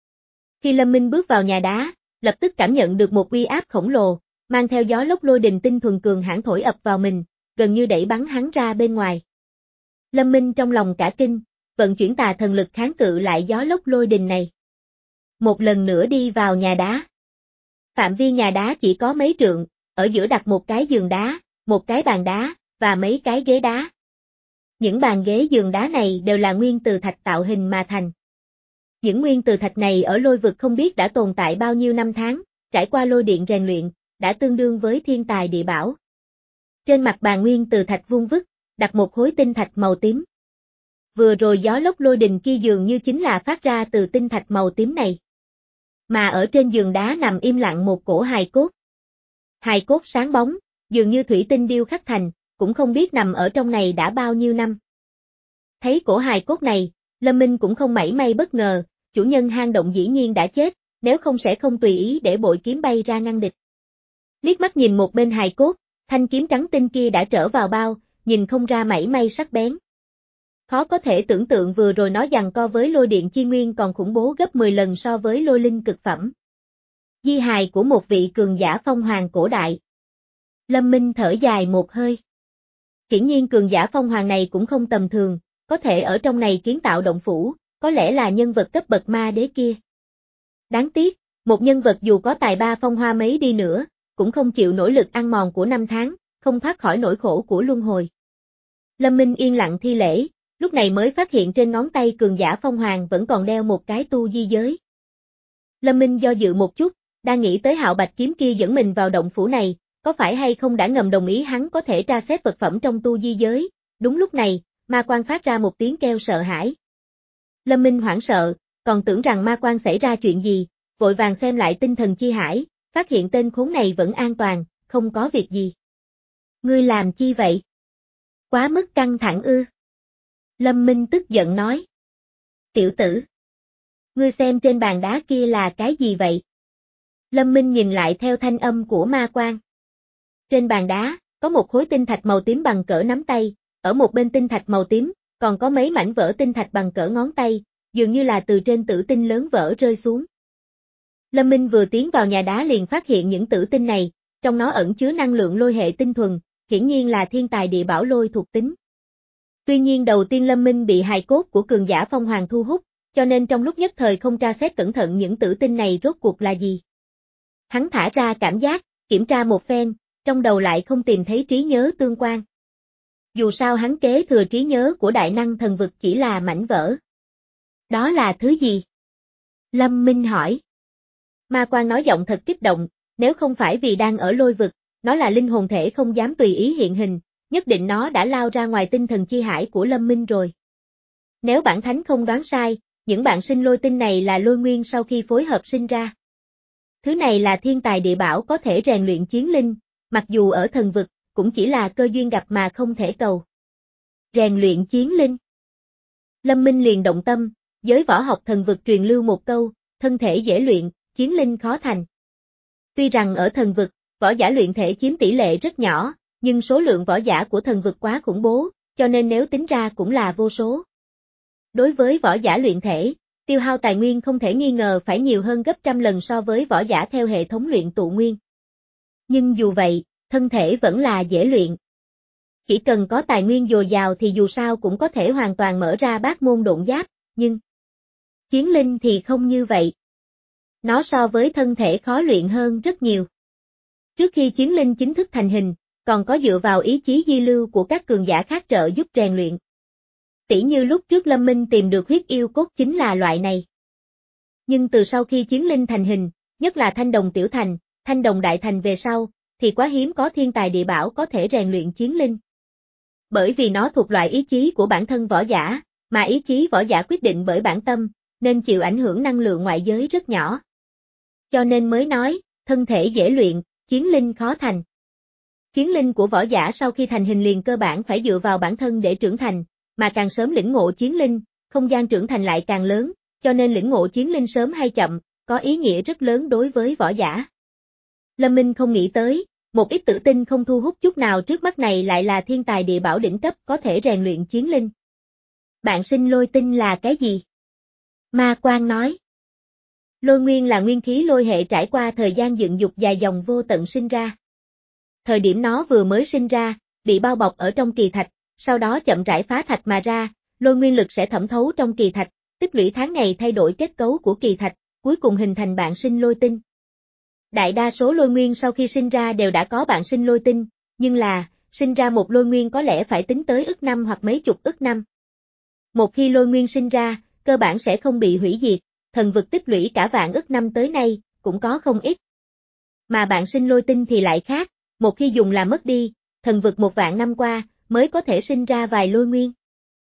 S1: Khi Lâm Minh bước vào nhà đá, lập tức cảm nhận được một uy áp khổng lồ, mang theo gió lốc lôi đình tinh thuần cường hãn thổi ập vào mình, gần như đẩy bắn hắn ra bên ngoài. Lâm Minh trong lòng cả kinh, vận chuyển tà thần lực kháng cự lại gió lốc lôi đình này. Một lần nữa đi vào nhà đá. Phạm vi nhà đá chỉ có mấy trượng, ở giữa đặt một cái giường đá, một cái bàn đá, và mấy cái ghế đá. Những bàn ghế giường đá này đều là nguyên từ thạch tạo hình mà thành. Những nguyên từ thạch này ở lôi vực không biết đã tồn tại bao nhiêu năm tháng, trải qua lôi điện rèn luyện, đã tương đương với thiên tài địa bảo. Trên mặt bàn nguyên từ thạch vuông vức, đặt một khối tinh thạch màu tím. Vừa rồi gió lốc lôi đình kia dường như chính là phát ra từ tinh thạch màu tím này. Mà ở trên giường đá nằm im lặng một cổ hài cốt. Hài cốt sáng bóng, dường như thủy tinh điêu khắc thành, cũng không biết nằm ở trong này đã bao nhiêu năm. Thấy cổ hài cốt này, Lâm Minh cũng không mảy may bất ngờ, chủ nhân hang động dĩ nhiên đã chết, nếu không sẽ không tùy ý để bội kiếm bay ra ngăn địch. Liếc mắt nhìn một bên hài cốt, thanh kiếm trắng tinh kia đã trở vào bao, nhìn không ra mảy may sắc bén. Khó có thể tưởng tượng vừa rồi nó giằng co với lôi điện chi nguyên còn khủng bố gấp mười lần so với lôi linh cực phẩm. Di hài của một vị cường giả phong hoàng cổ đại. Lâm Minh thở dài một hơi. Hiển nhiên cường giả phong hoàng này cũng không tầm thường, có thể ở trong này kiến tạo động phủ, có lẽ là nhân vật cấp bậc ma đế kia. Đáng tiếc, một nhân vật dù có tài ba phong hoa mấy đi nữa, cũng không chịu nổi lực ăn mòn của năm tháng, không thoát khỏi nỗi khổ của luân hồi. Lâm Minh yên lặng thi lễ, lúc này mới phát hiện trên ngón tay cường giả phong hoàng vẫn còn đeo một cái tu di giới. Lâm Minh do dự một chút, đang nghĩ tới Hạo Bạch kiếm kia dẫn mình vào động phủ này, có phải hay không đã ngầm đồng ý hắn có thể tra xét vật phẩm trong tu di giới. Đúng lúc này, ma quan phát ra một tiếng kêu sợ hãi. Lâm Minh hoảng sợ, còn tưởng rằng ma quan xảy ra chuyện gì, vội vàng xem lại tinh thần chi hải, phát hiện tên khốn này vẫn an toàn, không có việc gì. Ngươi làm chi vậy? Quá mức căng thẳng ư? Lâm Minh tức giận nói. Tiểu tử! Ngươi xem trên bàn đá kia là cái gì vậy? Lâm Minh nhìn lại theo thanh âm của ma quan. Trên bàn đá, có một khối tinh thạch màu tím bằng cỡ nắm tay, ở một bên tinh thạch màu tím, còn có mấy mảnh vỡ tinh thạch bằng cỡ ngón tay, dường như là từ trên tử tinh lớn vỡ rơi xuống. Lâm Minh vừa tiến vào nhà đá liền phát hiện những tử tinh này, trong nó ẩn chứa năng lượng lôi hệ tinh thuần, hiển nhiên là thiên tài địa bảo lôi thuộc tính. Tuy nhiên đầu tiên Lâm Minh bị hài cốt của cường giả phong hoàng thu hút, cho nên trong lúc nhất thời không tra xét cẩn thận những tử tinh này rốt cuộc là gì. Hắn thả ra cảm giác, kiểm tra một phen, trong đầu lại không tìm thấy trí nhớ tương quan. Dù sao hắn kế thừa trí nhớ của đại năng thần vực chỉ là mảnh vỡ. Đó là thứ gì? Lâm Minh hỏi. Ma quan nói giọng thật kích động, nếu không phải vì đang ở lôi vực, nó là linh hồn thể không dám tùy ý hiện hình, nhất định nó đã lao ra ngoài tinh thần chi hải của Lâm Minh rồi. Nếu bản thánh không đoán sai, những bạn sinh lôi tinh này là lôi nguyên sau khi phối hợp sinh ra. Thứ này là thiên tài địa bảo có thể rèn luyện chiến linh, mặc dù ở thần vực, cũng chỉ là cơ duyên gặp mà không thể cầu. Rèn luyện chiến linh. Lâm Minh liền động tâm, giới võ học thần vực truyền lưu một câu, thân thể dễ luyện, chiến linh khó thành. Tuy rằng ở thần vực, võ giả luyện thể chiếm tỷ lệ rất nhỏ, nhưng số lượng võ giả của thần vực quá khủng bố, cho nên nếu tính ra cũng là vô số. Đối với võ giả luyện thể, tiêu hao tài nguyên không thể nghi ngờ phải nhiều hơn gấp trăm lần so với võ giả theo hệ thống luyện tụ nguyên. Nhưng dù vậy, thân thể vẫn là dễ luyện. chỉ cần có tài nguyên dồi dào thì dù sao cũng có thể hoàn toàn mở ra bát môn độn giáp, nhưng chiến linh thì không như vậy. Nó so với thân thể khó luyện hơn rất nhiều. Trước khi chiến linh chính thức thành hình, còn có dựa vào ý chí di lưu của các cường giả khác trợ giúp rèn luyện. Tỉ như lúc trước Lâm Minh tìm được huyết yêu cốt chính là loại này. Nhưng từ sau khi chiến linh thành hình, nhất là thanh đồng tiểu thành, thanh đồng đại thành về sau, thì quá hiếm có thiên tài địa bảo có thể rèn luyện chiến linh. Bởi vì nó thuộc loại ý chí của bản thân võ giả, mà ý chí võ giả quyết định bởi bản tâm, nên chịu ảnh hưởng năng lượng ngoại giới rất nhỏ. Cho nên mới nói, thân thể dễ luyện, chiến linh khó thành. Chiến linh của võ giả sau khi thành hình liền cơ bản phải dựa vào bản thân để trưởng thành, mà càng sớm lĩnh ngộ chiến linh, không gian trưởng thành lại càng lớn, cho nên lĩnh ngộ chiến linh sớm hay chậm, có ý nghĩa rất lớn đối với võ giả. Lâm Minh không nghĩ tới, một ít tự tin không thu hút chút nào trước mắt này lại là thiên tài địa bảo đỉnh cấp có thể rèn luyện chiến linh. Bạn sinh lôi tinh là cái gì? Ma Quang nói. Lôi nguyên là nguyên khí lôi hệ trải qua thời gian dựng dục dài dòng vô tận sinh ra. Thời điểm nó vừa mới sinh ra, bị bao bọc ở trong kỳ thạch, sau đó chậm rãi phá thạch mà ra, lôi nguyên lực sẽ thẩm thấu trong kỳ thạch, tích lũy tháng ngày thay đổi kết cấu của kỳ thạch, cuối cùng hình thành bạn sinh lôi tinh. Đại đa số lôi nguyên sau khi sinh ra đều đã có bạn sinh lôi tinh, nhưng là, sinh ra một lôi nguyên có lẽ phải tính tới ức năm hoặc mấy chục ức năm. Một khi lôi nguyên sinh ra, cơ bản sẽ không bị hủy diệt, thần vực tích lũy cả vạn ức năm tới nay, cũng có không ít. Mà bạn sinh lôi tinh thì lại khác, một khi dùng là mất đi, thần vực một vạn năm qua, mới có thể sinh ra vài lôi nguyên.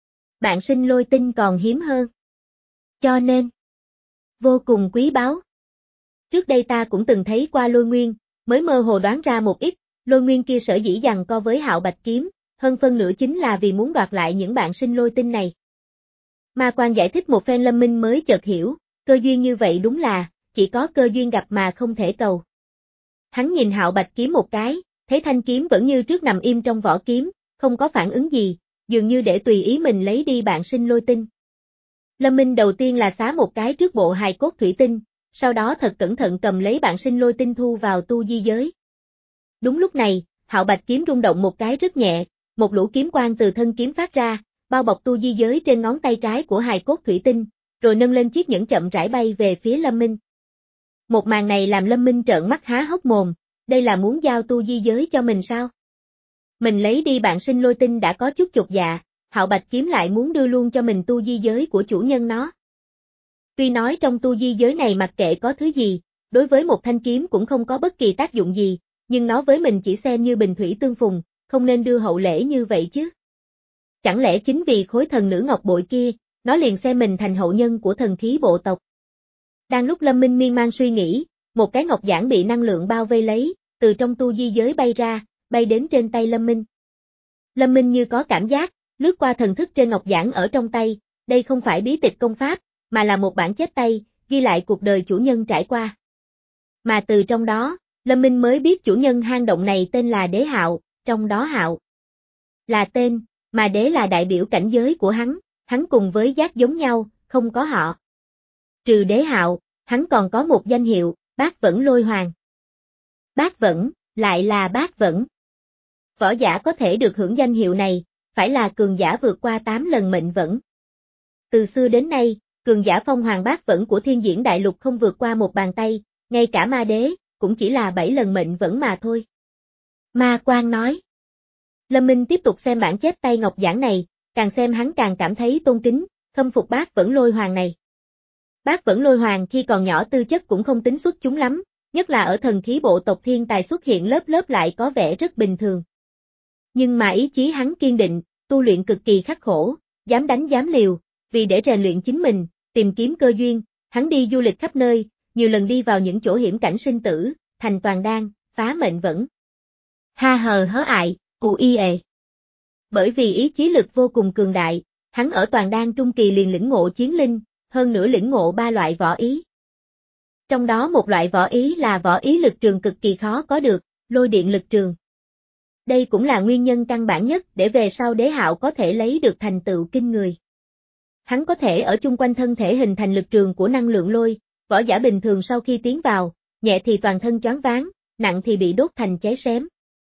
S1: Bạn sinh lôi tinh còn hiếm hơn. Cho nên, vô cùng quý báu. Trước đây ta cũng từng thấy qua lôi nguyên, mới mơ hồ đoán ra một ít, lôi nguyên kia sở dĩ giằng co với Hạo Bạch kiếm, hơn phân nửa chính là vì muốn đoạt lại những bạn sinh lôi tinh này. Ma Quang giải thích một phen Lâm Minh mới chợt hiểu, cơ duyên như vậy đúng là, chỉ có cơ duyên gặp mà không thể cầu. Hắn nhìn Hạo Bạch kiếm một cái, thấy thanh kiếm vẫn như trước nằm im trong vỏ kiếm, không có phản ứng gì, dường như để tùy ý mình lấy đi bạn sinh lôi tinh. Lâm Minh đầu tiên là xá một cái trước bộ hài cốt thủy tinh, sau đó thật cẩn thận cầm lấy bạn sinh lôi tinh thu vào tu di giới. Đúng lúc này, Hạo Bạch kiếm rung động một cái rất nhẹ, một lũ kiếm quang từ thân kiếm phát ra, bao bọc tu di giới trên ngón tay trái của hài cốt thủy tinh, rồi nâng lên chiếc nhẫn chậm rãi bay về phía Lâm Minh. Một màn này làm Lâm Minh trợn mắt há hốc mồm, đây là muốn giao tu di giới cho mình sao? Mình lấy đi bạn sinh lôi tinh đã có chút chột dạ, Hạo Bạch kiếm lại muốn đưa luôn cho mình tu di giới của chủ nhân nó. Tuy nói trong tu di giới này mặc kệ có thứ gì, đối với một thanh kiếm cũng không có bất kỳ tác dụng gì, nhưng nó với mình chỉ xem như bình thủy tương phùng, không nên đưa hậu lễ như vậy chứ. Chẳng lẽ chính vì khối thần nữ ngọc bội kia, nó liền xem mình thành hậu nhân của thần khí bộ tộc. Đang lúc Lâm Minh miên man suy nghĩ, một cái ngọc giản bị năng lượng bao vây lấy, từ trong tu di giới bay ra, bay đến trên tay Lâm Minh. Lâm Minh như có cảm giác, lướt qua thần thức trên ngọc giản ở trong tay, đây không phải bí tịch công pháp, mà là một bản chép tay, ghi lại cuộc đời chủ nhân trải qua. Mà từ trong đó, Lâm Minh mới biết chủ nhân hang động này tên là Đế Hạo, trong đó Hạo là tên, mà Đế là đại biểu cảnh giới của hắn, hắn cùng với Giác giống nhau, không có họ. Trừ Đế Hạo, hắn còn có một danh hiệu, Bát Vẫn Lôi Hoàng. Bát Vẫn, lại là Bát Vẫn. Võ giả có thể được hưởng danh hiệu này, phải là cường giả vượt qua tám lần mệnh vẫn. Từ xưa đến nay, cường giả phong hoàng bát vẫn của thiên diễn đại lục không vượt qua một bàn tay, ngay cả ma đế, cũng chỉ là bảy lần mệnh vẫn mà thôi. Ma Quang nói. Lâm Minh tiếp tục xem bản chép tay ngọc giản này, càng xem hắn càng cảm thấy tôn kính, khâm phục Bát Vẫn Lôi Hoàng này. Bát Vẫn Lôi Hoàng khi còn nhỏ tư chất cũng không tính xuất chúng lắm, nhất là ở thần khí bộ tộc thiên tài xuất hiện lớp lớp lại có vẻ rất bình thường. Nhưng mà ý chí hắn kiên định, tu luyện cực kỳ khắc khổ, dám đánh dám liều, vì để rèn luyện chính mình, tìm kiếm cơ duyên, hắn đi du lịch khắp nơi, nhiều lần đi vào những chỗ hiểm cảnh sinh tử, thành toàn đan, phá mệnh vẫn. Ha hờ hớ ại, ù y ề. Bởi vì ý chí lực vô cùng cường đại, hắn ở toàn đan trung kỳ liền lĩnh ngộ chiến linh, hơn nữa lĩnh ngộ ba loại võ ý. Trong đó một loại võ ý là võ ý lực trường cực kỳ khó có được, lôi điện lực trường. Đây cũng là nguyên nhân căn bản nhất để về sau Đế Hạo có thể lấy được thành tựu kinh người. Hắn có thể ở chung quanh thân thể hình thành lực trường của năng lượng lôi, võ giả bình thường sau khi tiến vào, nhẹ thì toàn thân choáng váng, nặng thì bị đốt thành cháy xém.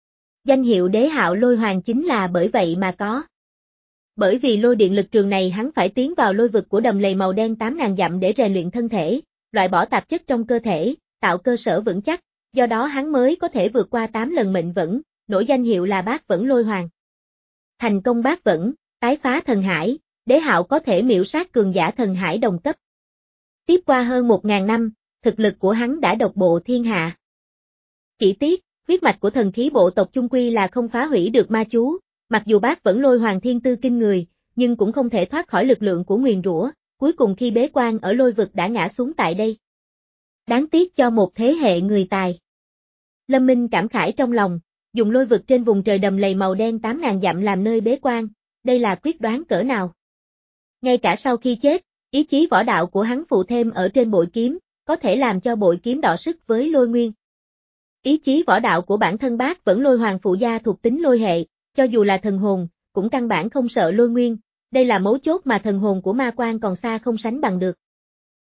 S1: Danh hiệu Đế Hạo Lôi Hoàng chính là bởi vậy mà có. Bởi vì lôi điện lực trường này hắn phải tiến vào lôi vực của đầm lầy màu đen tám ngàn dặm để rèn luyện thân thể, loại bỏ tạp chất trong cơ thể, tạo cơ sở vững chắc, do đó hắn mới có thể vượt qua tám lần mệnh vẫn, nổi danh hiệu là Bát Vẫn Lôi Hoàng. Thành công Bát Vẫn, tái phá thần hải, Đế Hạo có thể miểu sát cường giả thần hải đồng cấp. Tiếp qua hơn một ngàn năm, thực lực của hắn đã độc bộ thiên hạ. Chỉ tiếc, huyết mạch của thần khí bộ tộc chung quy là không phá hủy được ma chú, mặc dù Bát Vẫn Lôi Hoàng thiên tư kinh người, nhưng cũng không thể thoát khỏi lực lượng của nguyền rủa, cuối cùng khi bế quan ở lôi vực đã ngã xuống tại đây. Đáng tiếc cho một thế hệ người tài. Lâm Minh cảm khải trong lòng, dùng lôi vực trên vùng trời đầm lầy màu đen tám ngàn dặm làm nơi bế quan, đây là quyết đoán cỡ nào. Ngay cả sau khi chết, ý chí võ đạo của hắn phụ thêm ở trên bội kiếm, có thể làm cho bội kiếm đọ sức với lôi nguyên. Ý chí võ đạo của bản thân Bát Vẫn Lôi Hoàng phụ gia thuộc tính lôi hệ, cho dù là thần hồn, cũng căn bản không sợ lôi nguyên, đây là mấu chốt mà thần hồn của ma quan còn xa không sánh bằng được.